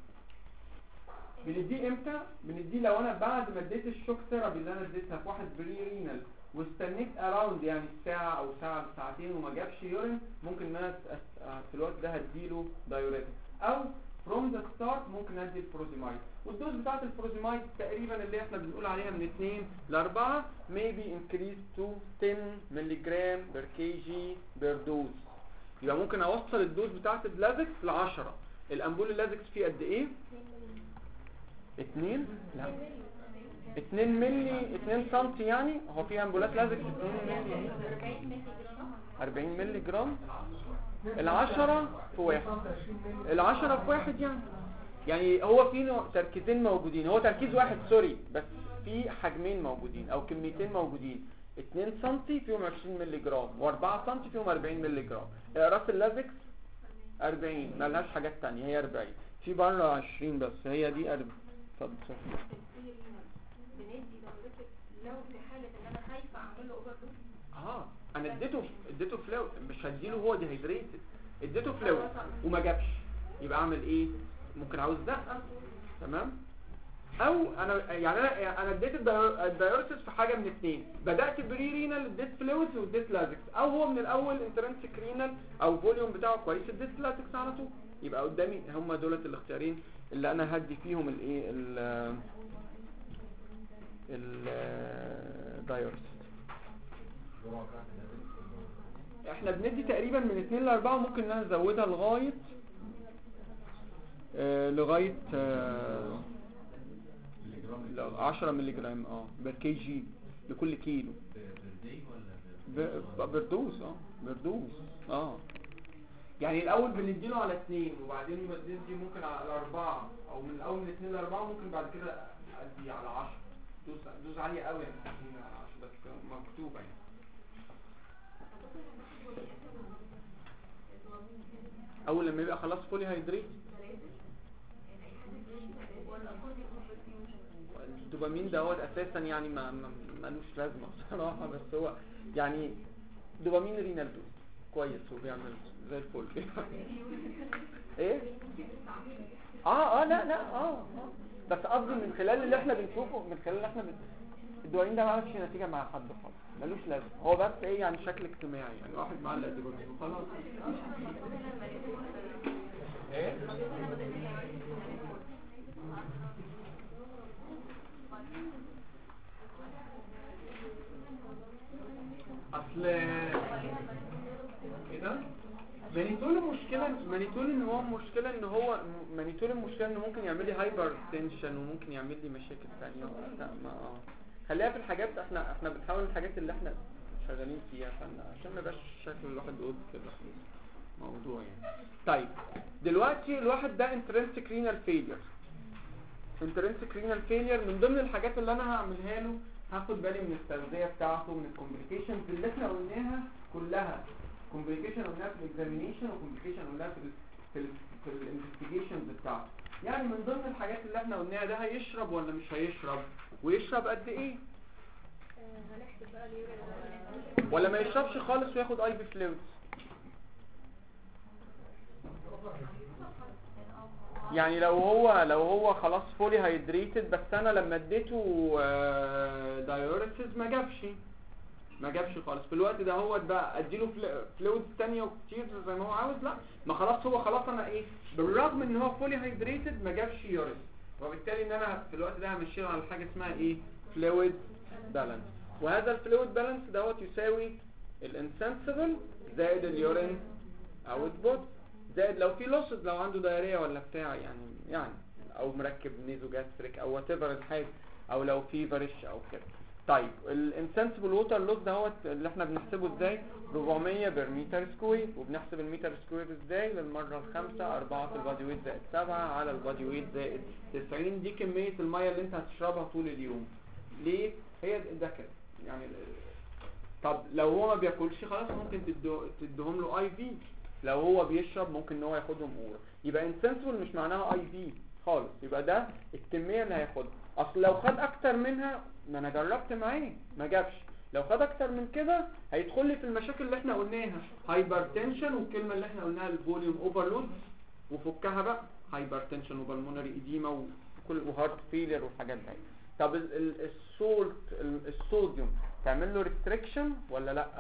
بنديه امتى؟ بنديه لو انا بعد ما اديت الشوك ثيرابي اللي انا اديتها في واحد بري رينال واستنيت اراوند يعني ساعه او ساعه ساعتين وما جابش يورين، ممكن ان انا أس- في الوقت ده هديله دايوريتك. او فروم ذا ستارت ممكن ادي الفروزيمايد، والدوز بتاعت الفروزيمايد تقريبا اللي احنا بنقول عليها من اتنين ل أربعة maybe increase to ten مللي بير كي جي بير دوز. يبقى ممكن اوصل الدوز بتاعت اللازكس ل عشرة. الامبول اللازكس فيه قد ايه؟ اتنين لا اتنين مللي اتنين سنتي، يعني هو في امبولات لازكس اتنين مللي أربعين مللي جرام. العشرة في واحد العشرة في واحد يعني يعني هو في نوع- تركيزين موجودين، هو تركيز واحد سوري، بس في حجمين موجودين او كميتين موجودين، اتنين سنتي فيهم عشرين مللي جرام و4 سنتي فيهم أربعين مللي جرام. راس اللازكس أربعين مالهاش حاجات تانية، هي أربعين، في بره عشرين بس، هي دي أربعين. اتفضل صحيح. بندي دايوريتك لو في حاله ان انا خايفه اعمل له اوفر دوز. اه انا اديته اديته فلويد، مش هديله هو ديهيدريتد، اديته فلويد وما جابش، يبقى اعمل ايه؟ ممكن عاوز ده. تمام. او انا يعني انا انا اديت الدايوريسيس في حاجه من اثنين، بدات بري رينال اديت فلويدز واديت لازكس، او هو من الاول انترنسيك رينال او فوليوم بتاعه كويس اديت لازكس على طول. يبقى قدامي هم دولت الاختيارين اللي انا هدي فيهم الايه ال الدايوريسيس. احنا بندي تقريبا من اتنين ل أربعة، ممكن ان انا نزودها لغايه آه لغايه آه عشرة مللي جرام اه بر كي جي لكل كيلو. ب- بردوز اه بردوز اه يعني الاول بنديله على اتنين، وبعدين بندي ممكن على أربعة، او من الاول من اتنين ل أربعة، ممكن بعد كده ادي على عشرة. دوز دوز عاليه قوي يعني اتنين على عشرة بس مكتوبه يعني. اول لما يبقى خلاص فولي هيدريت. الدوبامين دوت اساسا يعني ما ما- ملوش لازمه بصراحه، بس هو يعني دوبامين رينال دوز كويس وبيعمل زي الفل ايه اه اه لا لا اه اه بس قصدي من خلال اللي احنا بنشوفه، من خلال اللي احنا بن... الدوبامين ده ما عملش نتيجه مع حد خالص، ملوش لازمه، هو بس ايه يعني شكل اجتماعي، يعني واحد معلق دوبامين وخلاص. ايه اصل ايه ده مانيتول؟ المشكله مانيتول ان هو مشكله ان هو مانيتول المشكله انه ممكن يعمل لي هايبر تنشن وممكن يعمل لي مشاكل ثانيه. لا ما خليها في الحاجات، احنا احنا بنحاول الحاجات اللي احنا شغالين فيها عشان عشان ما يبقاش شكل الواحد قد كده موضوع يعني. طيب دلوقتي الواحد ده انترنسيك رينال فيلير. انترنسيك رينال فيلير من ضمن الحاجات اللي انا هعملها له هاخد بالي من التغذيه بتاعته، من الكومبليكيشنز اللي احنا قلناها كلها. كومبليكيشن قلناها في الاكزامينيشن، وكومبليكيشن قلناها في ال في ال في الانفستيجيشنز بتاعته. يعني من ضمن الحاجات اللي احنا قلناها ده هيشرب ولا مش هيشرب، ويشرب قد ايه، هنحسب بقى اليورين ولا ما يشربش خالص وياخد اي في فلويدز. يعني لو هو لو هو خلاص فولي هيدريتد، بس انا لما اديته دايوريسيس ما جابش ما جابش خالص في الوقت ده، هو بقى اديله فلويدز ثانيه وكتير زي ما هو عاوز، لا ما خلاص هو خلاص انا ايه، بالرغم ان هو فولي هيدريتد ما جابش يورين، وبالتالي ان انا في الوقت ده همشيه على حاجه اسمها ايه، فلويد بالانس. وهذا الفلويد بالانس دوت يساوي الانسنسبل زائد اليورين اوتبوت زائد لو في لوسز، لو عنده دايريه ولا بتاع يعني يعني او مركب نيزو جاستريك او وات ايفر الحاجه، او لو في فريش او كده. طيب الانسنسبل ووتر لوس دهوت اللي احنا بنحسبه ازاي، أربعمية بير متر سكوير، وبنحسب المتر سكوير ازاي، للمره الخامسه أربعة في البادي ويت زائد سبعة على البادي ويت زائد تسعين، دي كميه الميه اللي انت هتشربها طول اليوم. ليه؟ هي ده كده يعني. طب لو هو ما بياكلش خلاص ممكن تدو تديهم له اي في، لو هو بيشرب ممكن ان هو ياخدهم اورا. يبقى انسنسبل مش معناها اي في خالص، يبقى ده الكميه اللي هياخدها. اصل لو خد اكتر منها، ما انا جربت معاه ما جابش، لو خد اكتر من كده هيدخل لي في المشاكل اللي احنا قلناها، هايبرتنشن، والكلمه اللي احنا قلناها الفوليوم اوفرلود، وفكها بقى هايبرتنشن وبالمونري اديما وكل وهارت فيلير والحاجات دي. طب السولت الصوديوم تعمل له ريستريكشن ولا لا؟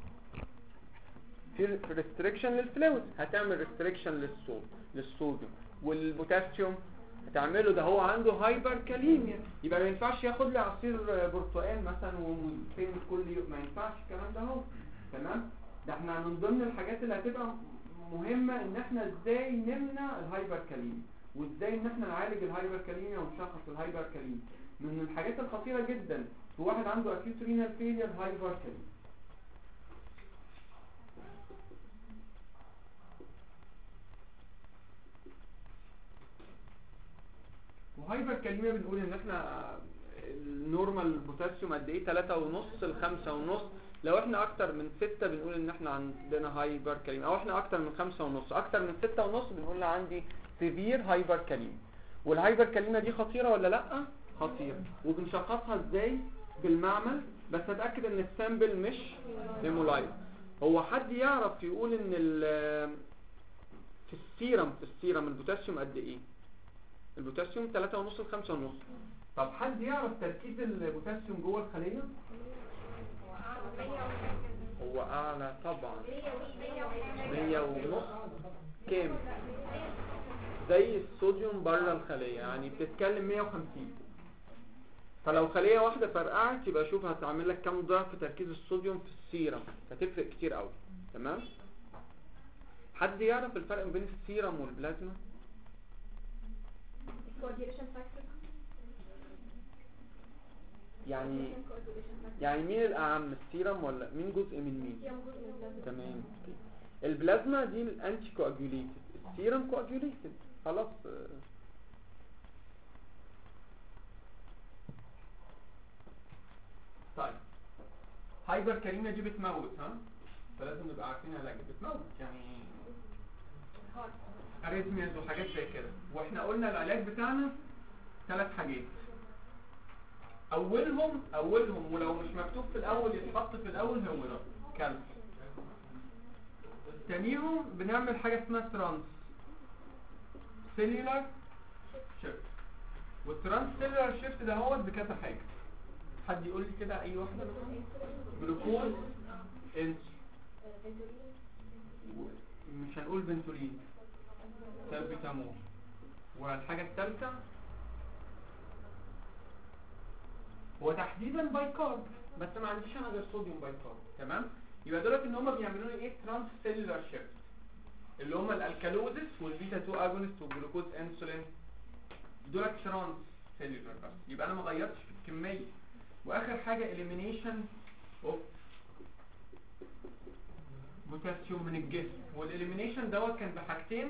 في ريستريكشن للفلويد، هتعمل ريستريكشن للصود للصوديوم. والبوتاسيوم هتعمله، ده هو عنده هايبر كاليميا، يبقى ما ينفعش ياخد لي عصير برتقال مثلا وفين كل يوم، ما ينفعش الكلام ده اهو. تمام؟ ده احنا من ضمن الحاجات اللي هتبقى مهمه ان احنا ازاي نمنع الهايبر كاليميا، وازاي ان احنا نعالج الهايبر كاليميا ونشخص الهايبر كاليميا. من الحاجات الخطيره جدا في واحد عنده اكيوت رينال فيلير هايبر كاليميا. وهايبر كاليميا بنقول ان احنا النورمال بوتاسيوم قد ايه؟ ثلاثة ونص ل خمسة ونص. لو احنا اكتر من ستة بنقول ان احنا عندنا هايبر كاليميا، او احنا اكتر من خمسة ونص اكتر من ستة ونص بنقول عندي سيفير هايبر كاليميا. والهايبر كاليميا دي خطيرة ولا لا؟ خطيرة. وبنشخصها ازاي؟ بالمعمل، بس اتاكد ان السامبل مش هيمولايز. هو حد يعرف يقول ان في السيرم في السيرم البوتاسيوم قد ايه؟ البوتاسيوم ثلاثة ونص ل خمسة ونص. طب حد يعرف تركيز البوتاسيوم جوه الخلية؟ هو اعلى طبعا، مية ونص. كام؟ زي الصوديوم بره الخلية، يعني بتتكلم مية وخمسين. فلو خلية واحدة فرقعت يبقى شوف هتعمل لك كام ضعف تركيز الصوديوم في السيرم، هتفرق كتير قوي. تمام؟ حد يعرف الفرق بين السيرم والبلازما؟ يعني يعني مين الأعم، السيرم ولا مين جزء من مين؟ تمام. البلازما دي الانتي كواجوليتد، السيرم كواجوليتد. خلاص. طيب هايبر كاليميا دي بتموت، ها؟ فلازم نبقى عارفين علاجها. بتموت يعني اريثمياز وحاجات زي كده. واحنا قلنا العلاج بتاعنا ثلاث حاجات. اولهم اولهم ولو مش مكتوب في الاول يتحط في الاول هو ده كالسيوم. تانيهم بنعمل حاجه اسمها ترانس سيلولار شيفت. والترانس سيلولار شيفت ده هو بكذا حاجه. حد يقول لي كده اي واحده منهم؟ جلوكوز، انسولين، مش هنقول بنتولين، سالبيتامول. والحاجه الثالثه هو تحديدا بايكارب، بس ما عنديش انا غير صوديوم بايكارب. تمام؟ يبقى دولت ان هم بيعملوا لي ايه؟ ترانس سيلولار شيفت، اللي هم الالكالوزس والبيتا اتنين اجونست والجلوكوز انسولين. دولت ترانس سيلولار بس، يبقى انا ما غيرتش في الكميه. واخر حاجه اليمينيشن اوف بوتاسيوم من الجسم. والاليمينيشن دوت كان بحاجتين،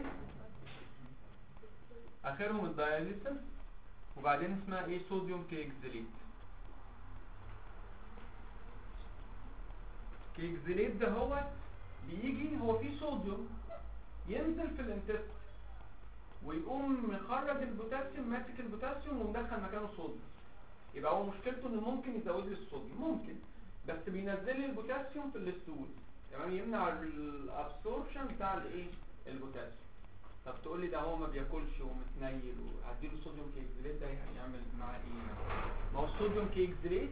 اخرهم الداياليسيس، وبعدين اسمها ايه؟ صوديوم كيكزيليت. كيكزيليت ده هو بيجي هو فيه صوديوم ينزل في الانتست ويقوم مخرج البوتاسيوم، ماسك البوتاسيوم ومدخل مكانه صوديوم. يبقى هو مشكلته انه ممكن يزود لي الصوديوم، ممكن، بس بينزل لي البوتاسيوم في الستول. تمام؟ يمنع الابسوربشن بتاع الايه؟ البوتاسيوم. طب تقول لي ده هو ما بياكلش ومتنيل وهديله صوديوم كيكزيليت، ده هيعمل معاه ايه؟ ما هو الصوديوم كيكزيليت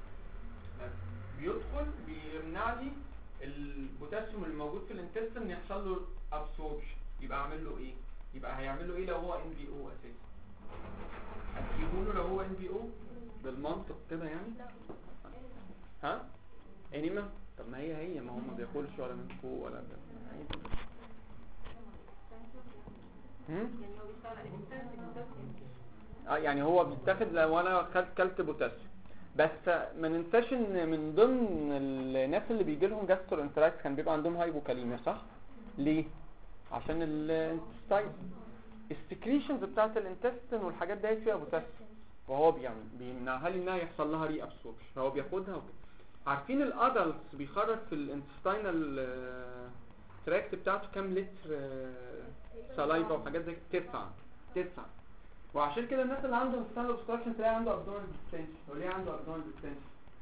بيدخل بيمنع لي البوتاسيوم اللي موجود في الانتستين يحصل له ابسوربشن. يبقى اعمل له ايه؟ يبقى هيعمل له ايه لو هو ان بي او اساسا؟ هتجيبوا له لو هو ان بي او بالمنطق كده يعني؟ ها؟ انيما؟ طب ما هي هي ما هو ما بياكلش ولا من فوق ولا من هم؟ اه يعني هو بيتاخد لو انا خدت كلت بوتاسيوم. بس ما ننساش ان من ضمن الناس اللي بيجي لهم جاسترو انتراكت كان بيبقى عندهم هايبوكاليميا، صح؟ ليه؟ عشان الانتستاين السكريشنز بتاعت الانتستين والحاجات دي فيها بوتاسيوم، وهو بيعمل بيمنعها لي انها يحصل لها ري ابسوربشن، فهو بياخدها وكده. عارفين الادلتس بيخرج في الانتستاينال تراكت بتاعته كام لتر سلايفا وحاجات زي كده؟ تسعة تسعة. وعشان كده الناس اللي عندهم ستانل اوبستراكشن تلاقي عنده ابدومينال ديستنشن. وليه عنده ابدومينال ديستنشن؟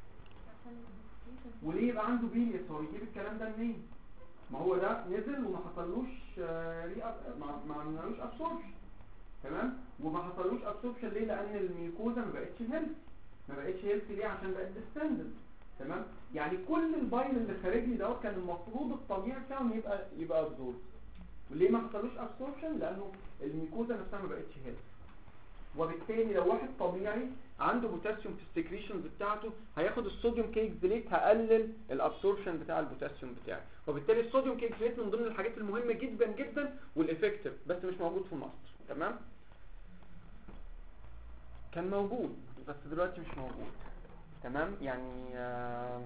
وليه يبقى عنده بيليس؟ هو بيجيب الكلام ده منين؟ ما هو ده نزل وما حصلوش ري أب... ما عملوش ابسوربشن. تمام؟ وما حصلوش ابسوربشن ليه؟ لان الميوكوزا ما بقتش هيلث. ما بقتش هيلث ليه؟ عشان بقت ديستندد. تمام. يعني كل البايل اللي خارج لي دوت كان المفروض الطبيعي بتاعه يبقى يبقى ابزورب. وليه ما حصلوش ابسوربشن؟ لانه الميكوزا نفسها ما بقتش هيلث. وبالتالي لو واحد طبيعي عنده بوتاسيوم في السكريشنز بتاعته هياخد الصوديوم كيكزليت هقلل الابسوربشن بتاع البوتاسيوم بتاعي. وبالتالي الصوديوم كيكزليت من ضمن الحاجات المهمه جدا جدا والافكتيف، بس مش موجود في مصر. تمام. كان موجود بس دلوقتي مش موجود. تمام. يعني آه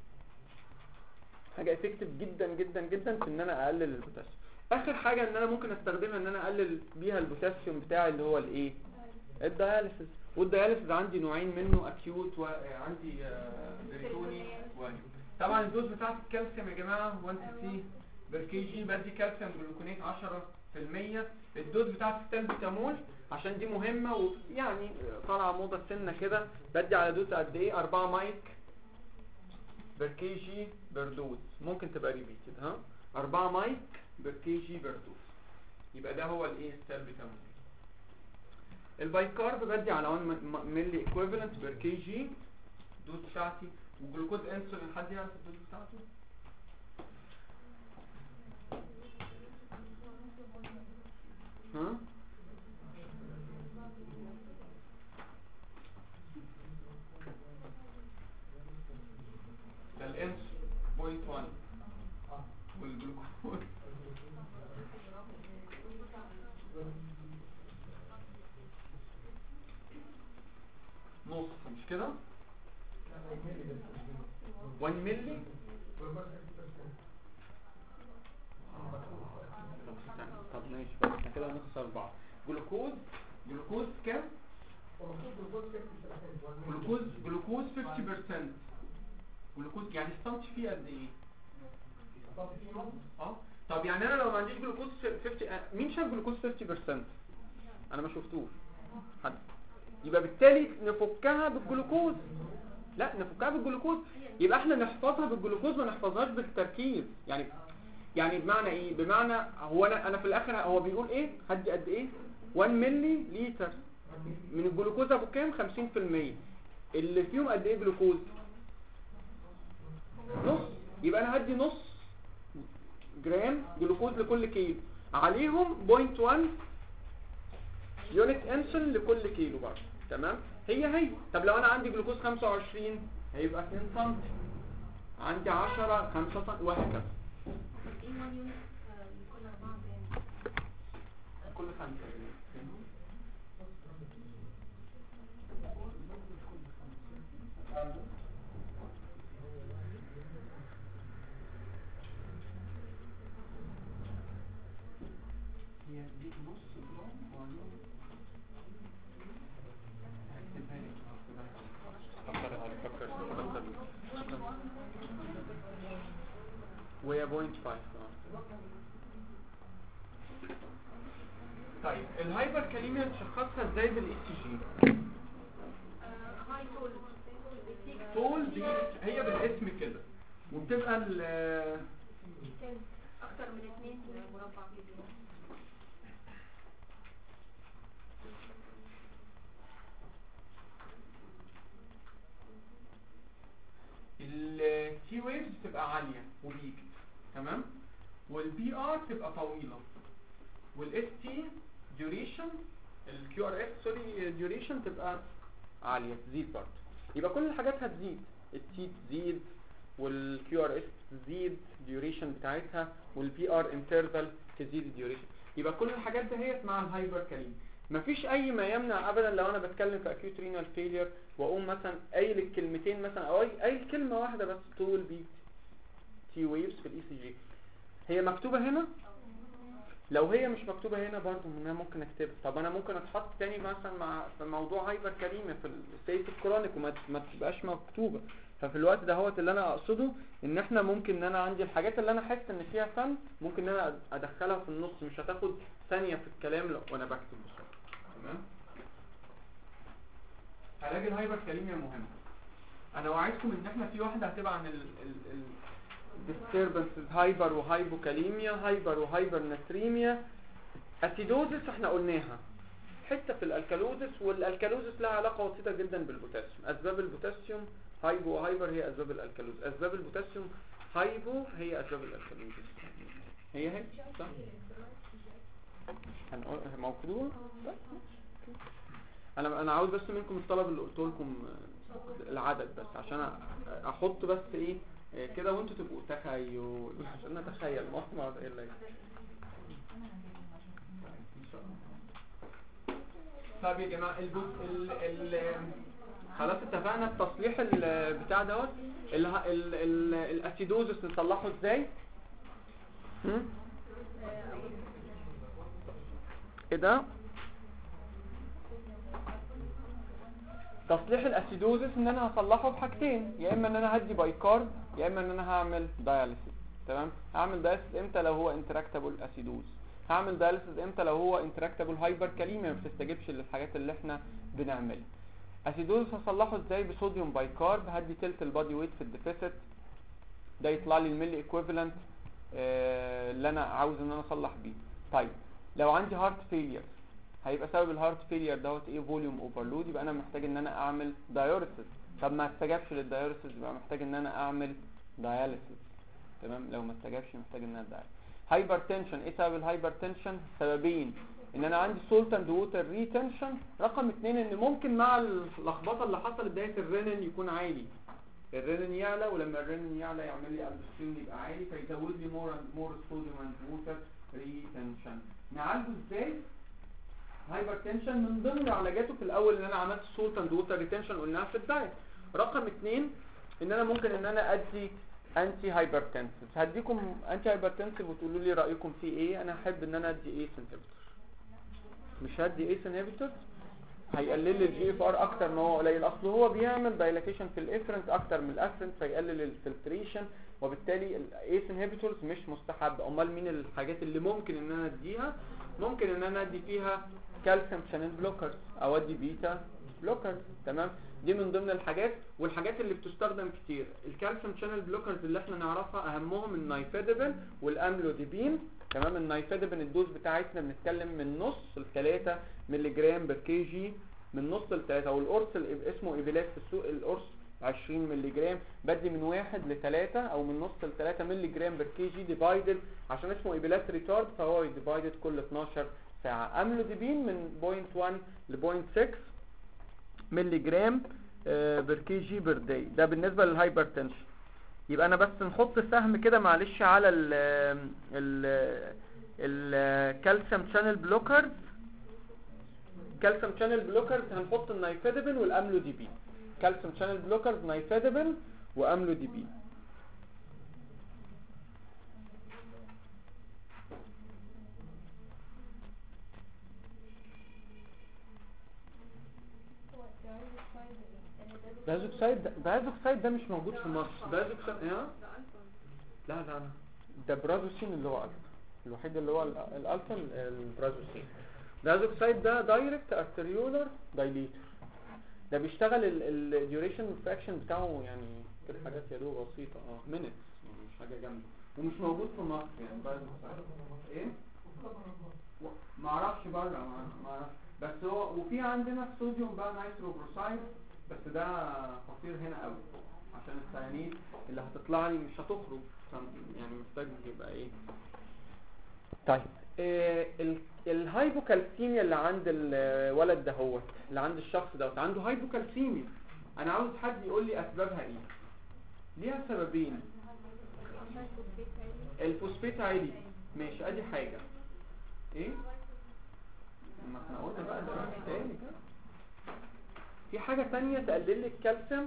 حاجه افكتيف جدا جدا جدا في ان انا اقلل البوتاسيوم. اخر حاجه ان انا ممكن استخدمها ان انا اقلل بيها البوتاسيوم بتاعي اللي هو الايه؟ الدياليسيس. والدياليسيس عندي نوعين منه، اكيوت وعندي بريتوني. طبعا الدوز بتاعت الكالسيوم يا جماعه واحد سي بر كي جي، بدي كالسيوم جلوكونات عشرة في المية. الدوز بتاعت السلبيتامول عشان دي مهمه ويعني طالعه موضه سنه كده، بدي على دوز قد ايه؟ أربعة مايك بر كي جي بر دوز. ممكن تبقى ريبيتد ها، أربعة مايك بر كي جي بر دوز. يبقى ده هو الايه؟ السلبيتامول. البايكارب بدي على واحد ملي ايكويفالنت بير كي جي دوز بتاعتي. وجلوكوز انسولين حد يعرف الدوز بتاعته؟ ها؟ ده الانس بوينت واحد والجلوكوز نص، مش كده؟ واحد ملي. طب ماشي بس احنا كده هنخسر بعض. جلوكوز جلوكوز كام؟ جلوكوز جلوكوز خمسين بالمية. جلوكوز يعني السنتي فيه قد ايه؟ اه طب يعني انا لو ما عنديش جلوكوز خمسين، مين شاف جلوكوز خمسين بالمية؟ انا ما شفتوش حد. يبقى بالتالي نفكها بالجلوكوز. لا نفكها بالجلوكوز، يبقى احنا نحفظها بالجلوكوز ما نحفظهاش بالتركيز. يعني يعني بمعنى ايه؟ بمعنى هو انا انا في الاخر هو بيقول ايه؟ هدي قد ايه؟ واحد ملي لتر من الجلوكوز ابو كام؟ خمسين بالمية. اللي فيهم قد ايه جلوكوز؟ نص. يبقى انا هدي نص جرام جلوكوز لكل كيلو، عليهم صفر فاصلة واحد يونت انسولين لكل كيلو برضه. تمام. هي هي. طب لو انا عندي جلوكوز خمسة وعشرين هيبقى اتنين سم، عندي عشرة خمسة سم وهكذا. كل خمسة هي دي نص جرام وعليهم وهي بوينت خمسة. طيب الهايبر كاليميا نشخصها ازاي بالاي سي جي؟ هاي تول طول دي هي بالاسم كده، وبتبقى ال اكتر من اتنين مربع كده. التي ويفز بتبقى عالية وبيك. تمام. والبي ار تبقى طويلة، والاس تي ديوريشن الكيو ار اس سوري ديوريشن تبقى عالية تزيد برضه. يبقى كل الحاجات هتزيد، التي تزيد والكيو ار اس تزيد ديوريشن بتاعتها، والبي ار انترفال تزيد الديوريشن. يبقى كل الحاجات دهيت مع الهايبر كاليم. مفيش اي ما يمنع ابدا لو انا بتكلم في اكيوت رينال فيلير واقوم مثلا قايل الكلمتين مثلا او اي كلمه واحده بس طول بي تي ويفز في الاي سي جي. هي مكتوبه هنا؟ لو هي مش مكتوبه هنا برضه انا ممكن اكتبها. طب انا ممكن اتحط تاني مثلا مع في موضوع هايبر كاليميا في الستيت الكرونيك وما ما تبقاش مكتوبه. ففي الوقت ده هو اللي انا اقصده ان احنا ممكن ان انا عندي الحاجات اللي انا احس ان فيها فن ممكن ان انا ادخلها في النص، مش هتاخد ثانيه في الكلام وانا بكتب بسرعه. تمام. علاج الهايبر كاليميا مهم. انا وعدتكم ان احنا في واحده هتبقى عن ال ال ال disturbances هايبر وهايبوكاليميا، هايبر وهايبر ناتريميا. اسيدوزس احنا قلناها، حته في الالكالوزس، والالكالوزس لها علاقه وسيطه جدا بالبوتاسيوم. اسباب البوتاسيوم هايبو وهايبر هي اسباب الالكالوز، اسباب البوتاسيوم هايبو هي اسباب الالكالوز. هي هي صح. هنقول موجوده. انا انا عاوز بس منكم الطلب اللي قلت لكم العدد بس عشان احط بس ايه كده وانتوا تبقوا تخيلوا عشان نتخيل مصنع ايه اللي طب يا جماعه البوت ال ال خلاص اتفقنا التصليح بتاع دوت الاسيدوزس نصلحه ازاي؟ هم ايه ده؟ تصليح الاسيدوزس ان انا هصلحه بحاجتين، يا اما ان انا هدي بايكارب يا اما ان انا هعمل داياليسيس. تمام. هعمل داياليسيس امتى؟ لو هو انتراكتابل اسيدوز. هعمل داياليسيس امتى؟ لو هو انتراكتابل هايبركاليميا ما بتستجيبش للحاجات اللي احنا بنعملها. اسيدوزس هصلحه ازاي؟ بصوديوم بايكارب. هدي تلت البادي ويت في الديفيسيت، ده يطلع لي الملي ايكويفالنت آه اللي انا عاوز ان انا اصلح بيه. طيب لو عندي هارت فيلير هيبقى سبب الهارت فيلير دوت ايه؟ فوليوم اوفرلود، يبقى انا محتاج ان انا اعمل دايوريسيس. طب ما استجابش للدايوريسيس يبقى محتاج ان انا اعمل داياليسيس. تمام. لو ما استجابش محتاج ان انا داياليسيس. هايبرتنشن، ايه سبب الهايبرتنشن؟ سببين، ان انا عندي سولت اند ووتر ريتنشن، رقم اتنين ان ممكن مع اللخبطه اللي حصلت ديت الرينين يكون عالي، الرينين يعلى، ولما الرينين يعلى يعمل لي الدوستيرون يبقى عالي فيزود لي مور اند مور صوديوم اند ووتر ريتنشن. نعالجه ازاي؟ هايبرتنشن من ضمن علاجاته في الاول ان انا عملت سولت اند ووتر ريتنشن قلناها في الدايت. رقم اتنين ان انا ممكن ان انا ادي انتي هايبرتنسيف. هديكم انتي هايبرتنسيف وتقولوا لي رايكم فيه ايه. انا احب ان انا ادي ايس انهبيتور. مش هدي ايس انهبيتور هيقلل لي الجي اف ار اكتر ما هو قليل، اصل هو بيعمل دايلاتيشن في الافرنت اكتر من الافرنت فيقلل الفلتريشن، وبالتالي الايس انهبيتورز مش مستحب. امال مين الحاجات اللي ممكن ان انا اديها؟ ممكن ان انا ادي فيها كالسيوم شانل بلوكرز او ادي بيتا بلوكرز. تمام. دي من ضمن الحاجات والحاجات اللي بتستخدم كتير. الكالسيوم شانل بلوكرز اللي احنا نعرفها اهمهم النايفيدبين والاملوديبين. تمام. النايفيدبين الدوز بتاعتنا بنتكلم من نص ل ثلاثة مللي جرام بر كي جي، من نص ل ثلاثة، والقرص اسمه ايبيلاس في السوق القرص عشرين مللي جرام، بدي من واحد ل ثلاثة او من نص ل ثلاثة مللي جرام بر كي جي ديفايدد عشان اسمه ايبيلاس ريتارد فهو ديفايدد كل اتناشر ساعة. املوديبين من صفر فاصلة واحد ل صفر فاصلة ستة مللي جرام بر كي جي بر داي. ده بالنسبة للهايبرتنشن. يبقى انا بس نحط سهم كده معلش على ال ال الكالسيوم شانل بلوكرز. كالسيوم شانل بلوكرز هنحط النايفيدبين والاملوديبين. كالسيوم شانل بلوكرز نايفيدبين واملوديبين. بازوكسايد ده بازوكسايد ده مش موجود في مصر. بازوكسايد ايه؟ لا لا لا ده برازوسين اللي هو الفا الوحيد اللي هو الالفا البرازوسين. بازوكسايد ده دايركت ارتريولار دايليتور. ده بيشتغل الديوريشن فراكشن بتاعه يعني كده حاجات يا دوب بسيطه اه مينتس مش حاجه جامده ومش موجود في مصر يعني. بازوكسايد ايه؟ ما اعرفش بره ما اعرفش بس هو. وفي عندنا الصوديوم بقى نايتروبروسايد بس ده خطير هنا قوي عشان السيانيد اللي هتطلع لي مش هتخرج يعني محتاج يبقى ايه. طيب إيه الهايبوكالسيميا اللي عند الولد ده هو اللي عند الشخص ده عنده هايبوكالسيميا. انا عاوز حد يقول لي اسبابها ايه. ليها سببين. الفوسفيت عالي ماشي ادي حاجه ايه ما احنا قلنا بقى ده تاني كده. في حاجة تانية تقلل لي الكالسيوم.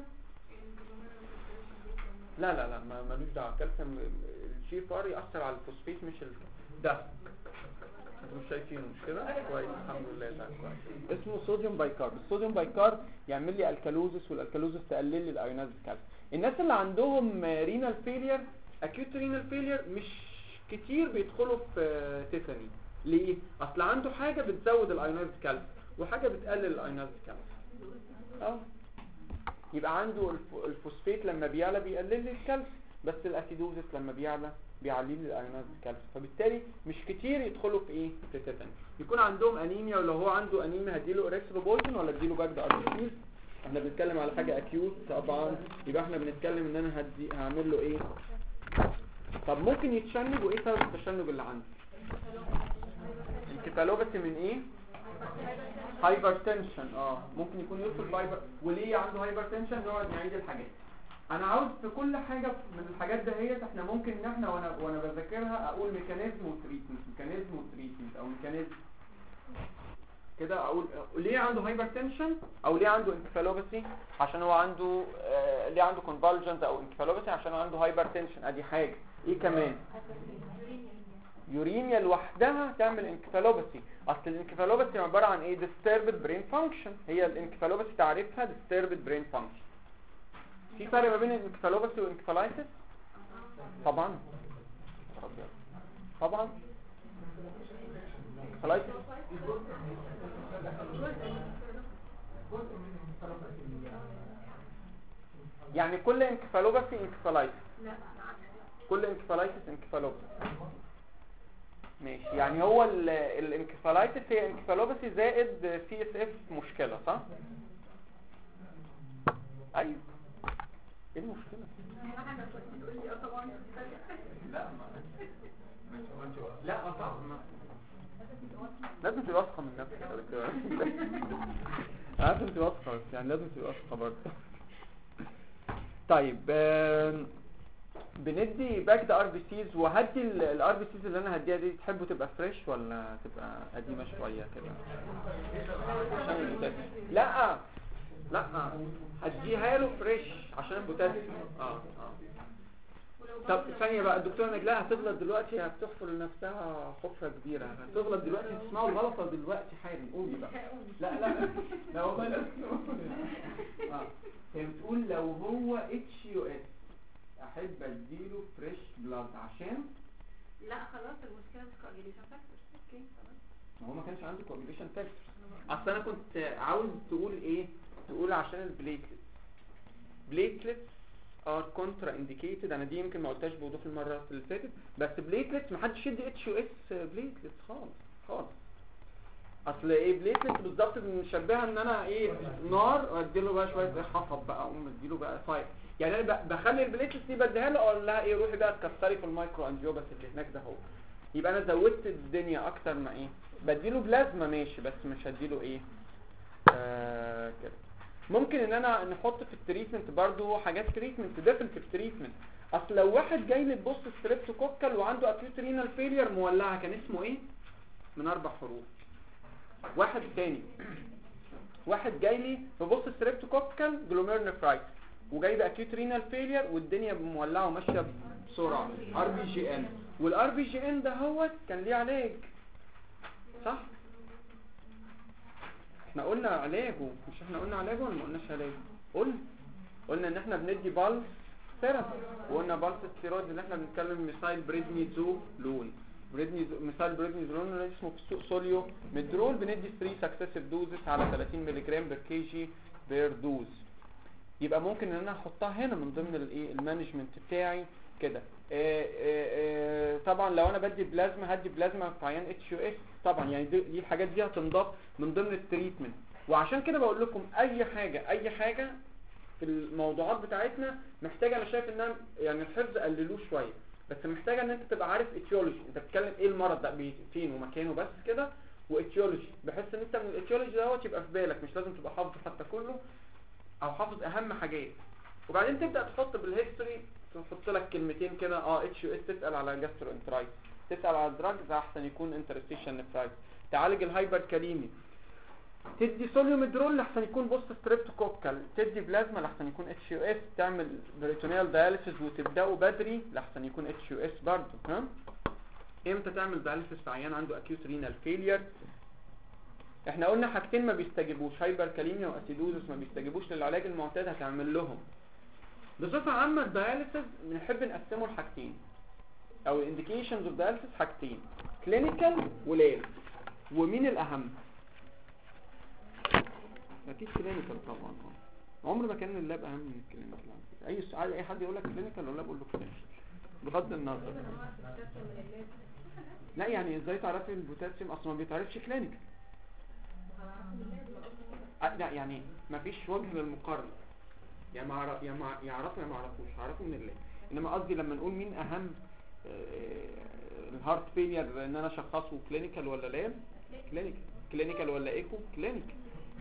لا لا لا ما ملوش دعوه. الكالسيوم الجي اف ار يأثر على الفوسفيت مش ال... ده انتوا مش شايفينه مش كده كويس الحمد لله ده كويس. اسمه صوديوم بايكارب. الصوديوم بايكارب يعمل لي الكالوزس والالكالوزس تقلل لي الايونات الكالسيوم. الناس اللي عندهم رينال فيلير اكيوت رينال فيلير مش كتير بيدخلوا في تيتاني. ليه؟ اصل عنده حاجه بتزود الايونات الكالسيوم وحاجه بتقلل الايونات الكالسيوم. اه يبقى عنده الفوسفيت لما بيعلى بيقلل لي الكالسيوم بس الاسيدوزس لما بيعلى بيعلي لي الايونات الكالسيوم فبالتالي مش كتير يدخلوا في ايه في تيتاني. يكون عندهم انيميا ولو هو عنده انيميا هديله اريثروبويتين ولا اديله باك اربيسيز احنا بنتكلم على حاجه اكيوت طبعا، يبقى احنا بنتكلم ان انا هدي هعمل له ايه. طب ممكن يتشنج، وايه سبب التشنج اللي عنده؟ انكفالوباثي من ايه؟ هايبرتنشن. اه ممكن يكون يوصل بايبر. وليه عنده هايبرتنشن؟ نقعد نعيد الحاجات. انا عاوز في كل حاجه من الحاجات دهيت احنا ممكن ان احنا وانا وانا بذاكرها اقول ميكانيزم وتريتمنت، ميكانيزم وتريتمنت او ميكانيزم كده. اقول ليه عنده هايبرتنشن او ليه عنده انكفالوباثي، عشان هو عنده آه ليه عنده كونفالجنت او انكفالوباثي عشان هو عنده هايبرتنشن. ادي حاجه. ايه كمان؟ يوريميا لوحدها تعمل انكفالوباثي. اصل الانكفالوباثي عباره عن ايه؟ disturbed brain function. هي الانكفالوباثي تعريفها disturbed brain function. في فرق ما بين الانكفالوباثي والانكفالايتس؟ طبعا طبعا. انكفالايتس يعني كل انكفالوباثي انكفالايتس، كل انكفالايتس انكفالوباثي. ماشي. يعني هو الانكفالايتس هي انكفالوباثي زائد سي اس اف مشكله، صح؟ ايوه. ايه المشكله؟ لا ما لا طبعا لازم تبقى واثقه من نفسك. لازم تبقى واثقه، يعني لازم تبقى واثقه برضه. طيب بندي باك ده ار بي سيز. وهدي الار بي سيز اللي انا هديها دي تحبوا تبقى فريش ولا تبقى قديمه شويه كده؟ لا لا هديها له فريش عشان البوتاسيوم. اه اه طب ثانيه بقى، الدكتوره نجلاء هتغلط دلوقتي، هتحفر لنفسها حفره كبيره. هتغلط دلوقتي، تسمعوا الغلطه دلوقتي حالا. قولي بقى. لا لا لا والله لا. اه هي بتقول لو هو اتش يو اس احب اديله فريش بلاد عشان لا خلاص المشكله مش كوجيليشن فاكتور. اوكي خلاص. ما هو ما كانش عنده كوجيليشن فاكتور. اصل انا كنت عاوز تقول ايه؟ تقول عشان البليتلت. بليتلت ار كونترا انديكيتد. انا دي يمكن ما قلتهاش بوضوح المره اللي فاتت، بس بليتلت ما حدش يدي اتش يو اس بليتلت خالص خالص. اصل ايه بليتلت بالظبط بنشبهها ان انا ايه نار وادي له بقى شويه حطب بقى، اقوم ادي له بقى فاير. يعني انا بخلي البليتلت دي بديها له اقول لها ايه روحي بقى اتكسري في المايكرو انجيوباث اللي هناك ده. هو يبقى انا زودت الدنيا اكتر ما ايه بدي له بلازما ماشي، بس مش هدي له ايه آه كده. ممكن ان انا نحط في التريتمنت برضو حاجات تريتمنت ديفنتيف تريتمنت. اصل لو واحد جاي لي تبص ستريبتوكوكال وعنده اكيوت رينال فيلير مولعه، كان اسمه ايه؟ من اربع حروف. واحد تاني واحد جاي لي ببص ستريبتوكوكال جلوميرنفرايتس وجاي باكيوت رينال فيلير والدنيا مولعه وماشيه بسرعه، ار بي جي ان. والار بي جي ان ده هو كان ليه علاج، صح؟ احنا قلنا علاجه، مش احنا قلنا علاجه ولا ما قلناش علاجه؟ قلنا قلنا ان احنا بندي بالس ثيرابي، وقلنا بالس ستيرويد اللي احنا بنتكلم ميثايل بريدنيزولون. بريدنيزو ميثايل بريدنيزولون اللي اسمه في السوق سوليو ميدرول. بندي ثلاثة سكسيسيف دوزز على ثلاثين مللي جرام بير كي جي بير دوز. يبقى ممكن ان انا احطها هنا من ضمن الايه المانجمنت بتاعي كده. طبعا لو انا بدي بلازما هدي بلازما في عيان اتش يو اس طبعا، يعني دي, دي الحاجات دي هتنضاف من ضمن التريتمنت. وعشان كده بقول لكم اي حاجه اي حاجه في الموضوعات بتاعتنا محتاجه، انا شايف انها يعني الحفظ قللوه شويه، بس محتاجه ان انت تبقى عارف اتيولوجي، انت بتتكلم ايه المرض ده فين ومكانه بس كده، واتيولوجي، بحيث ان انت من الاتيولوجي دوت يبقى في بالك، مش لازم تبقى حافظه حتى كله او حافظ اهم حاجات. وبعدين تبدا تحط بالهيستوري، تحط لك كلمتين كده اه اتش يو اس، تسال على جاسترو انترايتس، تسال على دراجز احسن يكون انترستيشن نفرايتس، تعالج الهايبر كاليمي، تدي سوليوميدرول لحسن يكون بوست ستريبتوكوكال، تدي بلازما لحسن يكون اتش يو اس، تعمل بريتونيال داياليسيس وتبداوا بدري لحسن يكون اتش يو اس برضه. ها امتى تعمل داياليسيس في عيان عنده اكيوت رينال فيلير؟ احنا قلنا حاجتين ما بيستجيبوش، هايبر كاليميا واسيدوزس ما بيستجيبوش للعلاج المعتاد، هتعمل لهم. بصفه عامه الداياليسيس بنحب نقسمه لحاجتين، او الانديكيشنز اوف داياليسيس حاجتين، كلينيكال ولاب. ومين الاهم؟ اكيد كلينيكال طبعا. عمر ما كان اللاب اهم من الكلينيكال. اي سؤال اي حد يقول لك كلينيكال ولا بقول له كلينيكال بغض النظر. لا يعني ازاي تعرفي البوتاسيوم؟ اصلا ما بيتعرفش كلينيكال. أه لا يعني مفيش وجه للمقارنه، يعني ما يعرف- يعني ما يعرفوا يا ما يعرفوش، هعرفوا من الله. انما قصدي لما نقول مين اهم، الهارت فيلير ان انا اشخصه كلينيكال ولا لاب، كلينيكال. كلينيكال ولا ايكو، كلينيكال.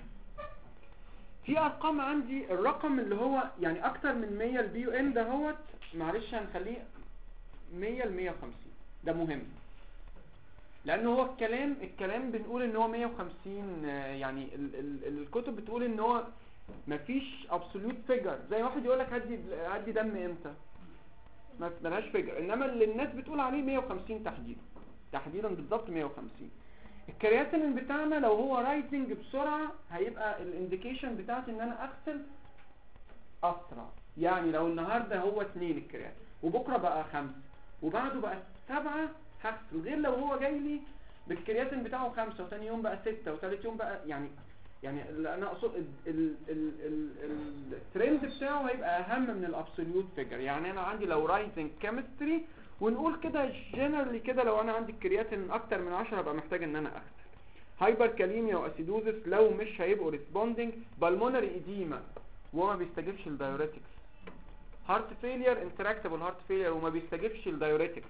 في ارقام عندي، الرقم اللي هو يعني اكتر من مية البي يو ام ده هوت، معلش هنخليه مية ل مية وخمسين، ده مهم لانه هو الكلام الكلام بنقول ان هو مية وخمسين، يعني ال ال الكتب بتقول ان هو مفيش ابسوليوت فيجر، زي واحد يقول لك هدي هدي دم امتى، ما ملهاش فيجر، انما اللي الناس بتقول عليه مية وخمسين تحديدا، تحديدا بالظبط مية وخمسين. الكرياتين بتاعنا لو هو رايزنج بسرعه هيبقى الانديكيشن بتاعتي ان انا اغسل اسرع، يعني لو النهارده هو اتنين الكرياتين وبكره بقى خمسة وبعده بقى سبعة هغسل، غير لو هو جاي لي بالكرياتين بتاعه خمسة وتاني يوم بقى ستة وتالت يوم بقى، يعني يعني اللي انا اقصد ال- ال- ال- ال- الترند بتاعه هيبقى اهم من الابسوليوت فيجر. يعني انا عندي لو رايزنج كيمستري ونقول كده جنرالي كده، لو انا عندي الكرياتين اكتر من عشرة ابقى محتاج ان انا اغسل. هايبر كاليميا واسيدوزس لو مش هيبقوا ريسبوندنج، بالمونري ايديما وما بيستجيبش للدايوريتكس، هارت فيلير انتراكتبل هارت فيلير وما بيستجيبش للدايوريتكس،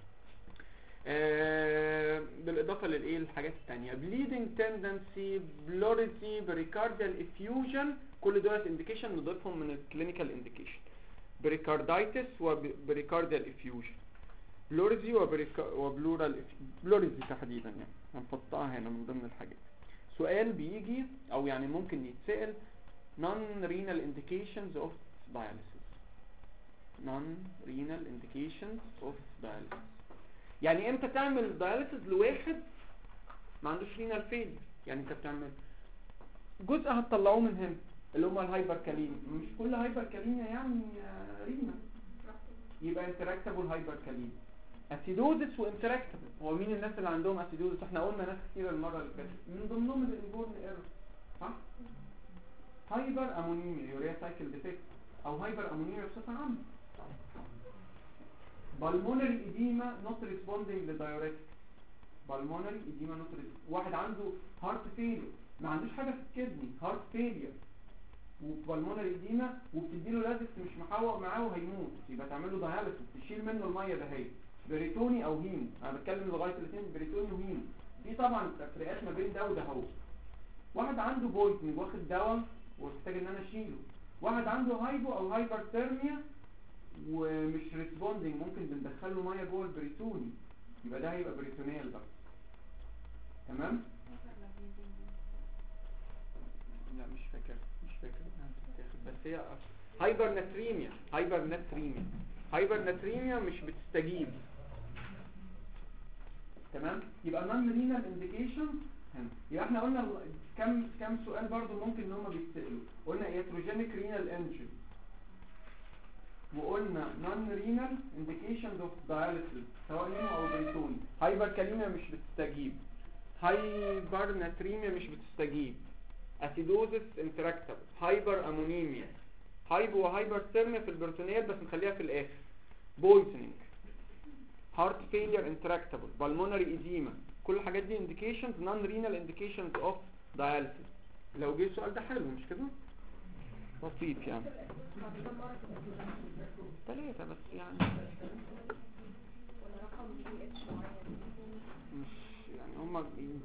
آه بالاضافه للايه الحاجات الثانيه، بليدنج تندنسي، بلوريزي، بريكارديال افيوجن، كل دول انديكيشن نضيفهم من الكلينيكال انديكيشن، بريكاردايتس وبريكارديال افيوجن، بلوريزي وبلورال بلوريزي تحديدا، يعني هنحطها هنا من ضمن الحاجات. سؤال بيجي او يعني ممكن يتسأل non renal indications of dialysis، non renal indications of dialysis، يعني امتى تعمل داياليسيس لواحد ما عندوش رينال فيلير؟ يعني انت بتعمل جزء هتطلعوه من هنا اللي هم الهايبر كاليميا، مش كل هايبر كاليميا يعني رينال، يبقى انتراكتابل هايبر كاليميا، اسيدوزس وانتراكتابل. هو مين الناس اللي عندهم اسيدوزس؟ احنا قلنا ناس كتير المره اللي فاتت، من ضمنهم الانبورن ايرور، صح؟ هايبر امونيميا يوريا سايكل ديفكت، او هايبر امونيميا بصفه عامه، بالمونري ايديما نوت ريسبوندينج لدايوريتك، بالمونري ايديما نوت، واحد عنده هارت فيلير ما عندوش حاجه في الكدني، هارت فيلير وبالمونري ايديما وبتديله لازكس مش محوق معاه وهيموت، يبقى تعمل له داياليسيس تشيل منه الميه ده، هي بريتوني او هيمو، انا بتكلم لغايه الاثنين بريتوني وهيمو، في طبعا تفريقات ما بين ده وده اهو. واحد عنده بويزنج واخد دواء ومحتاج ان انا اشيله، واحد عنده هايبو او هايبرثيرميا ومش ريسبوندنج، ممكن بندخل له ميه جوه البريتوني، يبقى ده هيبقى بريتونيال بقى، تمام؟ لا مش فاكر مش فاكر بس هي هايبر ناتريميا، هايبر ناتريميا هايبر ناتريميا مش بتستجيب، تمام؟ يبقى نون رينال انديكيشن هنا. يبقى احنا قلنا كم كم سؤال برضو ممكن ان هم بيتسالوا، قلنا ايتروجينيك رينال انجري، وقلنا نون رينال انديكيشنز اوف داياليسيس سواء هيمو او بريتوني، هايبر كاليميا مش بتستجيب، هايبر ناتريميا مش بتستجيب، اسيدوزس انتراكتابل، هايبر امونيميا، هايبو وهايبر ثيرميا في البرتونيال بس نخليها في الاخر، بويزنينج، هارت فيلير انتراكتابل، بالمونري ايديما، كل الحاجات دي انديكيشنز نون رينال انديكيشنز اوف داياليسيس. لو جه السؤال ده حلو مش كده؟ بسيط يعني ثلاثة بس يعني ولا رقم بي اتش معين؟ مش يعني هما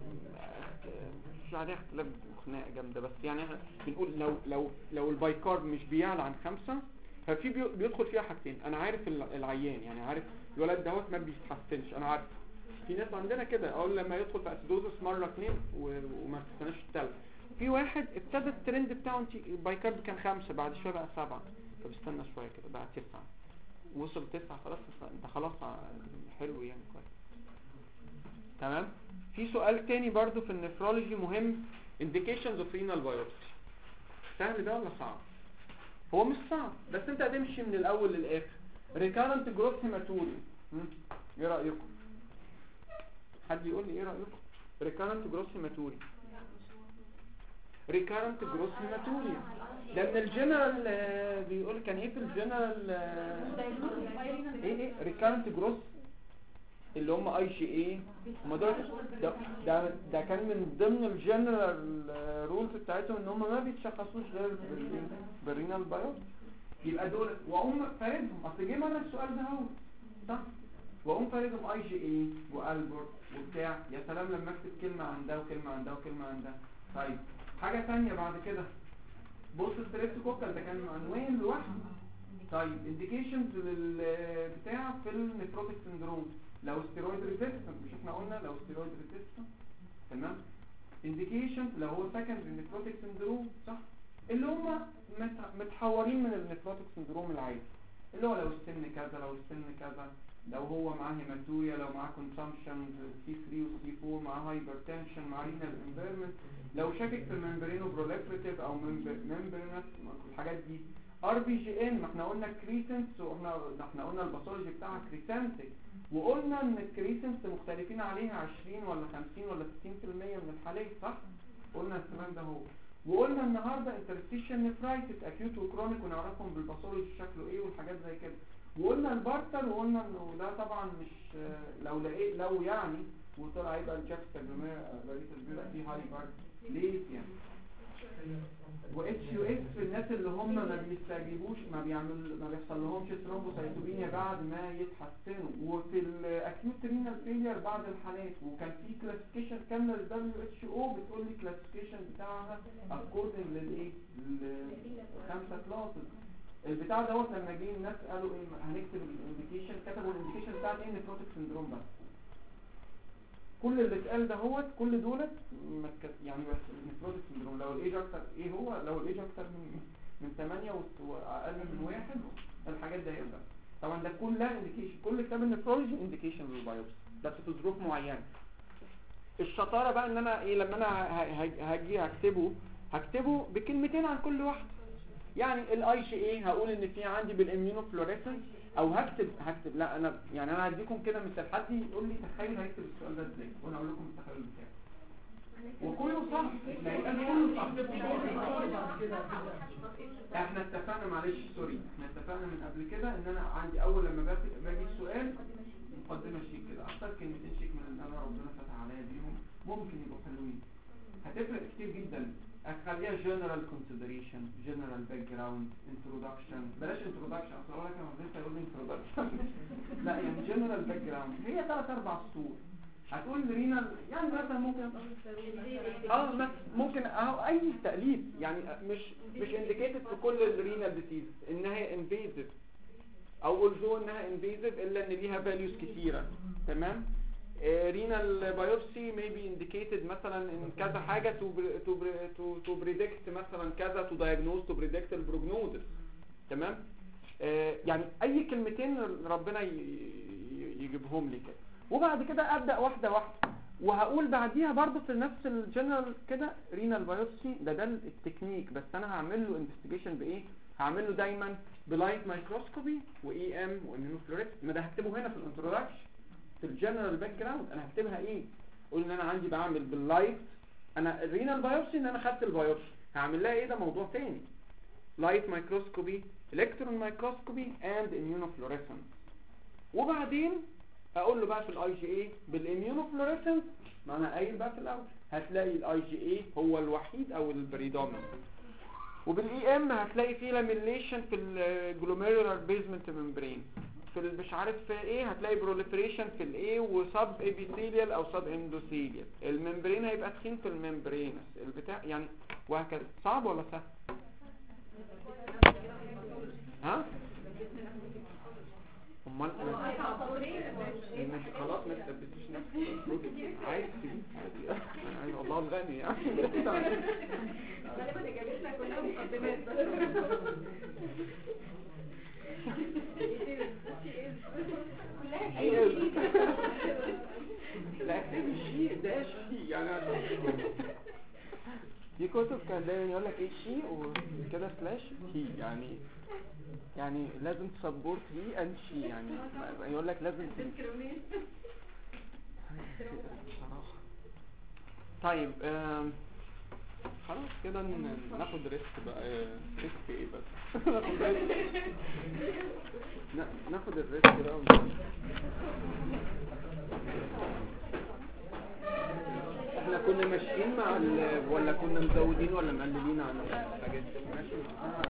مش عليها اختلاف وخناقه جامده، بس يعني احنا بنقول لو لو لو البايكارب مش بيعلى عن خمسة ففي بي- بيدخل فيها حاجتين، انا عارف ال- العيان يعني عارف الولد دوت ما بيتحسنش، انا عارف في ناس عندنا كده اول لما يدخل في اسيدوزس مره اثنين وما تستناش الثالث، في واحد ابتدى الترند بتاعه انت البايكارب كان خمسة بعد شويه بقى سبعة، طب استنى شويه كده بقى تسعة، وصل تسعة خلاص انت خلاص حلو يعني كويس، تمام. في سؤال تاني برضو في النفرولوجي مهم، indications of renal biopsy، سهل ده ولا صعب؟ هو مش صعب بس انت هتمشي من الاول للاخر. recurrent growth hematuria، ايه رأيكم؟ حد يقول لي ايه رأيكم؟ recurrent growth hematuria، recurrent growth hematuria ده من الجنرال، بيقول كان ايه في الجنرال ايه ايه recurrent growth اللي هم اي جي اي هم دول. ده, ده ده كان من ضمن الجنرال رولز بتاعتهم ان هم ما بيتشخصوش غير بالرين- بالرينال بايوبسي. يبقى دول واقوم فاردهم، اصل جه مره السؤال ده اهو صح، واقوم فاردهم اي جي اي والبورت وبتاع. يا سلام لما اكتب كلمه عن ده وكلمه عن ده وكلمه عن ده. طيب حاجه ثانيه بعد كده، بص ستريبتوكوكال ده كان عنوان لوحده. طيب انديكيشنز للبتاع في النيفروتيك سندروم، لو ستيرويد ريزيستنت، مش احنا قلنا لو ستيرويد ريزيستنت تمام. انديكيشنز لو هو سكندري نيفروتيك سندروم صح، اللي هم متحورين من النيفروتيك سندروم العادي، اللي هو لو السن كذا لو السن كذا، لو هو معاه هيماتوريا، لو معاه كونسامشن سي ثري وسي فور، معاه هايبرتنشن، معاه رينال امبيرمنت، لو شاكك في الممبرينو بروليفريتيف او ممبرينس الحاجات دي. ار بي جي ان، ما احنا قلنا كريسنس، واحنا احنا قلنا الباثولوجي بتاعها كريسنتك، وقلنا ان الكريسنس مختلفين عليها عشرين ولا خمسين ولا ستين في المية من الحالات صح، قلنا الكلام ده هو. وقلنا النهارده انترستيشن نفرايتس اكيوت وكرونيك ونعرفهم بالباثولوجي شكله ايه والحاجات زي كده. وقلنا البارتر، وقلنا انه ده طبعا مش لو لقيت لو يعني وطلع يبقى الجاكستا بيبقى فيه هايبر ليه يعني. واتش يو اس في الناس اللي هم ما بيستجيبوش، ما بيعمل ما بيحصل لهمش ثرومبوسايتوبينيا بعد ما يتحسنوا، وفي الاكيوت رينال فيلير بعض الحالات. وكان في كلاسيفيكيشن كامله للدبليو اتش او بتقول لي كلاسيفيكيشن بتاعها اكوردنج للايه الخمسه كلاسز. البتاع دوت لما جه الناس قالوا ايه هنكتب الانديكيشن، كتبوا الانديكيشن بتاعت ايه نيفروتيك سندروم بس. كل اللي اتقال ده هو كل دولت يعني بس نيفروتيك سندروم. لو الايج اكتر ايه هو، لو الايج اكتر من من ثمانية واقل من واحد الحاجات ده هيبقى طبعا ده كلها انديكيشن. كل كتاب النيفرولوجي انديكيشن للبايوبسي بس في ظروف معينه. الشطاره بقى ان انا ايه لما انا هاجي هكتبه هكتبه بكلمتين عن كل واحد. يعني الاي جي اي هقول ان في عندي بالاميونوفلوريسنس، او هكتب هكتب لا انا يعني انا هديكم كده مثال، حد يقول لي تخيل هيكتب السؤال ده ازاي وانا اقول لكم التخيل بتاعي وكله صح. لا يبقى كله صح. احنا اتفقنا معلش سوري احنا اتفقنا من قبل كده ان انا عندي اول لما باجي السؤال مقدمه شيك كده اكتر كلمتين شيك من اللي انا ربنا فتح عليا بيهم ممكن يبقوا حلوين. هتفرق كتير جدا. اخليها جنرال كونسيدريشن، جنرال باك جراوند، انترودكشن، بلاش انترودكشن اصل هو كان لسه يقول لي انترودكشن لا يعني جنرال باك جراوند هي ثلاث اربع سطور. هتقول رينال يعني مثلا ممكن اه ممكن اهو اي تأليف يعني مش مش انديكيتد في كل الرينال ديسيز انها انفيزيف او قلتوا انها انفيزيف الا ان ليها فاليوز كتيره تمام. رينال بايوبسي may be indicated مثلا ان كذا حاجه to to to to predict مثلا كذا to diagnose to predict البروجنوزس تمام. آه يعني اي كلمتين ربنا يجيبهم لي كده، وبعد كده ابدا واحده واحده وهقول بعديها برضو في نفس الجنرال كده رينال بايوبسي ده ده التكنيك، بس انا هعمل له انفستيجيشن بايه؟ هعمل له دايما بلايت مايكروسكوبي واي ام واميونوفلوريسنس. ما ده هكتبه هنا في الانترودكشن في الجنرال باك جراوند انا هكتبها ايه؟ قول ان انا عندي بعمل باللايت انا الرينال بايوبسي ان انا خدت البايوبسي هعمل لها ايه ده موضوع تاني. لايت مايكروسكوبي، الكترون مايكروسكوبي اند اميونوفلوريسنس. وبعدين اقول له بقى في الاي جي اي بالاميونوفلوريسنس ما انا قايل بقى في الاول هتلاقي الاي جي اي هو الوحيد او البريدومينانت. وبالاي ام هتلاقي فيه لاميليشن في الجلوميرولار بيزمنت ممبرين، في مش عارف في ايه هتلاقي بروليفريشن في الايه وسب ابيثيليال او سب اندوثيليال. الممبرين هيبقى تخين في الممبرين البتاع يعني وهكذا. صعب ولا سهل؟ ها امال مش خلاص ما تثبتش نفسك عايز تجيب يعني والله الغني يعني غالبا اجابتنا كلها مقدمات لا اكتب شيء ده شيء يعني دي كتب كان دايما يقول لك ايه شيء وكده سلاش هي يعني يعني لازم تسبورت هي اند شي يعني يقول لك لازم بصراحه. طيب خلاص كده ناخد ريسك بقى. ريسك ايه بس ناخد ريسك نا- ناخد الريسك بقى ونشوف. احنا كنا ماشيين مع ال... ولا كنا مزودين ولا مقللين عن الحاجات دي؟ ماشي.